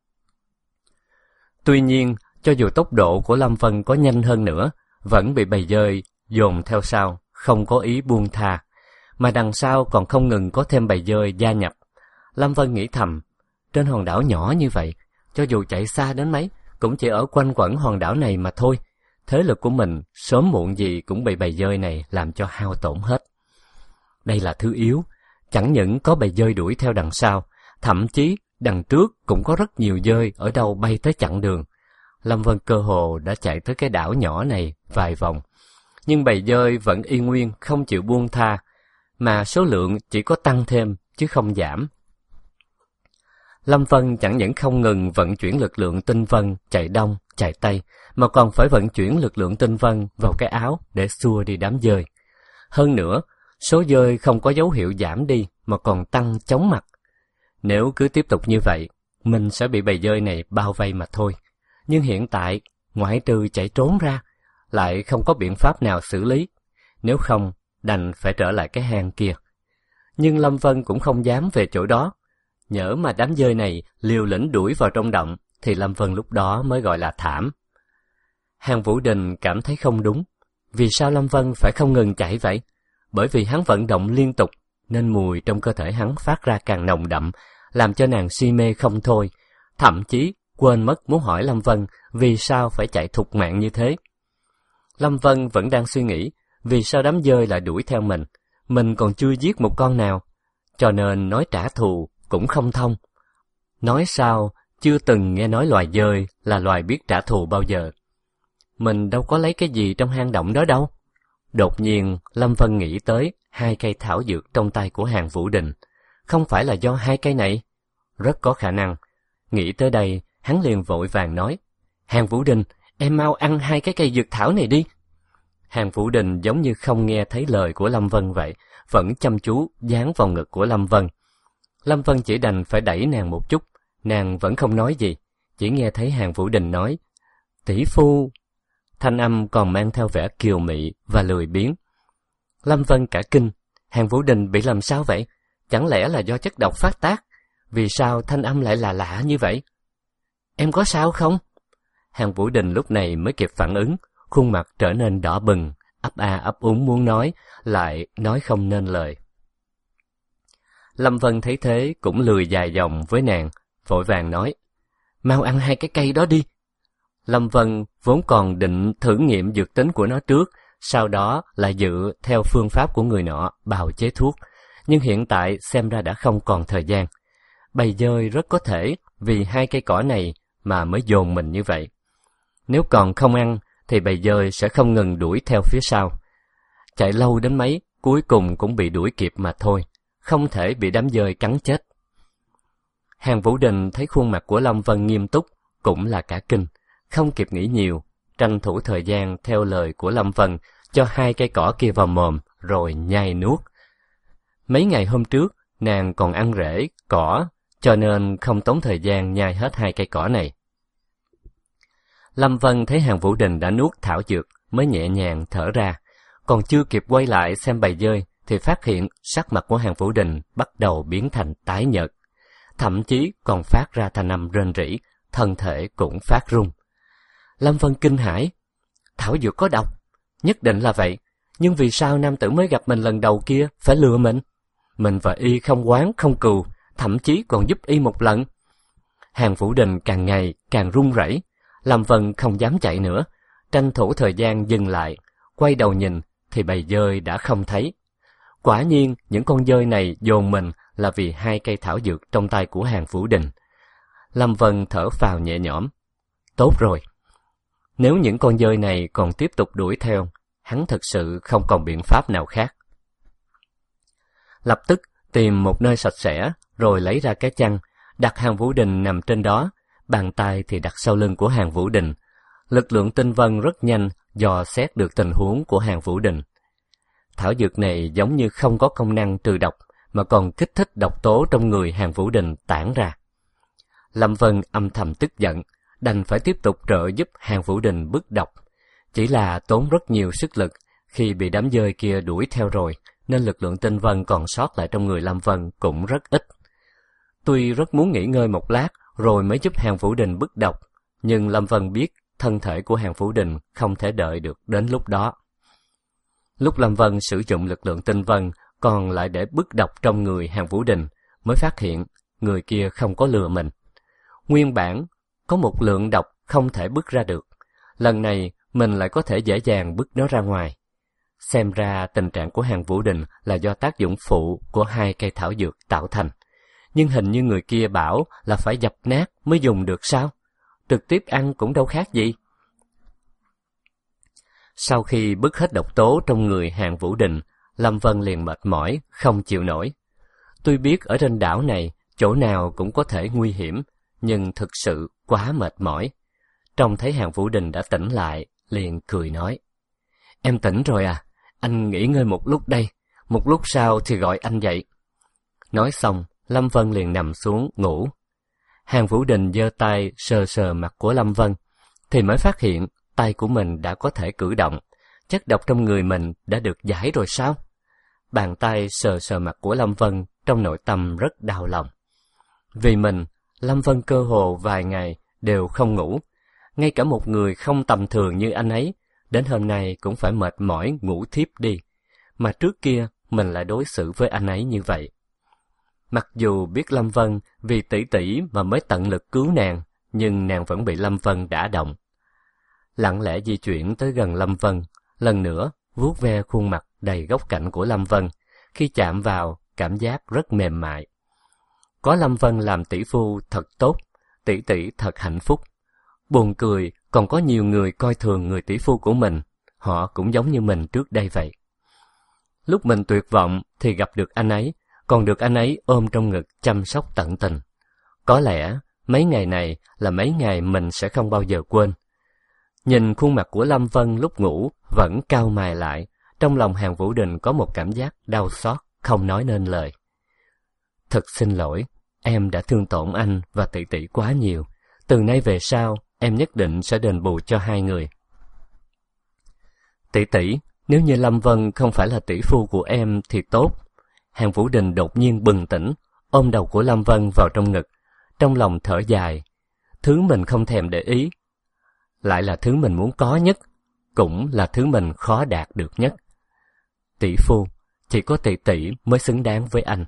Tuy nhiên, cho dù tốc độ của Lâm Vân có nhanh hơn nữa, vẫn bị bầy dơi dồn theo sau, không có ý buông tha. Mà đằng sau còn không ngừng có thêm bầy dơi gia nhập. Lâm Vân nghĩ thầm, trên hòn đảo nhỏ như vậy, cho dù chạy xa đến mấy, cũng chỉ ở quanh quẩn hòn đảo này mà thôi. Thế lực của mình sớm muộn gì cũng bị bầy dơi này làm cho hao tổn hết. Đây là thứ yếu, chẳng những có bầy dơi đuổi theo đằng sau, thậm chí đằng trước cũng có rất nhiều dơi ở đâu bay tới chặn đường. Lâm Vân cơ hồ đã chạy tới cái đảo nhỏ này vài vòng, nhưng bầy dơi vẫn y nguyên không chịu buông tha, mà số lượng chỉ có tăng thêm chứ không giảm. Lâm Vân chẳng những không ngừng vận chuyển lực lượng tinh vân chạy đông, chạy tây, mà còn phải vận chuyển lực lượng tinh vân vào cái áo để xua đi đám dơi. Hơn nữa, số dơi không có dấu hiệu giảm đi mà còn tăng chóng mặt. Nếu cứ tiếp tục như vậy, mình sẽ bị bầy dơi này bao vây mà thôi. Nhưng hiện tại, ngoại trừ chạy trốn ra, lại không có biện pháp nào xử lý. Nếu không, đành phải trở lại cái hang kia. Nhưng Lâm Vân cũng không dám về chỗ đó. Nhỡ mà đám dơi này liều lĩnh đuổi vào trong động, thì Lâm Vân lúc đó mới gọi là thảm. Hàn Vũ Đình cảm thấy không đúng. Vì sao Lâm Vân phải không ngừng chạy vậy? Bởi vì hắn vận động liên tục, nên mùi trong cơ thể hắn phát ra càng nồng đậm, làm cho nàng si mê không thôi. Thậm chí quên mất muốn hỏi Lâm Vân vì sao phải chạy thục mạng như thế. Lâm Vân vẫn đang suy nghĩ, vì sao đám dơi lại đuổi theo mình, mình còn chưa giết một con nào, cho nên nói trả thù cũng không thông. Nói sao, chưa từng nghe nói loài dơi là loài biết trả thù bao giờ. Mình đâu có lấy cái gì trong hang động đó đâu. Đột nhiên, Lâm Vân nghĩ tới hai cây thảo dược trong tay của Hàn Vũ Đình. Không phải là do hai cây này? Rất có khả năng. Nghĩ tới đây, hắn liền vội vàng nói, Hàn Vũ Đình, em mau ăn hai cái cây dược thảo này đi. Hàn Vũ Đình giống như không nghe thấy lời của Lâm Vân vậy, vẫn chăm chú dán vào ngực của Lâm Vân. Lâm Vân chỉ đành phải đẩy nàng một chút, nàng vẫn không nói gì, chỉ nghe thấy Hàn Vũ Đình nói, tỷ phu. Thanh âm còn mang theo vẻ kiều mị và lười biếng. Lâm Vân cả kinh, Hàn Vũ Đình bị làm sao vậy? Chẳng lẽ là do chất độc phát tác? Vì sao thanh âm lại là lạ như vậy? Em có sao không? Hàn Vũ Đình lúc này mới kịp phản ứng, khuôn mặt trở nên đỏ bừng, ấp a ấp úng muốn nói, lại nói không nên lời. Lâm Vân thấy thế cũng lười dài dòng với nàng, vội vàng nói, mau ăn hai cái cây đó đi. Lâm Vân vốn còn định thử nghiệm dược tính của nó trước, sau đó lại dự theo phương pháp của người nọ bào chế thuốc, nhưng hiện tại xem ra đã không còn thời gian. Bầy dơi rất có thể vì hai cây cỏ này mà mới dồn mình như vậy. Nếu còn không ăn thì bầy dơi sẽ không ngừng đuổi theo phía sau. Chạy lâu đến mấy, cuối cùng cũng bị đuổi kịp mà thôi, không thể bị đám dơi cắn chết. Hàn Vũ Đình thấy khuôn mặt của Lâm Vân nghiêm túc, cũng là cả kinh, không kịp nghĩ nhiều, tranh thủ thời gian theo lời của Lâm Vân, cho hai cây cỏ kia vào mồm, rồi nhai nuốt. Mấy ngày hôm trước, nàng còn ăn rễ, cỏ, cho nên không tốn thời gian nhai hết hai cây cỏ này. Lâm Vân thấy Hàn Vũ Đình đã nuốt thảo dược, mới nhẹ nhàng thở ra, còn chưa kịp quay lại xem bầy dơi, thì phát hiện sắc mặt của Hàn Vũ Đình bắt đầu biến thành tái nhợt, thậm chí còn phát ra thanh âm rên rỉ, thân thể cũng phát run. Lâm Vân kinh hãi, thảo dược có độc, nhất định là vậy, nhưng vì sao nam tử mới gặp mình lần đầu kia phải lừa mình? Mình và y không oán không cừu, thậm chí còn giúp y một lần. Hàng Vũ Đình càng ngày càng run rẩy. Lâm Vân không dám chạy nữa, tranh thủ thời gian dừng lại, quay đầu nhìn thì bầy dơi đã không thấy. Quả nhiên những con dơi này dồn mình là vì hai cây thảo dược trong tay của Hàng Vũ Đình. Lâm Vân thở phào nhẹ nhõm. Tốt rồi. Nếu những con dơi này còn tiếp tục đuổi theo, hắn thực sự không còn biện pháp nào khác. Lập tức tìm một nơi sạch sẽ, rồi lấy ra cái chăn, đặt Hàng Vũ Đình nằm trên đó, bàn tay thì đặt sau lưng của Hàng Vũ Đình. Lực lượng tinh vân rất nhanh dò xét được tình huống của Hàng Vũ Đình. Thảo dược này giống như không có công năng trừ độc, mà còn kích thích độc tố trong người Hàng Vũ Đình tản ra. Lâm Vân âm thầm tức giận, đành phải tiếp tục trợ giúp Hàng Vũ Đình bức độc. Chỉ là tốn rất nhiều sức lực, khi bị đám dơi kia đuổi theo rồi, nên lực lượng tinh vân còn sót lại trong người Lâm Vân cũng rất ít. Tuy rất muốn nghỉ ngơi một lát rồi mới giúp Hàng Vũ Đình bức độc, nhưng Lâm Vân biết thân thể của Hàng Vũ Đình không thể đợi được đến lúc đó. Lúc Lâm Vân sử dụng lực lượng tinh vân còn lại để bức độc trong người Hàng Vũ Đình, mới phát hiện người kia không có lừa mình. Nguyên bản có một lượng độc không thể bức ra được, lần này mình lại có thể dễ dàng bức nó ra ngoài. Xem ra tình trạng của Hàng Vũ Đình là do tác dụng phụ của hai cây thảo dược tạo thành. Nhưng hình như người kia bảo là phải dập nát mới dùng được sao? Trực tiếp ăn cũng đâu khác gì. Sau khi bức hết độc tố trong người Hàng Vũ Đình, Lâm Vân liền mệt mỏi, không chịu nổi. Tuy biết ở trên đảo này, chỗ nào cũng có thể nguy hiểm, nhưng thực sự quá mệt mỏi. Trông thấy Hàng Vũ Đình đã tỉnh lại, liền cười nói. Em tỉnh rồi à? Anh nghỉ ngơi một lúc đây, một lúc sau thì gọi anh dậy. Nói xong, Lâm Vân liền nằm xuống ngủ. Hàng Vũ Đình giơ tay sờ sờ mặt của Lâm Vân, thì mới phát hiện tay của mình đã có thể cử động. Chất độc trong người mình đã được giải rồi sao? Bàn tay sờ sờ mặt của Lâm Vân trong nội tâm rất đau lòng. Vì mình, Lâm Vân cơ hồ vài ngày đều không ngủ. Ngay cả một người không tầm thường như anh ấy, đến hôm nay cũng phải mệt mỏi ngủ thiếp đi. Mà trước kia mình lại đối xử với anh ấy như vậy. Mặc dù biết Lâm Vân vì tỷ tỷ mà mới tận lực cứu nàng, nhưng nàng vẫn bị Lâm Vân đả động. Lặng lẽ di chuyển tới gần Lâm Vân, lần nữa vuốt ve khuôn mặt đầy góc cạnh của Lâm Vân. Khi chạm vào, cảm giác rất mềm mại. Có Lâm Vân làm tỷ phu thật tốt, tỷ tỷ thật hạnh phúc. Buồn cười, còn có nhiều người coi thường người tỷ phu của mình, họ cũng giống như mình trước đây vậy. Lúc mình tuyệt vọng thì gặp được anh ấy, còn được anh ấy ôm trong ngực chăm sóc tận tình. Có lẽ mấy ngày này là mấy ngày mình sẽ không bao giờ quên. Nhìn khuôn mặt của Lâm Vân lúc ngủ vẫn cau mày lại, trong lòng Hàng Vũ Đình có một cảm giác đau xót không nói nên lời. Thật xin lỗi, em đã thương tổn anh và tỷ tỷ quá nhiều. Từ nay về sau, em nhất định sẽ đền bù cho hai người. Tỷ tỷ, nếu như Lâm Vân không phải là tỷ phu của em thì tốt. Hàng Vũ Đình đột nhiên bừng tỉnh, ôm đầu của Lâm Vân vào trong ngực, trong lòng thở dài. Thứ mình không thèm để ý, lại là thứ mình muốn có nhất, cũng là thứ mình khó đạt được nhất. Tỷ phu, chỉ có tỷ tỷ mới xứng đáng với anh.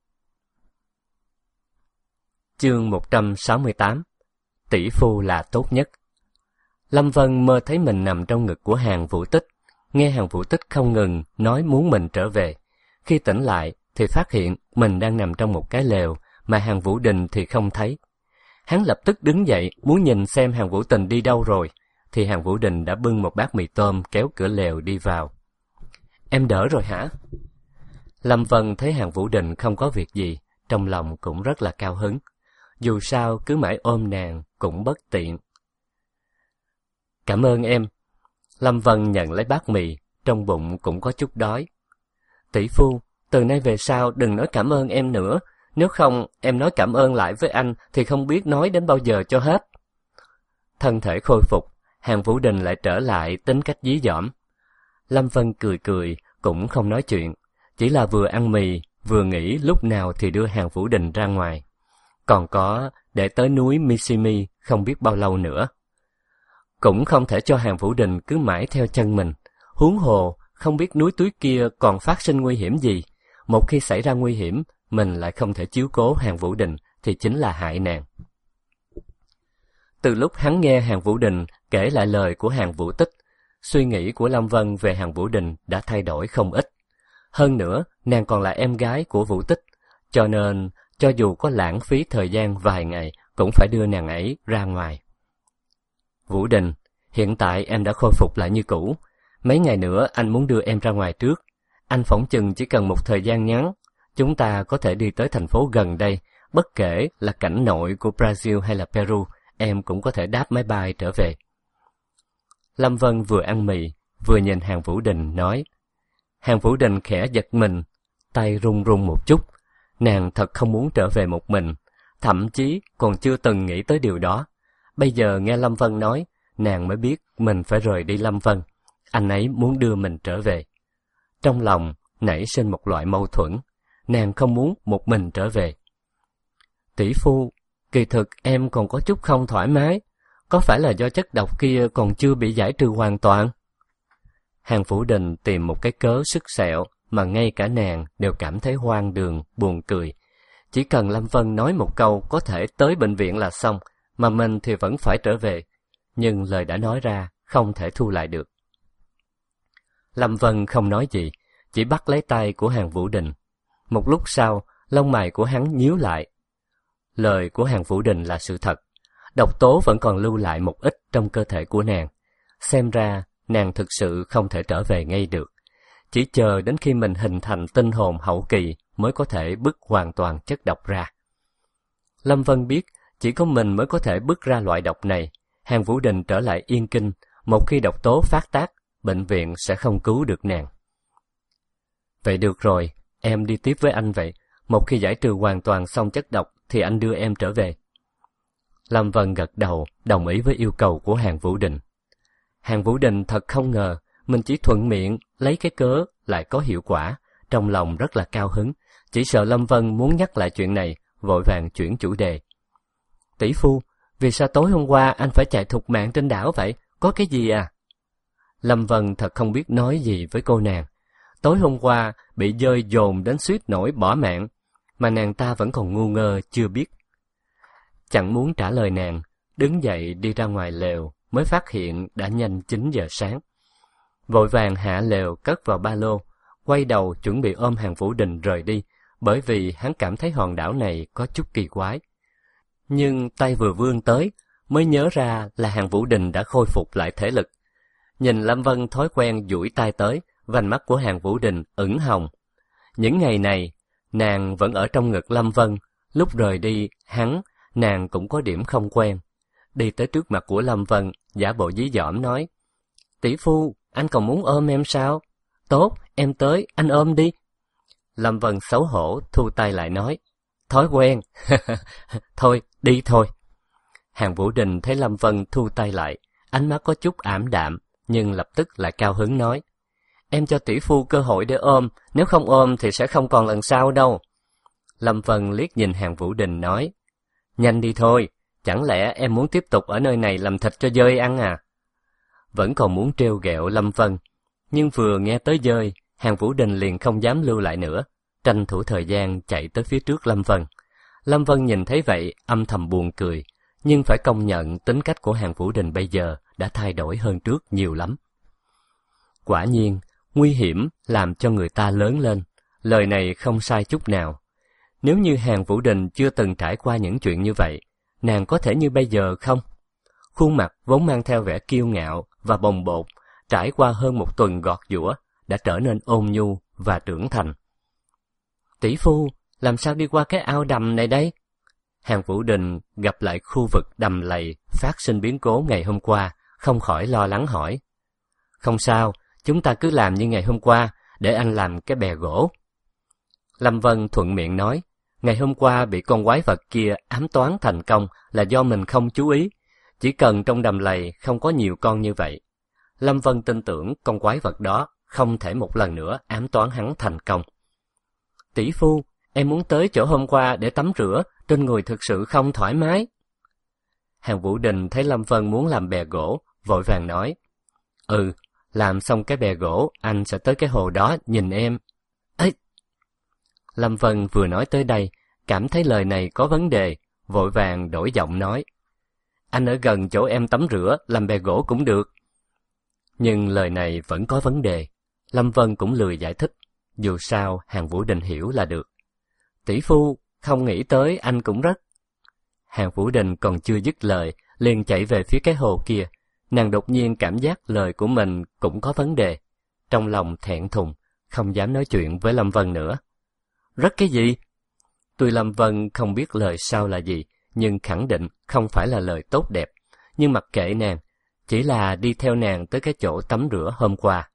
Chương một trăm sáu mươi tám. Tỷ phu là tốt nhất. Lâm Vân mơ thấy mình nằm trong ngực của Hàng Vũ Tích, nghe Hàng Vũ Tích không ngừng nói muốn mình trở về. Khi tỉnh lại thì phát hiện mình đang nằm trong một cái lều, mà Hàng Vũ Đình thì không thấy. Hắn lập tức đứng dậy muốn nhìn xem Hàng Vũ Tình đi đâu rồi, thì Hàng Vũ Đình đã bưng một bát mì tôm kéo cửa lều đi vào. Em đỡ rồi hả? Lâm Vân thấy Hàng Vũ Đình không có việc gì, trong lòng cũng rất là cao hứng. Dù sao cứ mãi ôm nàng cũng bất tiện. Cảm ơn em. Lâm Vân nhận lấy bát mì, trong bụng cũng có chút đói. Tỷ phu, từ nay về sau đừng nói cảm ơn em nữa, nếu không em nói cảm ơn lại với anh thì không biết nói đến bao giờ cho hết. Thân thể khôi phục, Hàng Vũ Đình lại trở lại tính cách dí dỏm. Lâm Vân cười cười, cũng không nói chuyện, chỉ là vừa ăn mì, vừa nghĩ lúc nào thì đưa Hàng Vũ Đình ra ngoài. Còn có để tới núi Mishimi không biết bao lâu nữa. Cũng không thể cho Hàng Vũ Đình cứ mãi theo chân mình, huống hồ không biết núi túi kia còn phát sinh nguy hiểm gì. Một khi xảy ra nguy hiểm, mình lại không thể chiếu cố Hàng Vũ Đình thì chính là hại nàng. Từ lúc hắn nghe Hàn Vũ Đình kể lại lời của Hàn Vũ Tích, suy nghĩ của Lâm Vân về Hàn Vũ Đình đã thay đổi không ít. Hơn nữa, nàng còn là em gái của Vũ Tích, cho nên cho dù có lãng phí thời gian vài ngày cũng phải đưa nàng ấy ra ngoài. Vũ Đình, hiện tại em đã khôi phục lại như cũ. Mấy ngày nữa anh muốn đưa em ra ngoài trước. Anh phỏng chừng chỉ cần một thời gian ngắn, chúng ta có thể đi tới thành phố gần đây. Bất kể là cảnh nội của Brazil hay là Peru, em cũng có thể đáp máy bay trở về. Lâm Vân vừa ăn mì, vừa nhìn Hàn Vũ Đình nói. Hàn Vũ Đình khẽ giật mình, tay run run một chút. Nàng thật không muốn trở về một mình, thậm chí còn chưa từng nghĩ tới điều đó. Bây giờ nghe Lâm Vân nói, nàng mới biết mình phải rời đi Lâm Vân. Anh ấy muốn đưa mình trở về. Trong lòng nảy sinh một loại mâu thuẫn, nàng không muốn một mình trở về. Tỷ phu, kỳ thực em còn có chút không thoải mái, có phải là do chất độc kia còn chưa bị giải trừ hoàn toàn? Hàn Vũ Đình tìm một cái cớ sứt sẹo mà ngay cả nàng đều cảm thấy hoang đường, buồn cười. Chỉ cần Lâm Vân nói một câu có thể tới bệnh viện là xong, mà mình thì vẫn phải trở về. Nhưng lời đã nói ra, không thể thu lại được. Lâm Vân không nói gì, chỉ bắt lấy tay của Hàn Vũ Đình. Một lúc sau, lông mày của hắn nhíu lại. Lời của Hàn Vũ Đình là sự thật. Độc tố vẫn còn lưu lại một ít trong cơ thể của nàng. Xem ra, nàng thực sự không thể trở về ngay được. Chỉ chờ đến khi mình hình thành tinh hồn hậu kỳ mới có thể bứt hoàn toàn chất độc ra. Lâm Vân biết, chỉ có mình mới có thể bứt ra loại độc này. Hàn Vũ Đình trở lại Yên Kinh, một khi độc tố phát tác, bệnh viện sẽ không cứu được nàng. Vậy được rồi, em đi tiếp với anh vậy. Một khi giải trừ hoàn toàn xong chất độc thì anh đưa em trở về. Lâm Vân gật đầu, đồng ý với yêu cầu của Hàn Vũ Đình. Hàn Vũ Đình thật không ngờ, mình chỉ thuận miệng, lấy cái cớ, lại có hiệu quả. Trong lòng rất là cao hứng, chỉ sợ Lâm Vân muốn nhắc lại chuyện này, vội vàng chuyển chủ đề. Tỷ phu, vì sao tối hôm qua anh phải chạy thục mạng trên đảo vậy? Có cái gì à? Lâm Vân thật không biết nói gì với cô nàng. Tối hôm qua bị dơi dồn đến suýt nổi bỏ mạng, mà nàng ta vẫn còn ngu ngơ chưa biết. Chẳng muốn trả lời nàng, đứng dậy đi ra ngoài lều, mới phát hiện đã nhanh chín giờ sáng. Vội vàng hạ lều cất vào ba lô, quay đầu chuẩn bị ôm Hàn Vũ Đình rời đi, bởi vì hắn cảm thấy hòn đảo này có chút kỳ quái. Nhưng tay vừa vươn tới, mới nhớ ra là Hàn Vũ Đình đã khôi phục lại thể lực. Nhìn Lâm Vân thói quen duỗi tay tới, vành mắt của Hàn Vũ Đình ửng hồng. Những ngày này, nàng vẫn ở trong ngực Lâm Vân, lúc rời đi, hắn, nàng cũng có điểm không quen. Đi tới trước mặt của Lâm Vân, giả bộ dí dỏm nói, tỷ phu, anh còn muốn ôm em sao? Tốt, em tới, anh ôm đi. Lâm Vân xấu hổ, thu tay lại nói, thói quen, thôi, đi thôi. Hàn Vũ Đình thấy Lâm Vân thu tay lại, ánh mắt có chút ảm đạm, nhưng lập tức lại cao hứng nói, em cho tỷ phu cơ hội để ôm, nếu không ôm thì sẽ không còn lần sau đâu. Lâm Vân liếc nhìn Hàn Vũ Đình nói, nhanh đi thôi, chẳng lẽ em muốn tiếp tục ở nơi này làm thịt cho dơi ăn à? Vẫn còn muốn trêu ghẹo Lâm Vân, nhưng vừa nghe tới dơi, Hàn Vũ Đình liền không dám lưu lại nữa, tranh thủ thời gian chạy tới phía trước Lâm Vân. Lâm Vân nhìn thấy vậy, âm thầm buồn cười, nhưng phải công nhận tính cách của Hàn Vũ Đình bây giờ đã thay đổi hơn trước nhiều lắm. Quả nhiên, nguy hiểm làm cho người ta lớn lên, lời này không sai chút nào. Nếu như Hàn Vũ Đình chưa từng trải qua những chuyện như vậy, nàng có thể như bây giờ không? Khuôn mặt vốn mang theo vẻ kiêu ngạo và bồng bột, trải qua hơn một tuần gọt giũa, đã trở nên ôn nhu và trưởng thành. Tỷ phu, làm sao đi qua cái ao đầm này đây? Hàn Vũ Đình gặp lại khu vực đầm lầy phát sinh biến cố ngày hôm qua, không khỏi lo lắng hỏi. Không sao, chúng ta cứ làm như ngày hôm qua, để anh làm cái bè gỗ. Lâm Vân thuận miệng nói, ngày hôm qua bị con quái vật kia ám toán thành công là do mình không chú ý, chỉ cần trong đầm lầy không có nhiều con như vậy. Lâm Vân tin tưởng con quái vật đó không thể một lần nữa ám toán hắn thành công. Tỷ phu, em muốn tới chỗ hôm qua để tắm rửa, trên người thực sự không thoải mái. Hàn Vũ Đình thấy Lâm Vân muốn làm bè gỗ, vội vàng nói, ừ, làm xong cái bè gỗ, anh sẽ tới cái hồ đó nhìn em. Ê! Lâm Vân vừa nói tới đây, cảm thấy lời này có vấn đề, vội vàng đổi giọng nói, anh ở gần chỗ em tắm rửa, làm bè gỗ cũng được. Nhưng lời này vẫn có vấn đề. Lâm Vân cũng lười giải thích, dù sao Hàn Vũ Đình hiểu là được. Tỷ phu, không nghĩ tới anh cũng rất. Hàn Vũ Đình còn chưa dứt lời, liền chạy về phía cái hồ kia. Nàng đột nhiên cảm giác lời của mình cũng có vấn đề. Trong lòng thẹn thùng, không dám nói chuyện với Lâm Vân nữa. Rất cái gì? Tuy Lâm Vân không biết lời sau là gì, nhưng khẳng định không phải là lời tốt đẹp. Nhưng mặc kệ nàng, chỉ là đi theo nàng tới cái chỗ tắm rửa hôm qua.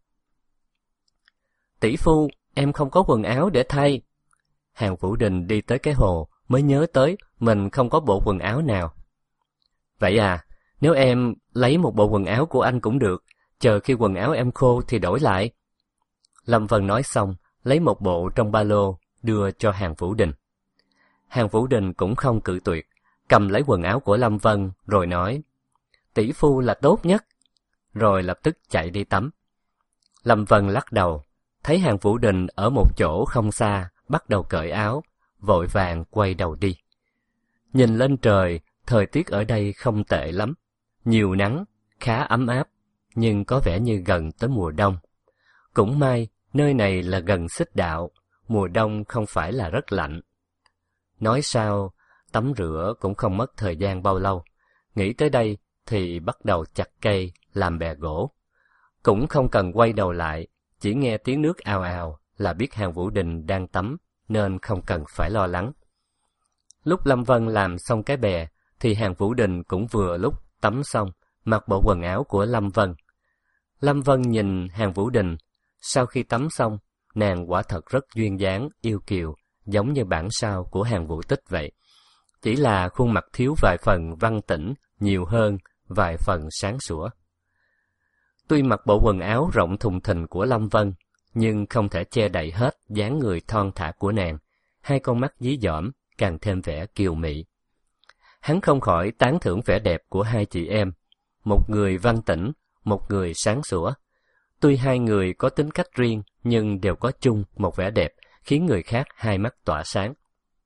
Tỷ phu, em không có quần áo để thay. Hàn Vũ Đình đi tới cái hồ mới nhớ tới mình không có bộ quần áo nào. Vậy à, nếu em lấy một bộ quần áo của anh cũng được, chờ khi quần áo em khô thì đổi lại. Lâm Vân nói xong, lấy một bộ trong ba lô, đưa cho Hàn Vũ Đình. Hàn Vũ Đình cũng không cự tuyệt, cầm lấy quần áo của Lâm Vân rồi nói, tỷ phu là tốt nhất, rồi lập tức chạy đi tắm. Lâm Vân lắc đầu, thấy Hàn Vũ Đình ở một chỗ không xa, bắt đầu cởi áo, vội vàng quay đầu đi. Nhìn lên trời, thời tiết ở đây không tệ lắm, nhiều nắng, khá ấm áp, nhưng có vẻ như gần tới mùa đông. Cũng may, nơi này là gần Xích Đạo, mùa đông không phải là rất lạnh. Nói sao, tắm rửa cũng không mất thời gian bao lâu. Nghĩ tới đây thì bắt đầu chặt cây, làm bè gỗ. Cũng không cần quay đầu lại, chỉ nghe tiếng nước ào ào là biết Hàn Vũ Đình đang tắm, nên không cần phải lo lắng. Lúc Lâm Vân làm xong cái bè, thì Hàn Vũ Đình cũng vừa lúc tắm xong, mặc bộ quần áo của Lâm Vân. Lâm Vân nhìn Hàn Vũ Đình, sau khi tắm xong, nàng quả thật rất duyên dáng, yêu kiều, giống như bản sao của Hàn Vũ Tích vậy. Chỉ là khuôn mặt thiếu vài phần văn tĩnh, nhiều hơn vài phần sáng sủa. Tuy mặc bộ quần áo rộng thùng thình của Lâm Vân, nhưng không thể che đậy hết dáng người thon thả của nàng, hai con mắt dí dỏm càng thêm vẻ kiều mị. Hắn không khỏi tán thưởng vẻ đẹp của hai chị em, một người văn tĩnh, một người sáng sủa. Tuy hai người có tính cách riêng, nhưng đều có chung một vẻ đẹp, khiến người khác hai mắt tỏa sáng.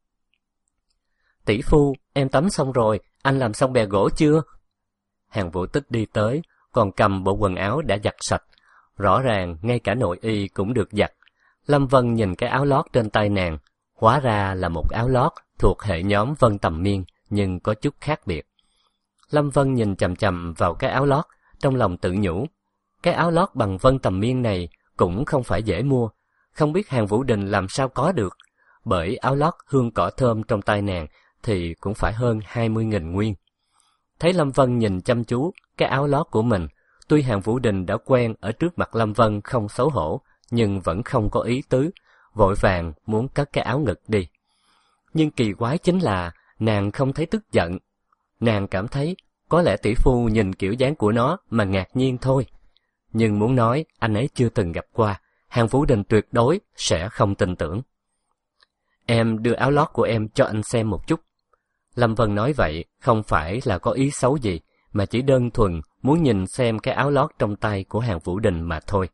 Tỷ phu, em tắm xong rồi, anh làm xong bè gỗ chưa? Hàn Vũ Tích đi tới, còn cầm bộ quần áo đã giặt sạch. Rõ ràng, ngay cả nội y cũng được giặt. Lâm Vân nhìn cái áo lót trên tay nàng, hóa ra là một áo lót thuộc hệ nhóm Vân Tầm Miên, nhưng có chút khác biệt. Lâm Vân nhìn chằm chằm vào cái áo lót, trong lòng tự nhủ. Cái áo lót bằng Vân Tầm Miên này cũng không phải dễ mua, không biết Hàn Vũ Đình làm sao có được, bởi áo lót hương cỏ thơm trong tay nàng thì cũng phải hơn hai mươi nghìn nguyên. Thấy Lâm Vân nhìn chăm chú cái áo lót của mình, tuy Hàn Vũ Đình đã quen ở trước mặt Lâm Vân không xấu hổ, nhưng vẫn không có ý tứ, vội vàng muốn cất cái áo ngực đi. Nhưng kỳ quái chính là nàng không thấy tức giận. Nàng cảm thấy có lẽ tỷ phu nhìn kiểu dáng của nó mà ngạc nhiên thôi. Nhưng muốn nói anh ấy chưa từng gặp qua, Hàn Vũ Đình tuyệt đối sẽ không tin tưởng. Em đưa áo lót của em cho anh xem một chút. Lâm Vân nói vậy không phải là có ý xấu gì, mà chỉ đơn thuần muốn nhìn xem cái áo lót trong tay của Hàn Vũ Đình mà thôi.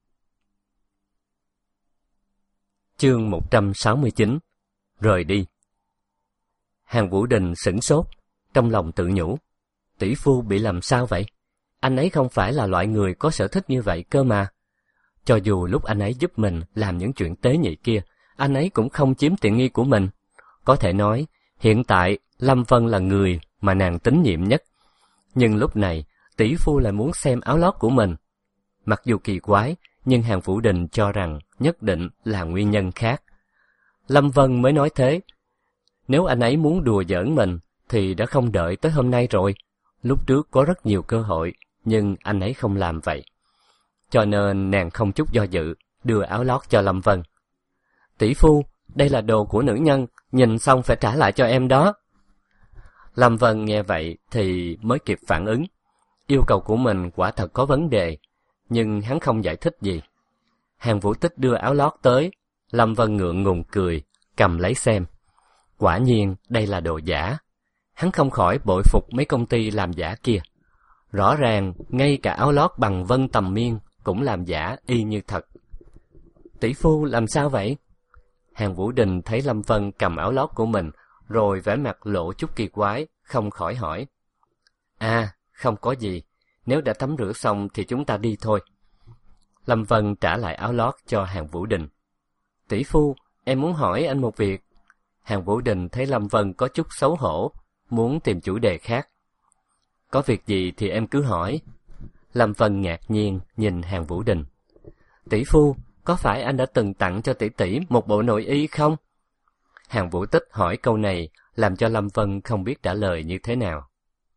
Chương một trăm sáu mươi chín. Rời đi. Hàn Vũ Đình sửng sốt, trong lòng tự nhủ. Tỷ phu bị làm sao vậy? Anh ấy không phải là loại người có sở thích như vậy cơ mà. Cho dù lúc anh ấy giúp mình làm những chuyện tế nhị kia, anh ấy cũng không chiếm tiện nghi của mình. Có thể nói, hiện tại Lâm Vân là người mà nàng tín nhiệm nhất. Nhưng lúc này, tỷ phu lại muốn xem áo lót của mình. Mặc dù kỳ quái, nhưng Hàn Vũ Đình cho rằng nhất định là nguyên nhân khác. Lâm Vân mới nói thế. Nếu anh ấy muốn đùa giỡn mình, thì đã không đợi tới hôm nay rồi. Lúc trước có rất nhiều cơ hội, nhưng anh ấy không làm vậy. Cho nên nàng không chút do dự, đưa áo lót cho Lâm Vân. Tỷ phu, đây là đồ của nữ nhân, nhìn xong phải trả lại cho em đó. Lâm Vân nghe vậy thì mới kịp phản ứng. Yêu cầu của mình quả thật có vấn đề, nhưng hắn không giải thích gì. Hàn Vũ Tích đưa áo lót tới, Lâm Vân ngượng ngùng cười, cầm lấy xem. Quả nhiên đây là đồ giả. Hắn không khỏi bội phục mấy công ty làm giả kia. Rõ ràng ngay cả áo lót bằng Vân Tầm Miên cũng làm giả y như thật. Tỷ phu làm sao vậy? Hàn Vũ Đình thấy Lâm Vân cầm áo lót của mình, rồi vẻ mặt lộ chút kỳ quái, không khỏi hỏi. À, không có gì. Nếu đã tắm rửa xong thì chúng ta đi thôi. Lâm Vân trả lại áo lót cho Hàn Vũ Đình. Tỷ phu, em muốn hỏi anh một việc. Hàn Vũ Đình thấy Lâm Vân có chút xấu hổ, muốn tìm chủ đề khác. Có việc gì thì em cứ hỏi. Lâm Vân ngạc nhiên nhìn Hàn Vũ Đình. Tỷ phu, có phải anh đã từng tặng cho tỷ tỷ một bộ nội y không? Hàn Vũ Tích hỏi câu này làm cho Lâm Vân không biết trả lời như thế nào.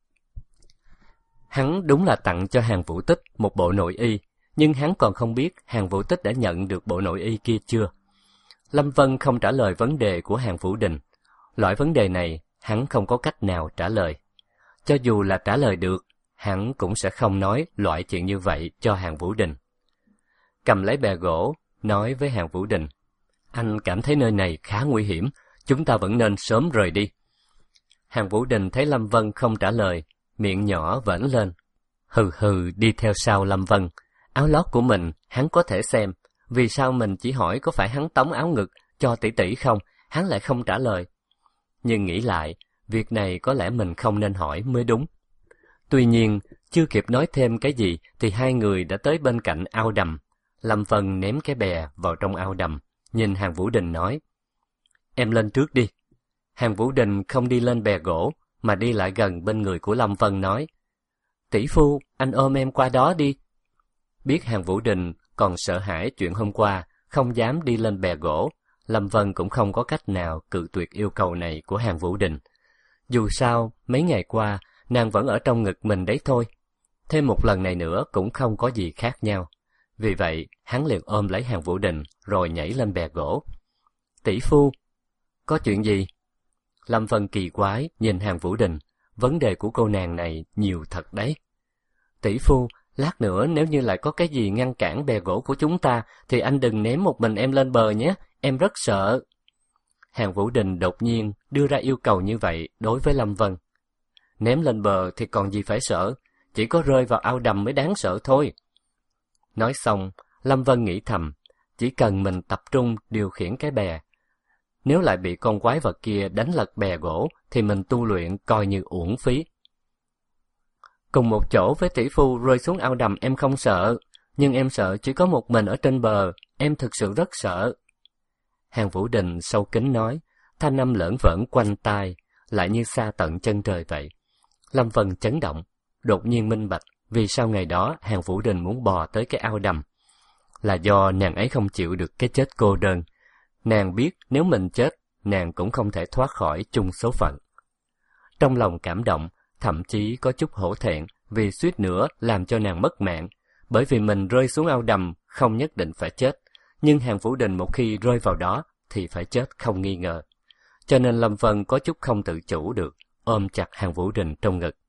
Hắn đúng là tặng cho Hàn Vũ Tích một bộ nội y, nhưng hắn còn không biết Hàn Vũ Tích đã nhận được bộ nội y kia chưa. Lâm Vân không trả lời vấn đề của Hàn Vũ Đình. Loại vấn đề này hắn không có cách nào trả lời. Cho dù là trả lời được, hắn cũng sẽ không nói loại chuyện như vậy cho Hàn Vũ Đình. Cầm lấy bè gỗ, nói với Hàn Vũ Đình. Anh cảm thấy nơi này khá nguy hiểm, chúng ta vẫn nên sớm rời đi. Hàn Vũ Đình thấy Lâm Vân không trả lời, miệng nhỏ vểnh lên. Hừ hừ đi theo sau Lâm Vân. Áo lót của mình hắn có thể xem. Vì sao mình chỉ hỏi có phải hắn tống áo ngực cho tỷ tỷ không, hắn lại không trả lời. Nhưng nghĩ lại, việc này có lẽ mình không nên hỏi mới đúng. Tuy nhiên, chưa kịp nói thêm cái gì thì hai người đã tới bên cạnh ao đầm. Lâm Vân ném cái bè vào trong ao đầm, nhìn Hàn Vũ Đình nói. Em lên trước đi. Hàn Vũ Đình không đi lên bè gỗ, mà đi lại gần bên người của Lâm Vân nói. Tỷ phu, anh ôm em qua đó đi. Biết Hàn Vũ Đình còn sợ hãi chuyện hôm qua, không dám đi lên bè gỗ, Lâm Vân cũng không có cách nào cự tuyệt yêu cầu này của Hàn Vũ Đình. Dù sao, mấy ngày qua, nàng vẫn ở trong ngực mình đấy thôi. Thêm một lần này nữa cũng không có gì khác nhau. Vì vậy, hắn liền ôm lấy Hàn Vũ Đình, rồi nhảy lên bè gỗ. Tỷ phu, có chuyện gì? Lâm Vân kỳ quái nhìn Hàn Vũ Đình, vấn đề của cô nàng này nhiều thật đấy. Tỷ phu, lát nữa nếu như lại có cái gì ngăn cản bè gỗ của chúng ta, thì anh đừng ném một mình em lên bờ nhé, em rất sợ. Hàn Vũ Đình đột nhiên đưa ra yêu cầu như vậy đối với Lâm Vân. Ném lên bờ thì còn gì phải sợ, chỉ có rơi vào ao đầm mới đáng sợ thôi. Nói xong, Lâm Vân nghĩ thầm, chỉ cần mình tập trung điều khiển cái bè. Nếu lại bị con quái vật kia đánh lật bè gỗ, thì mình tu luyện coi như uổng phí. Cùng một chỗ với tỷ phu rơi xuống ao đầm em không sợ, nhưng em sợ chỉ có một mình ở trên bờ, em thực sự rất sợ. Hàn Vũ Đình sâu kín nói, thanh âm lởn vởn quanh tai, lại như xa tận chân trời vậy. Lâm Vân chấn động, đột nhiên minh bạch vì sao ngày đó Hàn Vũ Đình muốn bò tới cái ao đầm. Là do nàng ấy không chịu được cái chết cô đơn. Nàng biết nếu mình chết, nàng cũng không thể thoát khỏi chung số phận. Trong lòng cảm động, thậm chí có chút hổ thẹn vì suýt nữa làm cho nàng mất mạng, bởi vì mình rơi xuống ao đầm không nhất định phải chết, nhưng Hàn Vũ Đình một khi rơi vào đó thì phải chết không nghi ngờ. Cho nên Lâm Vân có chút không tự chủ được, ôm chặt Hàn Vũ Đình trong ngực.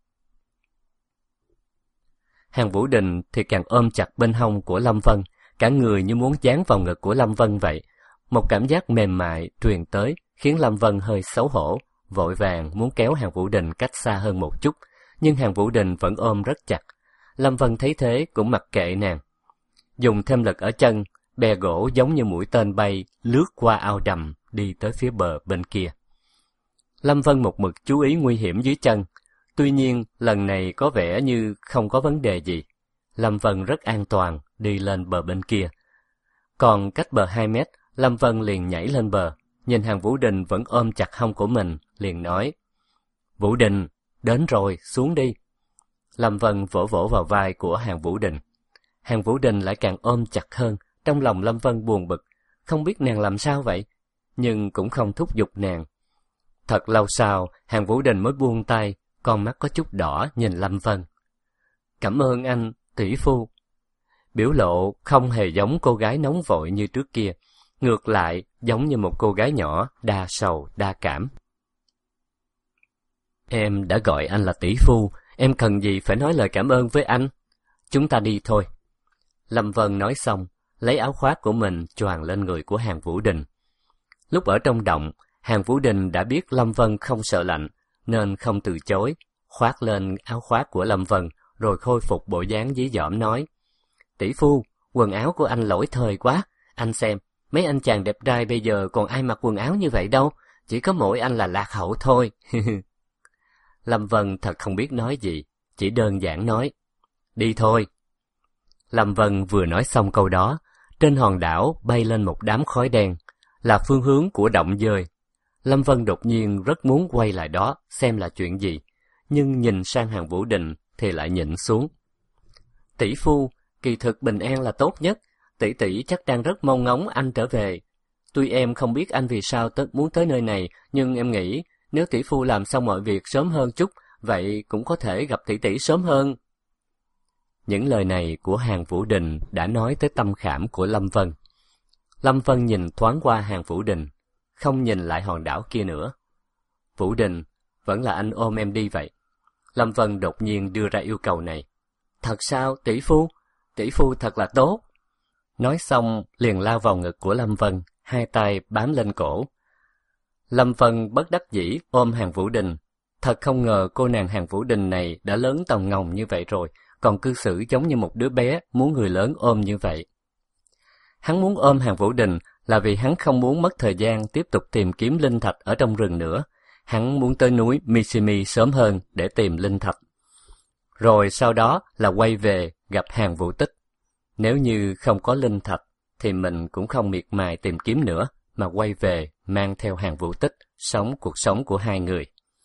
Hàn Vũ Đình thì càng ôm chặt bên hông của Lâm Vân, cả người như muốn dán vào ngực của Lâm Vân vậy. Một cảm giác mềm mại truyền tới khiến Lâm Vân hơi xấu hổ, vội vàng muốn kéo Hàn Vũ Đình cách xa hơn một chút, nhưng Hàn Vũ Đình vẫn ôm rất chặt. Lâm Vân thấy thế cũng mặc kệ nàng. Dùng thêm lực ở chân, bè gỗ giống như mũi tên bay lướt qua ao đầm đi tới phía bờ bên kia. Lâm Vân một mực chú ý nguy hiểm dưới chân, tuy nhiên lần này có vẻ như không có vấn đề gì. Lâm Vân rất an toàn đi lên bờ bên kia. Còn cách bờ hai mét, Lâm Vân liền nhảy lên bờ, nhìn Hàn Vũ Đình vẫn ôm chặt hông của mình, liền nói: Vũ Đình, đến rồi, xuống đi. Lâm Vân vỗ vỗ vào vai của Hàn Vũ Đình. Hàn Vũ Đình lại càng ôm chặt hơn, trong lòng Lâm Vân buồn bực, không biết nàng làm sao vậy, nhưng cũng không thúc giục nàng. Thật lâu sau, Hàn Vũ Đình mới buông tay, con mắt có chút đỏ nhìn Lâm Vân. Cảm ơn anh, tỷ phu. Biểu lộ không hề giống cô gái nóng vội như trước kia, ngược lại giống như một cô gái nhỏ đa sầu đa cảm. Em đã gọi anh là tỷ phu, em cần gì phải nói lời cảm ơn với anh? Chúng ta đi thôi. Lâm Vân nói xong, lấy áo khoác của mình choàng lên người của Hàn Vũ Đình. Lúc ở trong động, Hàn Vũ Đình đã biết Lâm Vân không sợ lạnh, nên không từ chối, khoác lên áo khoác của Lâm Vân, rồi khôi phục bộ dáng dí dỏm nói: Tỷ phu, quần áo của anh lỗi thời quá, anh xem, mấy anh chàng đẹp trai bây giờ còn ai mặc quần áo như vậy đâu, chỉ có mỗi anh là lạc hậu thôi. Lâm Vân thật không biết nói gì, chỉ đơn giản nói, đi thôi. Lâm Vân vừa nói xong câu đó, trên hòn đảo bay lên một đám khói đen, là phương hướng của động dơi. Lâm Vân đột nhiên rất muốn quay lại đó xem là chuyện gì, nhưng nhìn sang Hàn Vũ Đình thì lại nhịn xuống. Tỷ phu, kỳ thực bình an là tốt nhất, tỷ tỷ chắc đang rất mong ngóng anh trở về. Tuy em không biết anh vì sao tất muốn tới nơi này, nhưng em nghĩ nếu tỷ phu làm xong mọi việc sớm hơn chút, vậy cũng có thể gặp tỷ tỷ sớm hơn. Những lời này của Hàn Vũ Đình đã nói tới tâm khảm của Lâm Vân. Lâm Vân nhìn thoáng qua Hàn Vũ Đình, không nhìn lại hòn đảo kia nữa. Vũ Đình, vẫn là anh ôm em đi vậy. Lâm Vân đột nhiên đưa ra yêu cầu này. Thật sao, tỷ phu? Tỷ phu thật là tốt. Nói xong, liền lao vào ngực của Lâm Vân, hai tay bám lên cổ. Lâm Vân bất đắc dĩ ôm Hàn Vũ Đình. Thật không ngờ cô nàng Hàn Vũ Đình này đã lớn tòng ngồng như vậy rồi, còn cư xử giống như một đứa bé muốn người lớn ôm như vậy. Hắn muốn ôm Hàn Vũ Đình là vì hắn không muốn mất thời gian tiếp tục tìm kiếm linh thạch ở trong rừng nữa. Hắn muốn tới núi Mishimi sớm hơn để tìm linh thạch. Rồi sau đó là quay về gặp Hàn Vũ Tích. Nếu như không có linh thạch thì mình cũng không miệt mài tìm kiếm nữa, mà quay về mang theo Hàn Vũ Tích, sống cuộc sống của hai người.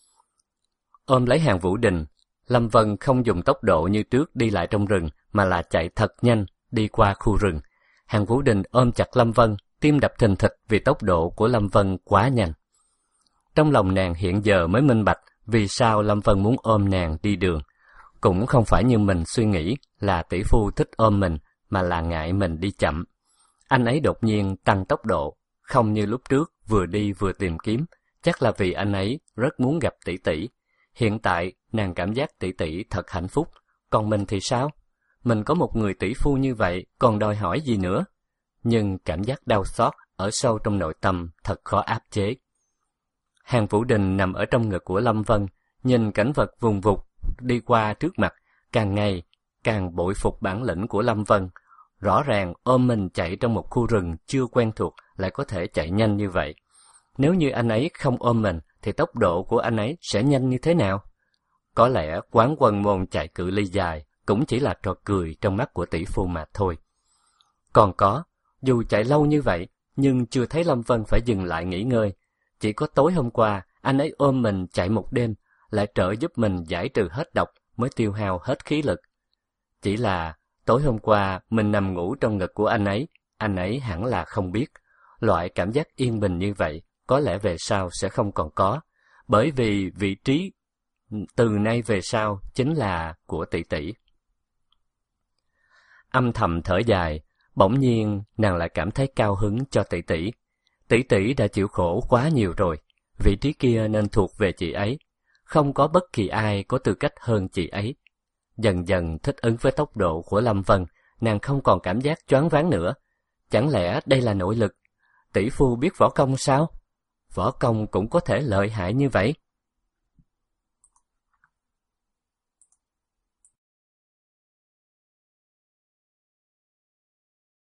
Ôm lấy Hàn Vũ Đình, Lâm Vân không dùng tốc độ như trước đi lại trong rừng, mà là chạy thật nhanh đi qua khu rừng. Hàn Vũ Đình ôm chặt Lâm Vân, tim đập thình thịch vì tốc độ của Lâm Vân quá nhanh. Trong lòng nàng hiện giờ mới minh bạch vì sao Lâm Vân muốn ôm nàng đi đường. Cũng không phải như mình suy nghĩ là tỷ phu thích ôm mình, mà là ngại mình đi chậm. Anh ấy đột nhiên tăng tốc độ, không như lúc trước vừa đi vừa tìm kiếm, chắc là vì anh ấy rất muốn gặp tỷ tỷ. Hiện tại nàng cảm giác tỷ tỷ thật hạnh phúc, còn mình thì sao? Mình có một người tỷ phu như vậy, còn đòi hỏi gì nữa? Nhưng cảm giác đau xót ở sâu trong nội tâm thật khó áp chế. Hàn Vũ Đình nằm ở trong ngực của Lâm Vân, nhìn cảnh vật vùng vụt đi qua trước mặt, càng ngày càng bội phục bản lĩnh của Lâm Vân. Rõ ràng ôm mình chạy trong một khu rừng chưa quen thuộc lại có thể chạy nhanh như vậy. Nếu như anh ấy không ôm mình thì tốc độ của anh ấy sẽ nhanh như thế nào? Có lẽ quán quân môn chạy cự ly dài cũng chỉ là trò cười trong mắt của tỷ phu mà thôi. Còn có, dù chạy lâu như vậy, nhưng chưa thấy Lâm Vân phải dừng lại nghỉ ngơi. Chỉ có tối hôm qua, anh ấy ôm mình chạy một đêm, lại trợ giúp mình giải trừ hết độc mới tiêu hao hết khí lực. Chỉ là tối hôm qua mình nằm ngủ trong ngực của anh ấy, anh ấy hẳn là không biết. Loại cảm giác yên bình như vậy có lẽ về sau sẽ không còn có, bởi vì vị trí từ nay về sau chính là của tỷ tỷ. Âm thầm thở dài, bỗng nhiên nàng lại cảm thấy cao hứng cho tỷ tỷ. Tỷ tỷ đã chịu khổ quá nhiều rồi, vị trí kia nên thuộc về chị ấy. Không có bất kỳ ai có tư cách hơn chị ấy. Dần dần thích ứng với tốc độ của Lâm Vân, nàng không còn cảm giác choáng váng nữa. Chẳng lẽ đây là nội lực? Tỷ phu biết võ công sao? Võ công cũng có thể lợi hại như vậy?